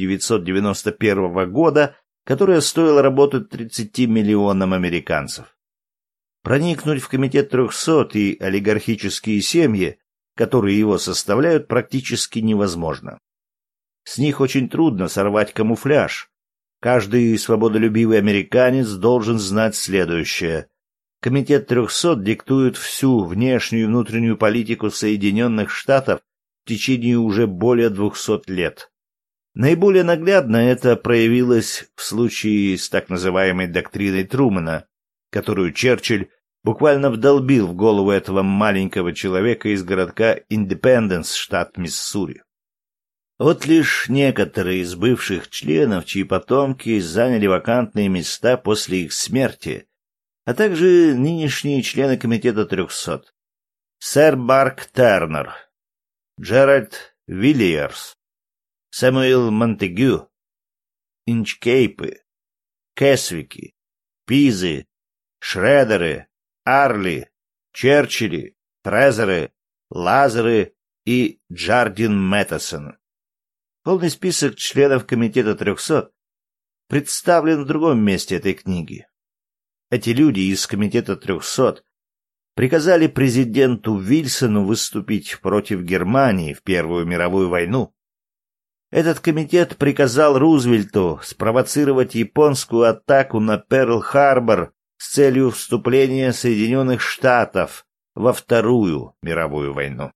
A: 1991 года, которая стоила работы 30 миллионам американцев. Проникнуть в комитет 300 и олигархические семьи, которые его составляют, практически невозможно. С них очень трудно сорвать камуфляж. Каждый свободолюбивый американец должен знать следующее. Комитет 300 диктует всю внешнюю и внутреннюю политику Соединенных Штатов в течение уже более 200 лет. Наиболее наглядно это проявилось в случае с так называемой доктриной Трумэна, которую Черчилль буквально вдолбил в голову этого маленького человека из городка Индепенденс, штат Миссури. Вот лишь некоторые из бывших членов, чьи потомки заняли вакантные места после их смерти, а также нынешние члены комитета 300. Сэр Марк Тернер, Джеральд Вильерс, Сэмюэл Монтегю, Инчкейпы, Кесвики, Пизы, Шредеры, Арли, Черчилли, Фрезеры, Лазеры и Джардин Мэттесон. Полный список членов комитета 300 представлен в другом месте этой книги. Эти люди из комитета 300 приказали президенту Вильсону выступить против Германии в Первую мировую войну. Этот комитет приказал Рузвельту спровоцировать японскую атаку на Перл-Харбор с целью вступления Соединенных Штатов во Вторую мировую войну.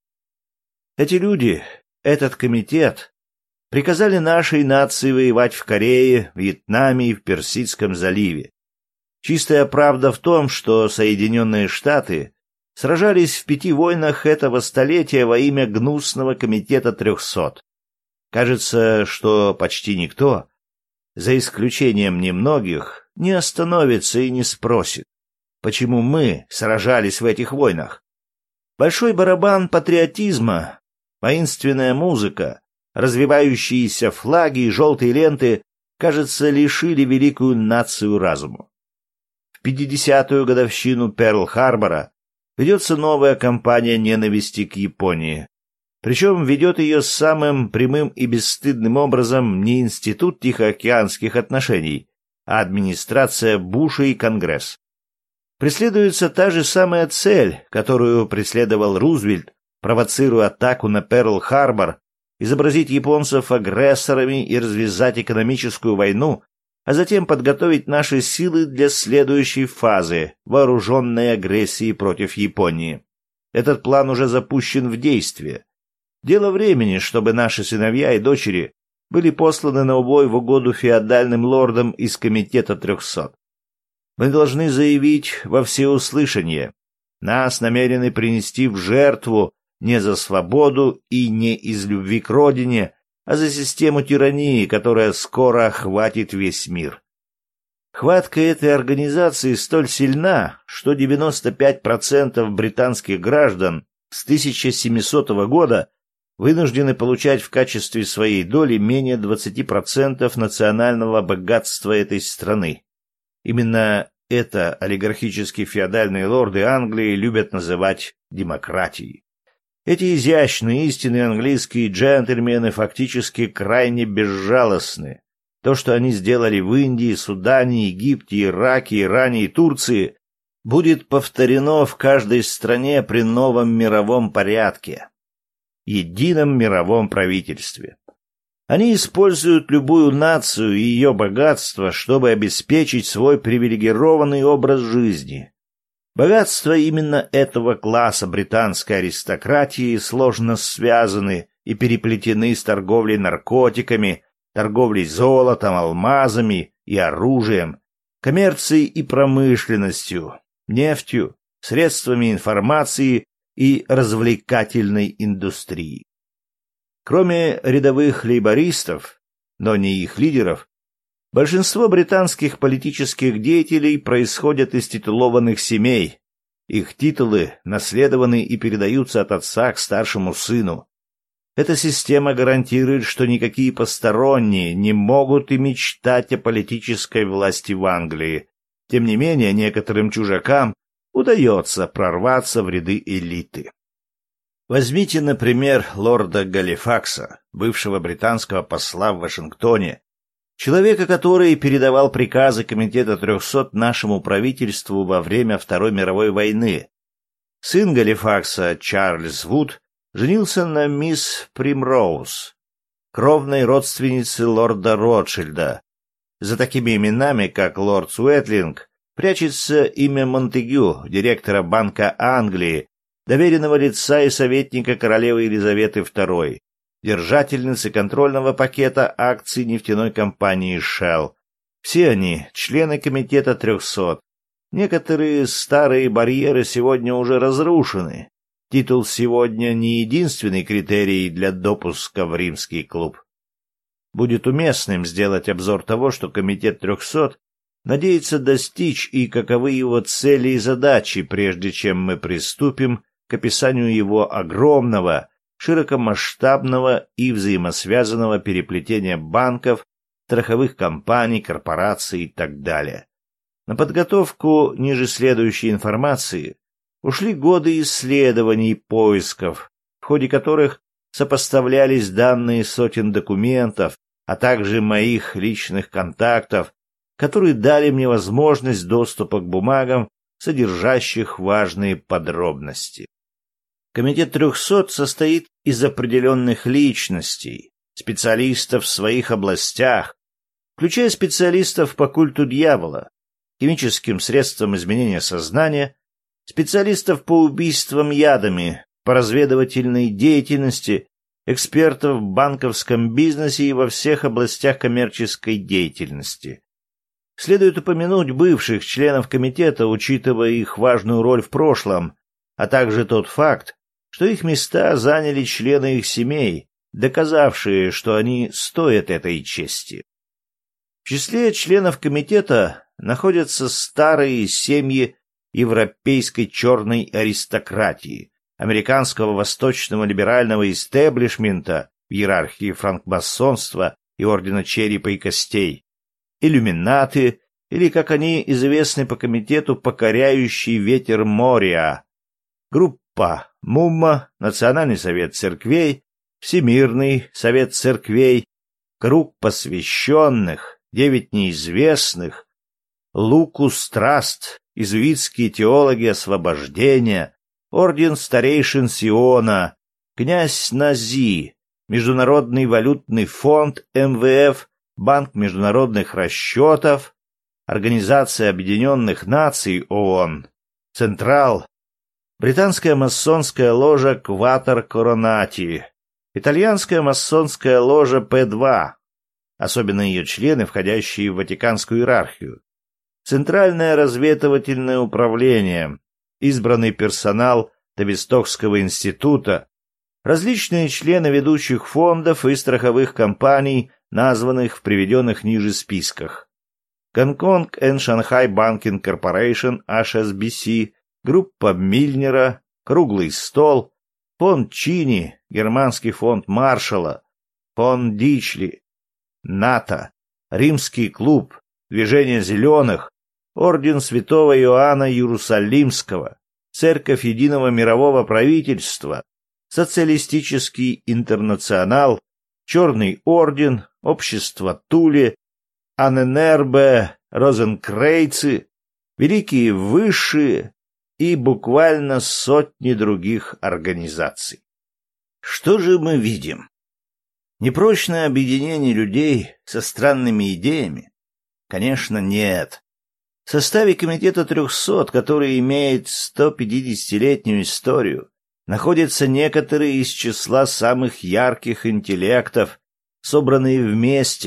A: Эти люди, этот комитет, приказали нашей нации воевать в Корее, Вьетнаме и в Персидском заливе. Чистая правда в том, что Соединенные Штаты сражались в 5 войнах этого столетия во имя гнусного комитета 300. Кажется, что почти никто, за исключением немногих, не остановится и не спросит, почему мы сражались в этих войнах. Большой барабан патриотизма, воинственная музыка, развивающиеся флаги и желтые ленты, кажется, лишили великую нацию разума. В 50-ю годовщину Перл-Харбора ведется новая кампания ненависти к Японии. Причем ведет ее самым прямым и бесстыдным образом не Институт Тихоокеанских отношений, а администрация Буша и Конгресс. Преследуется та же самая цель, которую преследовал Рузвельт, провоцируя атаку на Перл-Харбор, изобразить японцев агрессорами и развязать экономическую войну, а затем подготовить наши силы для следующей фазы вооруженной агрессии против Японии. Этот план уже запущен в действие. Дело времени, чтобы наши сыновья и дочери были посланы на убой в угоду феодальным лордам из комитета 300. Мы должны заявить во всеуслышание: нас намерены принести в жертву не за свободу и не из любви к родине, а за систему тирании, которая скоро охватит весь мир. Хватка этой организации столь сильна, что 95% британских граждан с 1700 года вынуждены получать в качестве своей доли менее 20% национального богатства этой страны. Именно это олигархические феодальные лорды Англии любят называть демократией. Эти изящные истинные английские джентльмены фактически крайне безжалостны. То, что они сделали в Индии, Судане, Египте, Ираке, Иране и Турции, будет повторено в каждой стране при новом мировом порядке, едином мировом правительстве. Они используют любую нацию и ее богатство, чтобы обеспечить свой привилегированный образ жизни. Богатства именно этого класса британской аристократии сложно связаны и переплетены с торговлей наркотиками, торговлей золотом, алмазами и оружием, коммерцией и промышленностью, нефтью, средствами информации и развлекательной индустрией. Кроме рядовых лейбористов, но не их лидеров, большинство британских политических деятелей происходят из титулованных семей. Их титулы наследованы и передаются от отца к старшему сыну. Эта система гарантирует, что никакие посторонние не могут и мечтать о политической власти в Англии. Тем не менее, некоторым чужакам удается прорваться в ряды элиты. Возьмите, например, лорда Галифакса, бывшего британского посла в Вашингтоне, человека, который передавал приказы Комитета 300 нашему правительству во время Второй мировой войны. Сын Галифакса, Чарльз Вуд, женился на мисс Примроуз, кровной родственнице лорда Ротшильда. За такими именами, как лорд Суэтлинг, прячется имя Монтегю, директора Банка Англии, доверенного лица и советника королевы Елизаветы II, держательницы контрольного пакета акций нефтяной компании Shell. Все они члены Комитета 300. Некоторые старые барьеры сегодня уже разрушены. Титул сегодня не единственный критерий для допуска в римский клуб. Будет уместным сделать обзор того, что Комитет 300 надеется достичь и каковы его цели и задачи, прежде чем мы приступим к описанию его огромного, широкомасштабного и взаимосвязанного переплетения банков, страховых компаний, корпораций и так далее. На подготовку ниже следующей информации ушли годы исследований и поисков, в ходе которых сопоставлялись данные сотен документов, а также моих личных контактов, которые дали мне возможность доступа к бумагам, содержащих важные подробности. Комитет 300 состоит из определенных личностей, специалистов в своих областях, включая специалистов по культу дьявола, химическим средствам изменения сознания, специалистов по убийствам ядами, по разведывательной деятельности, экспертов в банковском бизнесе и во всех областях коммерческой деятельности. Следует упомянуть бывших членов комитета, учитывая их важную роль в прошлом, а также тот факт, что их места заняли члены их семей, доказавшие, что они стоят этой чести. В числе членов комитета находятся старые семьи европейской черной аристократии, американского восточного либерального истеблишмента в иерархии франкмасонства и ордена черепа и костей, иллюминаты, или, как они известны по комитету, покоряющий ветер Мориа, группа Мумма, Национальный совет церквей, Всемирный совет церквей, круг посвященных, 9 неизвестных, Лукус Траст, иезуитские теологи освобождения, орден старейшин Сиона, князь Нази, Международный валютный фонд МВФ, Банк международных расчетов, Организация Объединенных Наций ООН, Централ, Британская масонская ложа Кватор Коронати, Итальянская масонская ложа П2, особенно ее члены, входящие в Ватиканскую иерархию, Центральное разведывательное управление, избранный персонал Тавистокского института, различные члены ведущих фондов и страховых компаний, названных в приведенных ниже списках. Гонконг and Shanghai Banking Corporation, HSBC, группа Мильнера, Круглый стол, фонд Чини, Германский фонд Маршалла, фонд Дичли, НАТО, Римский клуб, Движение зеленых, Орден Святого Иоанна Иерусалимского, Церковь Единого мирового правительства, Социалистический интернационал, Черный орден, Общество Туле, Анненербе, Розенкрейцы, Великие Высшие и буквально сотни других организаций. Что же мы видим? Непрочное объединение людей со странными идеями? Конечно, нет. В составе Комитета 300, который имеет 150-летнюю историю, находятся некоторые из числа самых ярких интеллектов, собранные вместе,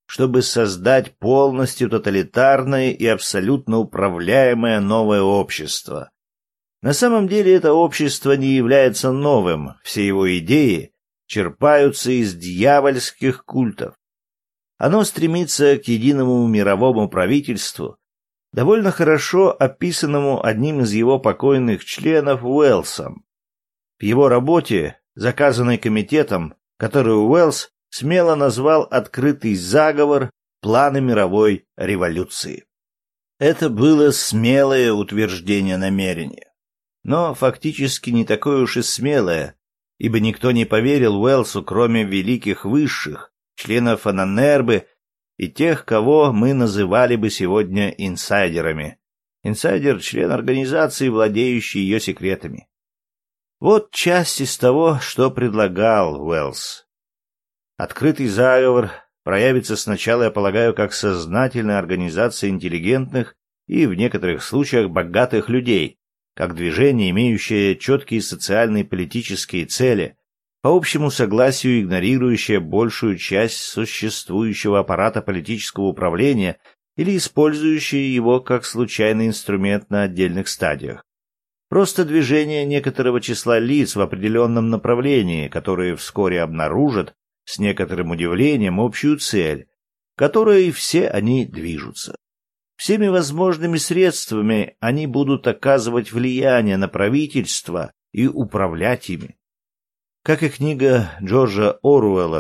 A: чтобы создать полностью тоталитарное и абсолютно управляемое новое общество. На самом деле это общество не является новым, все его идеи черпаются из дьявольских культов. Оно стремится к единому мировому правительству, довольно хорошо описанному одним из его покойных членов Уэллсом. В его работе, заказанной комитетом, которую Уэллс смело назвал «Открытый заговор. Планы мировой революции». Это было смелое утверждение намерения, но фактически не такое уж и смелое, ибо никто не поверил Уэллсу, кроме великих высших, членов Ананербы и тех, кого мы называли бы сегодня инсайдерами. Инсайдер — член организации, владеющий ее секретами. Вот часть из того, что предлагал Уэллс. Открытый заговор проявится сначала, я полагаю, как сознательная организация интеллигентных и, в некоторых случаях, богатых людей, как движение, имеющее четкие социальные и политические цели, по общему согласию игнорирующее большую часть существующего аппарата политического управления или использующее его как случайный инструмент на отдельных стадиях. Просто движение некоторого числа лиц в определенном направлении, которые вскоре обнаружат с некоторым удивлением общую цель, к которой все они движутся. Всеми возможными средствами они будут оказывать влияние на правительство и управлять ими. Как и книга Джорджа Оруэлла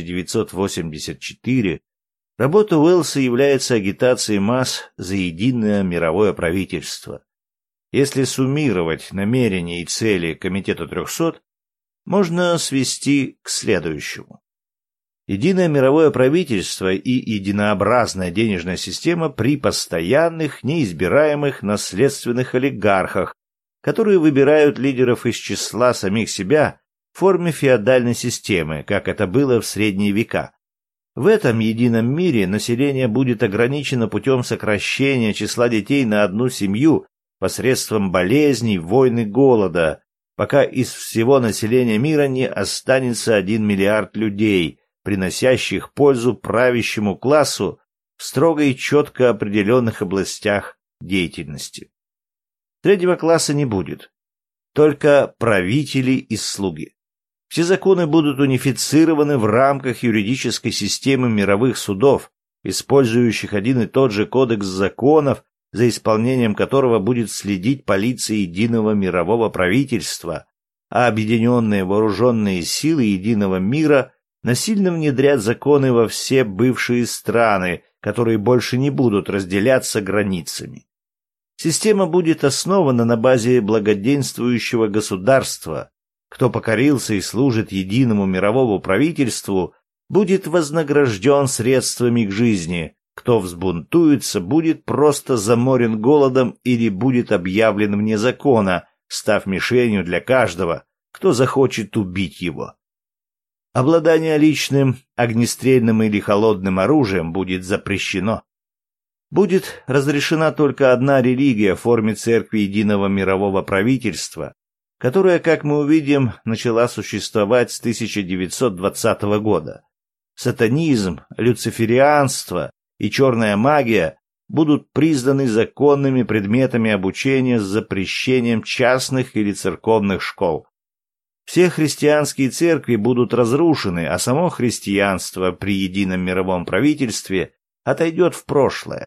A: «1984», работа Уэллса является агитацией масс за единое мировое правительство. Если суммировать намерения и цели Комитета 300, можно свести к следующему. Единое мировое правительство и единообразная денежная система при постоянных, неизбираемых наследственных олигархах, которые выбирают лидеров из числа самих себя в форме феодальной системы, как это было в средние века. В этом едином мире население будет ограничено путем сокращения числа детей на одну семью посредством болезней, войн и голода, пока из всего населения мира не останется 1 миллиард людей, приносящих пользу правящему классу в строго и четко определенных областях деятельности. Среднего класса не будет, только правители и слуги. Все законы будут унифицированы в рамках юридической системы мировых судов, использующих один и тот же кодекс законов, за исполнением которого будет следить полиция единого мирового правительства, а объединенные вооруженные силы единого мира насильно внедрят законы во все бывшие страны, которые больше не будут разделяться границами. Система будет основана на базе благоденствующего государства. Кто покорился и служит единому мировому правительству, будет вознагражден средствами к жизни. Кто взбунтуется, будет просто заморен голодом или будет объявлен вне закона, став мишенью для каждого, кто захочет убить его. Обладание личным, огнестрельным или холодным оружием будет запрещено. Будет разрешена только одна религия в форме церкви единого мирового правительства, которая, как мы увидим, начала существовать с 1920 года. Сатанизм, люциферианство и черная магия будут признаны законными предметами обучения с запрещением частных или церковных школ. Все христианские церкви будут разрушены, а само христианство при едином мировом правительстве отойдет в прошлое.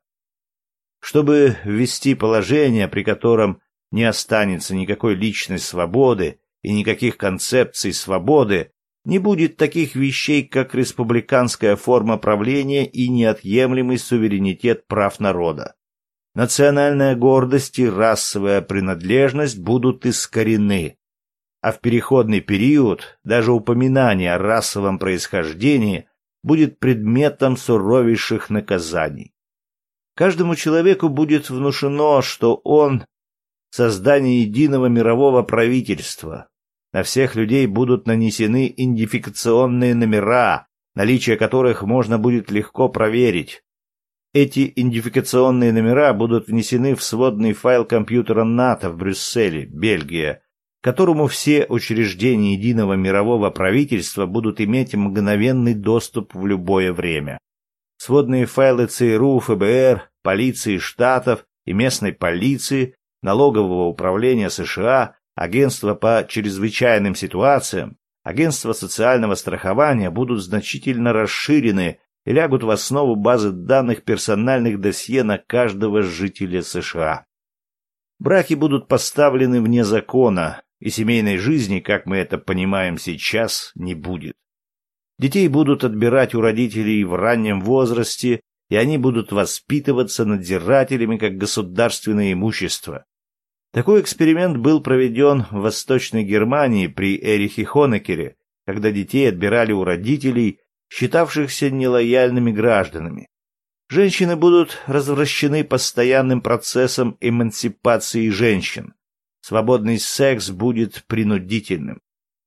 A: Чтобы ввести положение, при котором не останется никакой личной свободы и никаких концепций свободы, не будет таких вещей, как республиканская форма правления и неотъемлемый суверенитет прав народа. Национальная гордость и расовая принадлежность будут искорены, а в переходный период даже упоминание о расовом происхождении будет предметом суровейших наказаний. Каждому человеку будет внушено, что он — создание единого мирового правительства. На всех людей будут нанесены идентификационные номера, наличие которых можно будет легко проверить. Эти идентификационные номера будут внесены в сводный файл компьютера НАТО в Брюсселе, Бельгия, к которому все учреждения единого мирового правительства будут иметь мгновенный доступ в любое время. сводные файлы ЦРУ, ФБР, полиции штатов и местной полиции, налогового управления США, агентства по чрезвычайным ситуациям, агентства социального страхования будут значительно расширены и лягут в основу базы данных персональных досье на каждого жителя США. Браки будут поставлены вне закона, и семейной жизни, как мы это понимаем сейчас, не будет. Детей будут отбирать у родителей в раннем возрасте, и они будут воспитываться надзирателями как государственное имущество. Такой эксперимент был проведен в Восточной Германии при Эрихе Хонекере, когда детей отбирали у родителей, считавшихся нелояльными гражданами. Женщины будут развращены постоянным процессом эмансипации женщин. Свободный секс будет принудительным.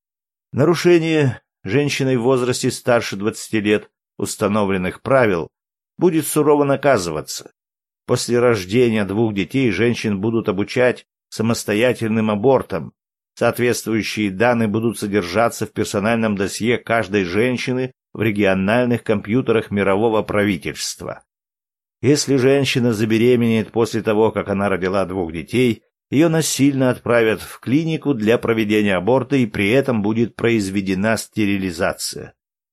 A: Нарушение женщиной в возрасте старше 20 лет установленных правил будет сурово наказываться. После рождения 2 детей женщин будут обучать самостоятельным абортам. Соответствующие данные будут содержаться в персональном досье каждой женщины в региональных компьютерах мирового правительства. Если женщина забеременеет после того, как она родила 2 детей, ее насильно отправят в клинику для проведения аборта, и при этом будет произведена стерилизация.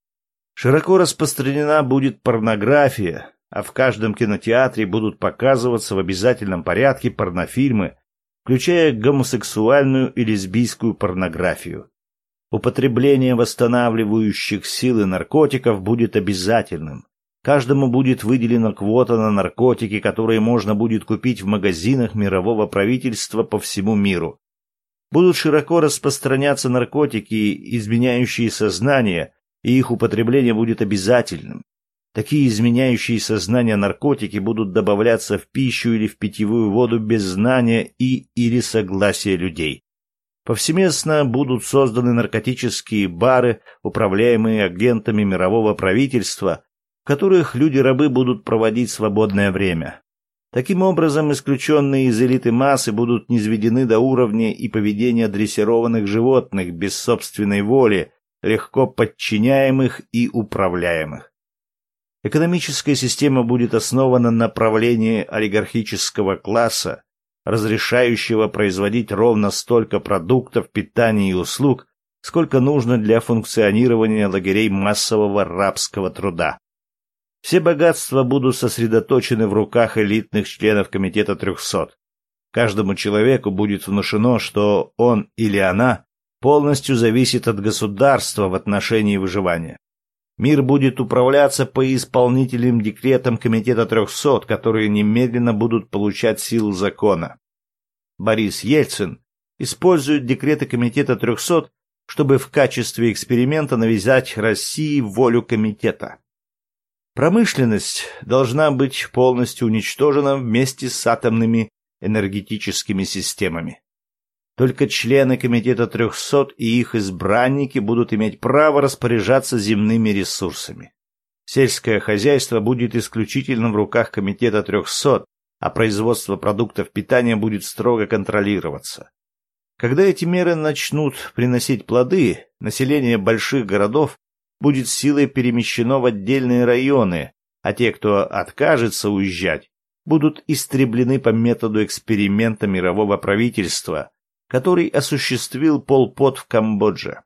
A: Широко распространена будет порнография, а в каждом кинотеатре будут показываться в обязательном порядке порнофильмы, включая гомосексуальную и лесбийскую порнографию. Употребление восстанавливающих силы наркотиков будет обязательным. Каждому будет выделена квота на наркотики, которые можно будет купить в магазинах мирового правительства по всему миру. Будут широко распространяться наркотики, изменяющие сознание, и их употребление будет обязательным. Такие изменяющие сознание наркотики будут добавляться в пищу или в питьевую воду без знания или согласия людей. Повсеместно будут созданы наркотические бары, управляемые агентами мирового правительства, в которых люди-рабы будут проводить свободное время. Таким образом, исключенные из элиты массы будут низведены до уровня и поведения дрессированных животных без собственной воли, легко подчиняемых и управляемых. Экономическая система будет основана на правлении олигархического класса, разрешающего производить ровно столько продуктов, питания и услуг, сколько нужно для функционирования лагерей массового рабского труда. Все богатства будут сосредоточены в руках элитных членов Комитета 300. Каждому человеку будет внушено, что он или она полностью зависит от государства в отношении выживания. Мир будет управляться по исполнительным декретам Комитета 300, которые немедленно будут получать силу закона. Борис Ельцин использует декреты Комитета 300, чтобы в качестве эксперимента навязать России волю комитета. Промышленность должна быть полностью уничтожена вместе с атомными энергетическими системами. Только члены Комитета 300 и их избранники будут иметь право распоряжаться земными ресурсами. Сельское хозяйство будет исключительно в руках Комитета 300, а производство продуктов питания будет строго контролироваться. Когда эти меры начнут приносить плоды, население больших городов будет силой перемещено в отдельные районы, а те, кто откажется уезжать, будут истреблены по методу эксперимента мирового правительства, который осуществил Пол Пот в Камбодже.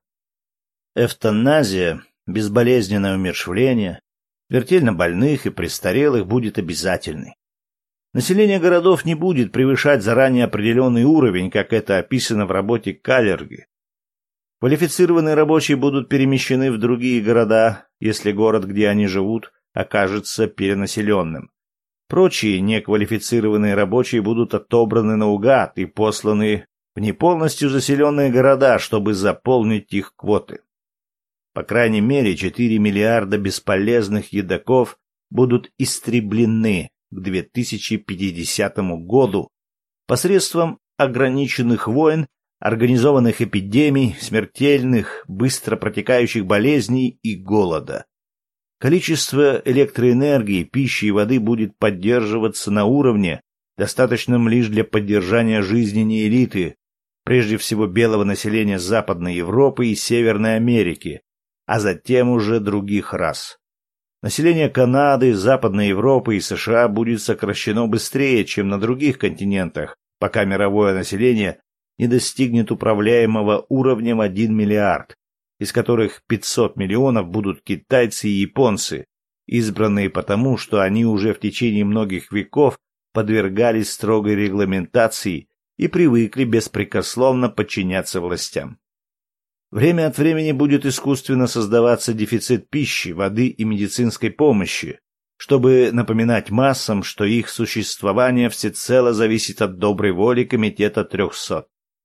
A: Эвтаназия, безболезненное умерщвление, смертельно больных и престарелых будет обязательной. Население городов не будет превышать заранее определенный уровень, как это описано в работе Каллерги. Квалифицированные рабочие будут перемещены в другие города, если город, где они живут, окажется перенаселенным. Прочие неквалифицированные рабочие будут отобраны наугад и посланы в не полностью заселенные города, чтобы заполнить их квоты. По крайней мере, 4 миллиарда бесполезных едоков будут истреблены к 2050 году посредством ограниченных войн, организованных эпидемий, смертельных, быстро протекающих болезней и голода. Количество электроэнергии, пищи и воды будет поддерживаться на уровне, достаточном лишь для поддержания жизни элиты, прежде всего белого населения Западной Европы и Северной Америки, а затем уже других рас. Население Канады, Западной Европы и США будет сокращено быстрее, чем на других континентах, пока мировое население не достигнет управляемого уровня в 1 миллиард, из которых 500 миллионов будут китайцы и японцы, избранные потому, что они уже в течение многих веков подвергались строгой регламентации и привыкли беспрекословно подчиняться властям. Время от времени будет искусственно создаваться дефицит пищи, воды и медицинской помощи, чтобы напоминать массам, что их существование всецело зависит от доброй воли Комитета 300.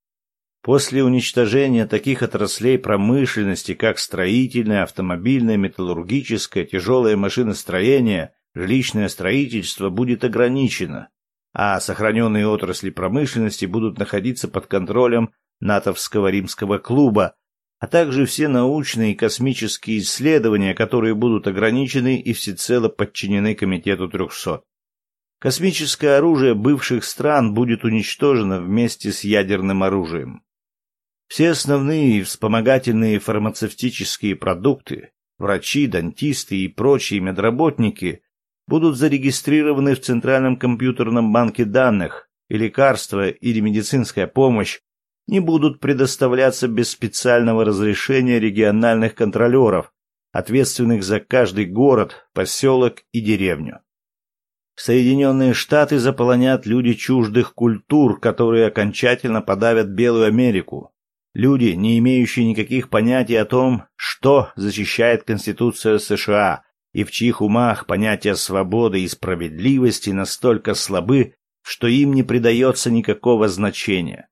A: После уничтожения таких отраслей промышленности, как строительное, автомобильное, металлургическое, тяжелое машиностроение, жилищное строительство будет ограничено, а сохраненные отрасли промышленности будут находиться под контролем натовского римского клуба, а также все научные и космические исследования, которые будут ограничены и всецело подчинены Комитету 300. Космическое оружие бывших стран будет уничтожено вместе с ядерным оружием. Все основные вспомогательные фармацевтические продукты, врачи, дантисты и прочие медработники будут зарегистрированы в Центральном компьютерном банке данных, и лекарства или медицинская помощь не будут предоставляться без специального разрешения региональных контролеров, ответственных за каждый город, поселок и деревню. Соединенные Штаты заполонят люди чуждых культур, которые окончательно подавят Белую Америку. Люди, не имеющие никаких понятий о том, что защищает Конституция США, и в чьих умах понятия свободы и справедливости настолько слабы, что им не придается никакого значения.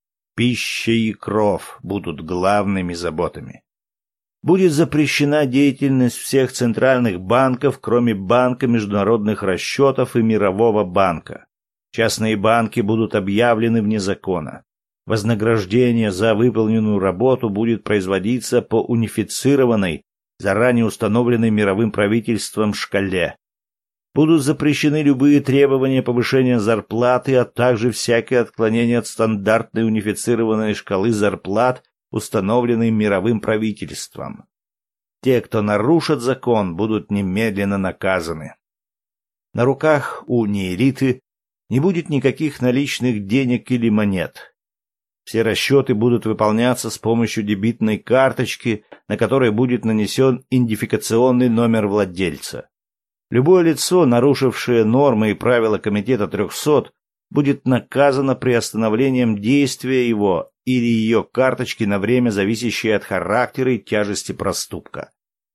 A: Пища и кров будут главными заботами. Будет запрещена деятельность всех центральных банков, кроме Банка международных расчетов и Мирового банка. Частные банки будут объявлены вне закона. Вознаграждение за выполненную работу будет производиться по унифицированной, заранее установленной мировым правительством шкале. Будут запрещены любые требования повышения зарплаты, а также всякие отклонения от стандартной унифицированной шкалы зарплат, установленной мировым правительством. Те, кто нарушит закон, будут немедленно наказаны. На руках у неэлиты не будет никаких наличных денег или монет. Все расчеты будут выполняться с помощью дебетной карточки, на которой будет нанесен идентификационный номер владельца. Любое лицо, нарушившее нормы и правила Комитета 300, будет наказано приостановлением действия его или ее карточки на время, зависящее от характера и тяжести проступка.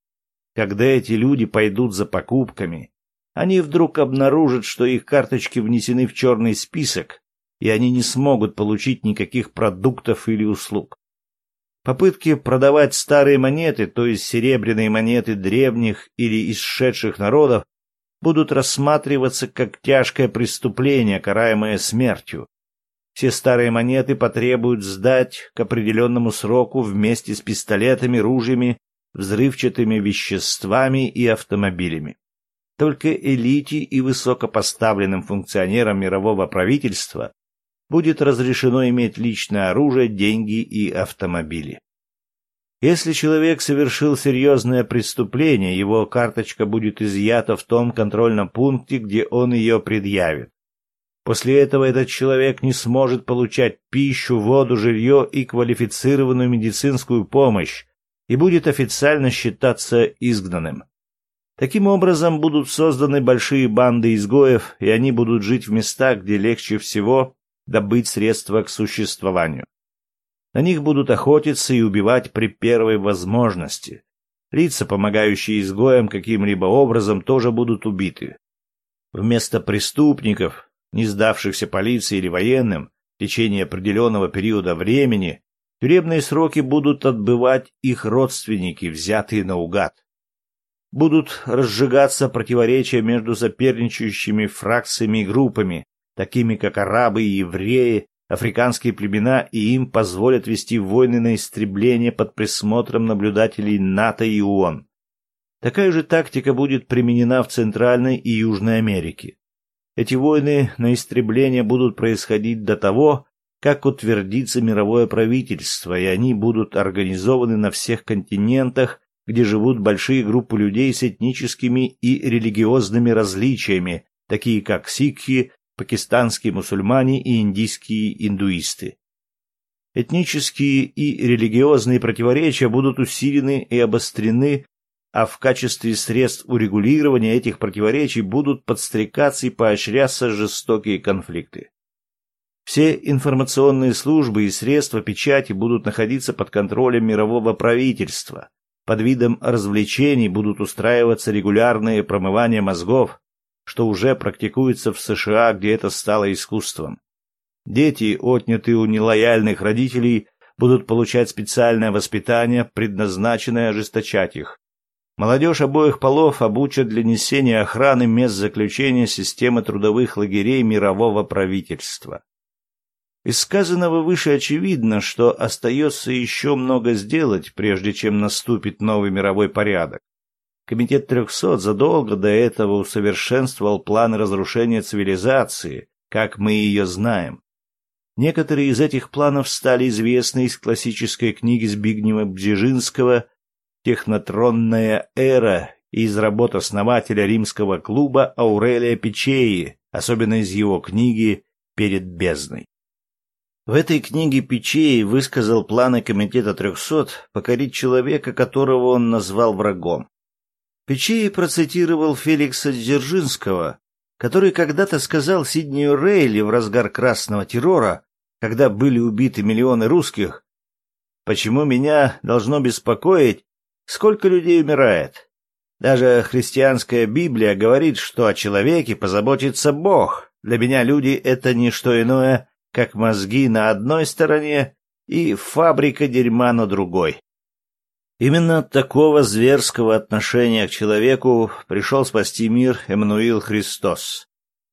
A: Когда эти люди пойдут за покупками, они вдруг обнаружат, что их карточки внесены в черный список, и они не смогут получить никаких продуктов или услуг. Попытки продавать старые монеты, то есть серебряные монеты древних или исшедших народов, будут рассматриваться как тяжкое преступление, караемое смертью. Все старые монеты потребуют сдать к определенному сроку вместе с пистолетами, ружьями, взрывчатыми веществами и автомобилями. Только элите и высокопоставленным функционерам мирового правительства будет разрешено иметь личное оружие, деньги и автомобили. Если человек совершил серьезное преступление, его карточка будет изъята в том контрольном пункте, где он ее предъявит. После этого этот человек не сможет получать пищу, воду, жилье и квалифицированную медицинскую помощь и будет официально считаться изгнанным. Таким образом, будут созданы большие банды изгоев, и они будут жить в местах, где легче всего добыть средства к существованию. На них будут охотиться и убивать при первой возможности. Лица, помогающие изгоям каким-либо образом, тоже будут убиты. Вместо преступников, не сдавшихся полиции или военным, в течение определенного периода времени, тюремные сроки будут отбывать их родственники, взятые наугад. Будут разжигаться противоречия между соперничающими фракциями и группами, такими как арабы и евреи, африканские племена, и им позволят вести войны на истребление под присмотром наблюдателей НАТО и ООН. Такая же тактика будет применена в Центральной и Южной Америке. Эти войны на истребление будут происходить до того, как утвердится мировое правительство, и они будут организованы на всех континентах где живут большие группы людей с этническими и религиозными различиями, такие как сикхи, пакистанские мусульмане и индийские индуисты. Этнические и религиозные противоречия будут усилены и обострены, а в качестве средств урегулирования этих противоречий будут подстрекаться и поощряться жестокие конфликты. Все информационные службы и средства печати будут находиться под контролем мирового правительства. Под видом развлечений будут устраиваться регулярные промывания мозгов, что уже практикуется в США, где это стало искусством. Дети, отнятые у нелояльных родителей, будут получать специальное воспитание, предназначенное ожесточать их. Молодежь обоих полов обучат для несения охраны мест заключения системы трудовых лагерей мирового правительства. Из сказанного выше очевидно, что остается еще много сделать, прежде чем наступит новый мировой порядок. Комитет 300 задолго до этого усовершенствовал планы разрушения цивилизации, как мы ее знаем. Некоторые из этих планов стали известны из классической книги Збигнева Бжезинского «Технотронная эра» и из работ основателя римского клуба Аурелия Пичеи, особенно из его книги «Перед бездной». В этой книге Пичеи высказал планы Комитета 300 покорить человека, которого он назвал врагом. Пичеи процитировал Феликса Дзержинского, который когда-то сказал Сиднею Рейли в разгар красного террора, когда были убиты миллионы русских: «Почему меня должно беспокоить, сколько людей умирает? Даже христианская Библия говорит, что о человеке позаботится Бог. Для меня люди — это не что иное, как мозги на одной стороне и фабрика дерьма на другой». Именно от такого зверского отношения к человеку пришел спасти мир Эммануил Христос.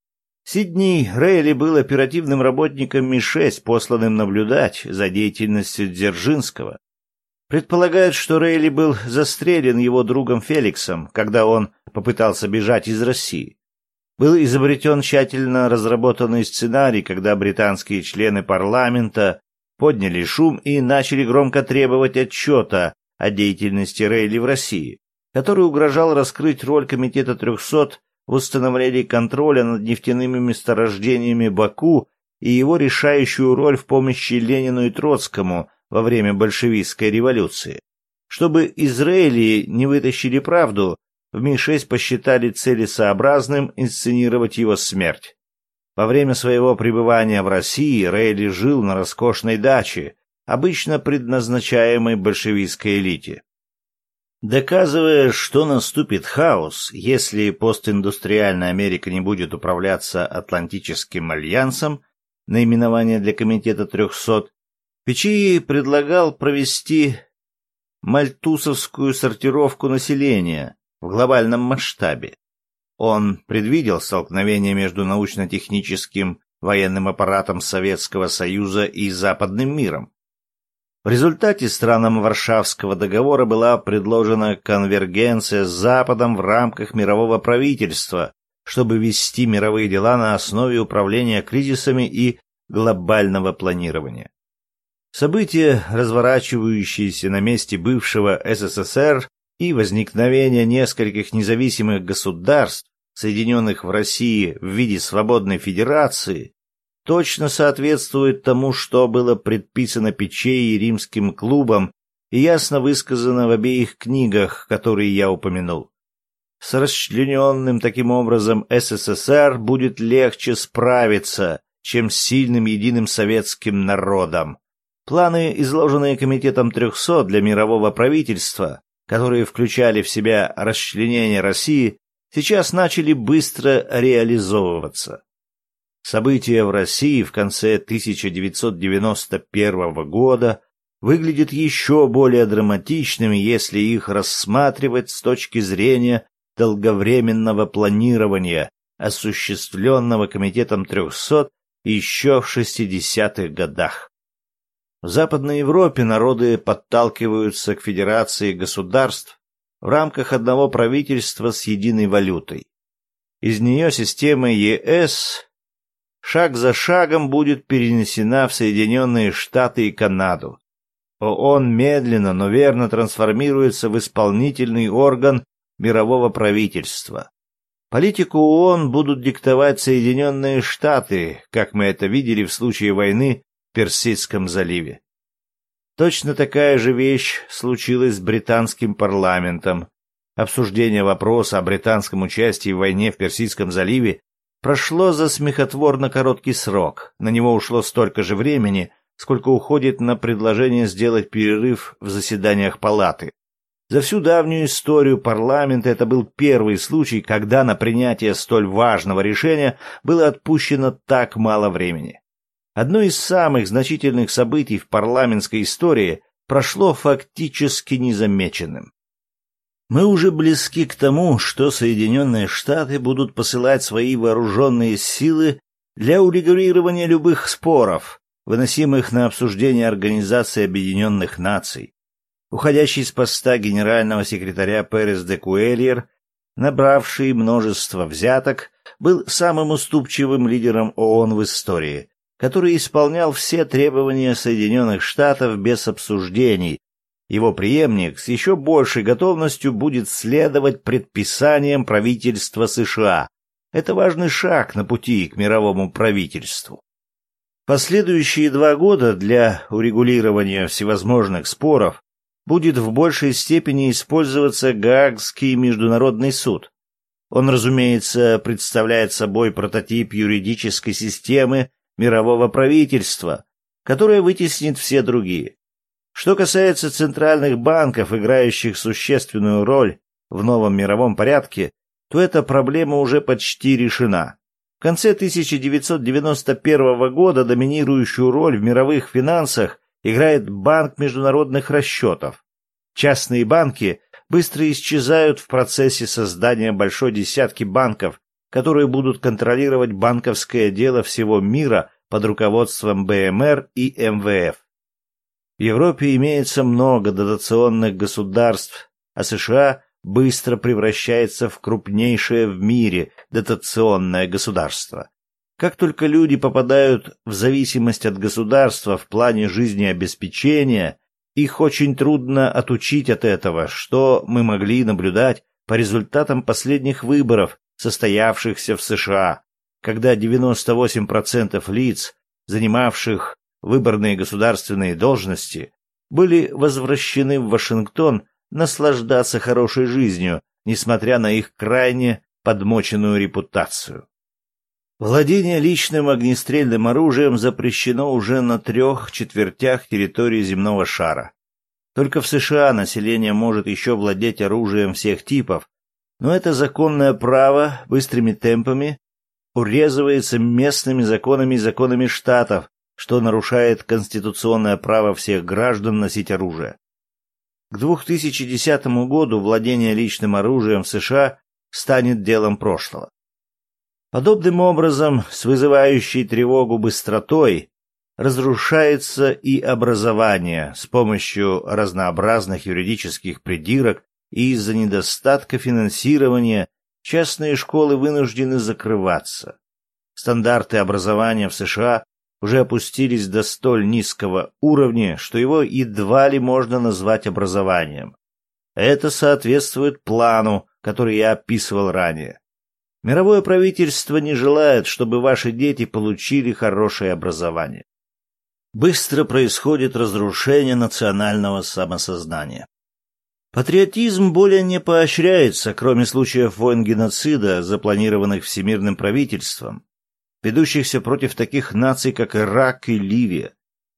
A: Сидни Рейли был оперативным работником Ми-6, посланным наблюдать за деятельностью Дзержинского. Предполагают, что Рейли был застрелен его другом Феликсом, когда он попытался бежать из России. Был изобретен тщательно разработанный сценарий, когда британские члены парламента подняли шум и начали громко требовать отчета о деятельности Рейли в России, который угрожал раскрыть роль Комитета 300 в установлении контроля над нефтяными месторождениями Баку и его решающую роль в помощи Ленину и Троцкому во время большевистской революции. Чтобы из Рейли не вытащили правду, в Ми-6 посчитали целесообразным инсценировать его смерть. Во время своего пребывания в России Рейли жил на роскошной даче, обычно предназначаемой большевистской элите. Доказывая, что наступит хаос, если постиндустриальная Америка не будет управляться Атлантическим альянсом, наименование для Комитета 300, Пичеи предлагал провести мальтусовскую сортировку населения в глобальном масштабе. Он предвидел столкновение между научно-техническим военным аппаратом Советского Союза и западным миром. В результате странам Варшавского договора была предложена конвергенция с Западом в рамках мирового правительства, чтобы вести мировые дела на основе управления кризисами и глобального планирования. События, разворачивающиеся на месте бывшего СССР, и возникновение нескольких независимых государств, соединенных в России в виде свободной федерации, точно соответствует тому, что было предписано Пичеи и Римским клубом и ясно высказано в обеих книгах, которые я упомянул. С расчлененным таким образом СССР будет легче справиться, чем с сильным единым советским народом. Планы, изложенные Комитетом 300 для мирового правительства, которые включали в себя расчленение России, сейчас начали быстро реализовываться. События в России в конце 1991 года выглядят еще более драматичными, если их рассматривать с точки зрения долговременного планирования, осуществленного Комитетом 300 еще в 60-х годах. В Западной Европе народы подталкиваются к федерации государств в рамках одного правительства с единой валютой. Из нее система ЕС шаг за шагом будет перенесена в Соединенные Штаты и Канаду. ООН медленно, но верно трансформируется в исполнительный орган мирового правительства. Политику ООН будут диктовать Соединенные Штаты, как мы это видели в случае войны в Персидском заливе. Точно такая же вещь случилась с британским парламентом. Обсуждение вопроса о британском участии в войне в Персидском заливе прошло за смехотворно короткий срок. На него ушло столько же времени, сколько уходит на предложение сделать перерыв в заседаниях палаты. За всю давнюю историю парламента это был первый случай, когда на принятие столь важного решения было отпущено так мало времени. Одно из самых значительных событий в парламентской истории прошло фактически незамеченным. Мы уже близки к тому, что Соединенные Штаты будут посылать свои вооруженные силы для урегулирования любых споров, выносимых на обсуждение Организации Объединенных Наций. Уходящий с поста генерального секретаря Перес де Куэльер, набравший множество взяток, был самым уступчивым лидером ООН в истории, который исполнял все требования Соединенных Штатов без обсуждений. Его преемник с еще большей готовностью будет следовать предписаниям правительства США. Это важный шаг на пути к мировому правительству. Последующие 2 года для урегулирования всевозможных споров будет в большей степени использоваться Гаагский международный суд. Он, разумеется, представляет собой прототип юридической системы мирового правительства, которая вытеснит все другие. Что касается центральных банков, играющих существенную роль в новом мировом порядке, то эта проблема уже почти решена. В конце 1991 года доминирующую роль в мировых финансах играет Банк международных расчетов. Частные банки быстро исчезают в процессе создания большой десятки банков, которые будут контролировать банковское дело всего мира под руководством БМР и МВФ. В Европе имеется много дотационных государств, а США быстро превращается в крупнейшее в мире дотационное государство. Как только люди попадают в зависимость от государства в плане жизнеобеспечения, их очень трудно отучить от этого, что мы могли наблюдать по результатам последних выборов, состоявшихся в США, когда 98% лиц, занимавших выборные государственные должности, были возвращены в Вашингтон наслаждаться хорошей жизнью, несмотря на их крайне подмоченную репутацию. Владение личным огнестрельным оружием запрещено уже на 3/4 территории земного шара. Только в США население может еще владеть оружием всех типов, но это законное право быстрыми темпами урезывается местными законами и законами штатов, что нарушает конституционное право всех граждан носить оружие. К 2010 году владение личным оружием в США станет делом прошлого. Подобным образом, с вызывающей тревогу быстротой, разрушается и образование с помощью разнообразных юридических придирок, и из-за недостатка финансирования частные школы вынуждены закрываться. Стандарты образования в США уже опустились до столь низкого уровня, что его едва ли можно назвать образованием. Это соответствует плану, который я описывал ранее. Мировое правительство не желает, чтобы ваши дети получили хорошее образование. Быстро происходит разрушение национального самосознания. Патриотизм более не поощряется, кроме случаев войн геноцида, запланированных всемирным правительством, ведущихся против таких наций, как Ирак и Ливия.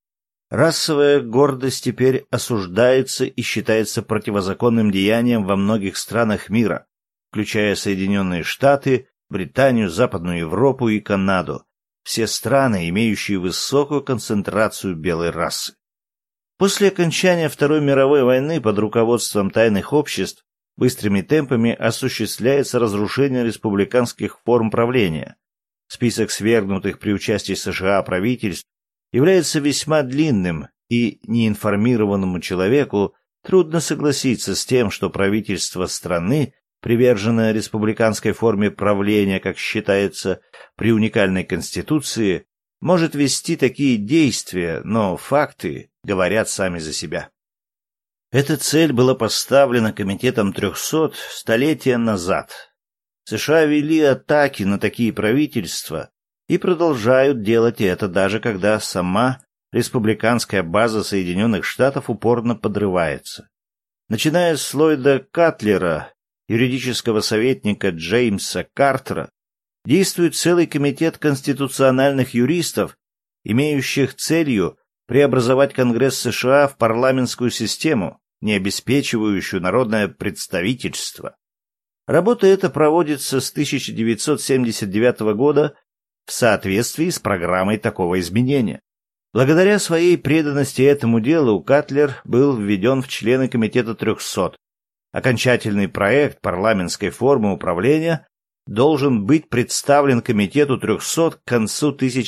A: Расовая гордость теперь осуждается и считается противозаконным деянием во многих странах мира, включая Соединенные Штаты, Британию, Западную Европу и Канаду, все страны, имеющие высокую концентрацию белой расы. После окончания Второй мировой войны под руководством тайных обществ быстрыми темпами осуществляется разрушение республиканских форм правления. Список свергнутых при участии США правительств является весьма длинным, и неинформированному человеку трудно согласиться с тем, что правительство страны, приверженное республиканской форме правления, как считается, при уникальной конституции, может вести такие действия, но факты говорят сами за себя. Эта цель была поставлена Комитетом 300 столетия назад. США вели атаки на такие правительства и продолжают делать это, даже когда сама республиканская база Соединенных Штатов упорно подрывается. Начиная с Ллойда Катлера, юридического советника Джеймса Картера, действует целый комитет конституциональных юристов, имеющих целью преобразовать Конгресс США в парламентскую систему, не обеспечивающую народное представительство. Работа эта проводится с 1979 года в соответствии с программой такого изменения. Благодаря своей преданности этому делу Катлер был введен в члены Комитета 300. Окончательный проект парламентской формы управления должен быть представлен Комитету 300 к концу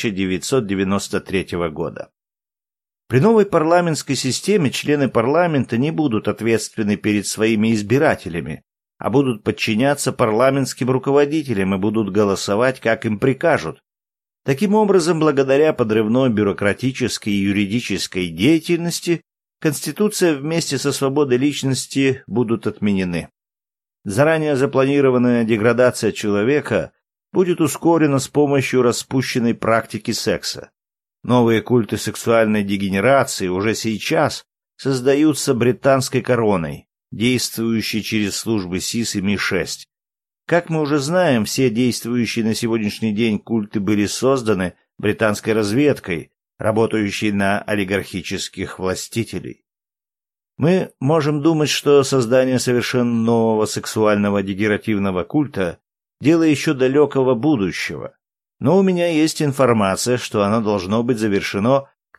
A: 1993 года. При новой парламентской системе члены парламента не будут ответственны перед своими избирателями, а будут подчиняться парламентским руководителям и будут голосовать, как им прикажут. Таким образом, благодаря подрывной бюрократической и юридической деятельности, Конституция вместе со свободой личности будут отменены. Заранее запланированная деградация человека будет ускорена с помощью распущенной практики секса. Новые культы сексуальной дегенерации уже сейчас создаются британской короной, действующей через службы СИС и Ми-6. Как мы уже знаем, все действующие на сегодняшний день культы были созданы британской разведкой, работающей на олигархических властителей. Мы можем думать, что создание совершенно нового сексуального дегенеративного культа – дело еще далекого будущего, но у меня есть информация, что оно должно быть завершено к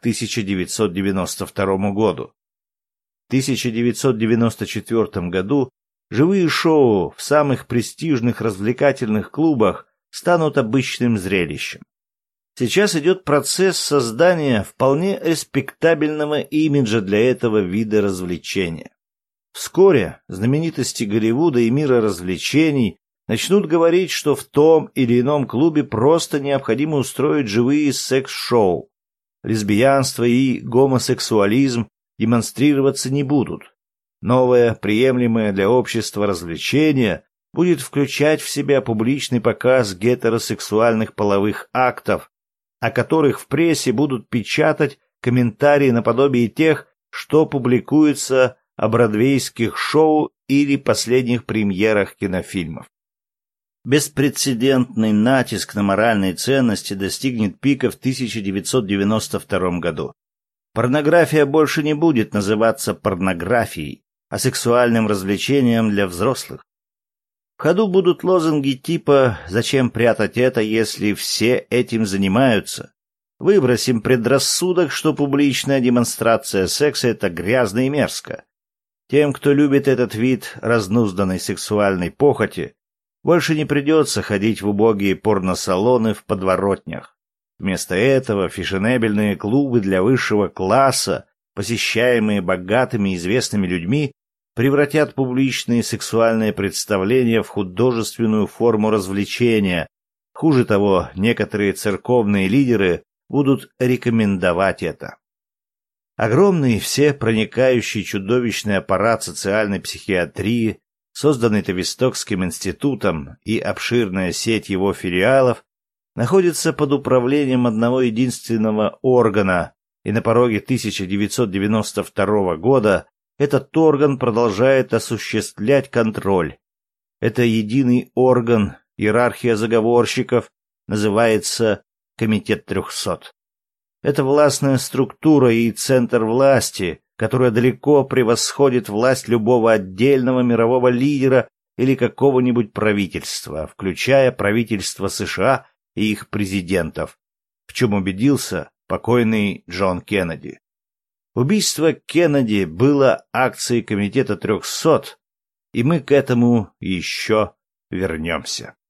A: 1992 году. В 1994 году живые шоу в самых престижных развлекательных клубах станут обычным зрелищем. Сейчас идет процесс создания вполне респектабельного имиджа для этого вида развлечения. Вскоре знаменитости Голливуда и мира развлечений начнут говорить, что в том или ином клубе просто необходимо устроить живые секс-шоу. Лесбиянство и гомосексуализм демонстрироваться не будут. Новое, приемлемое для общества развлечение будет включать в себя публичный показ гетеросексуальных половых актов, о которых в прессе будут печатать комментарии наподобие тех, что публикуются о бродвейских шоу или последних премьерах кинофильмов. Беспрецедентный натиск на моральные ценности достигнет пика в 1992 году. Порнография больше не будет называться порнографией, а сексуальным развлечением для взрослых. В ходу будут лозунги типа «Зачем прятать это, если все этим занимаются?» Выбросим предрассудок, что публичная демонстрация секса – это грязно и мерзко. Тем, кто любит этот вид разнузданной сексуальной похоти, больше не придется ходить в убогие порносалоны в подворотнях. Вместо этого фешенебельные клубы для высшего класса, посещаемые богатыми и известными людьми, превратят публичные сексуальные представления в художественную форму развлечения. Хуже того, некоторые церковные лидеры будут рекомендовать это. Огромный всепроникающий чудовищный аппарат социальной психиатрии, созданный Тавистокским институтом, и обширная сеть его филиалов находится под управлением одного единственного органа, и на пороге 1992 года этот орган продолжает осуществлять контроль. Это единый орган, иерархия заговорщиков, называется Комитет 300. Это властная структура и центр власти, которая далеко превосходит власть любого отдельного мирового лидера или какого-нибудь правительства, включая правительство США и их президентов, в чем убедился покойный Джон Кеннеди. Убийство Кеннеди было акцией Комитета 300, и мы к этому еще вернемся.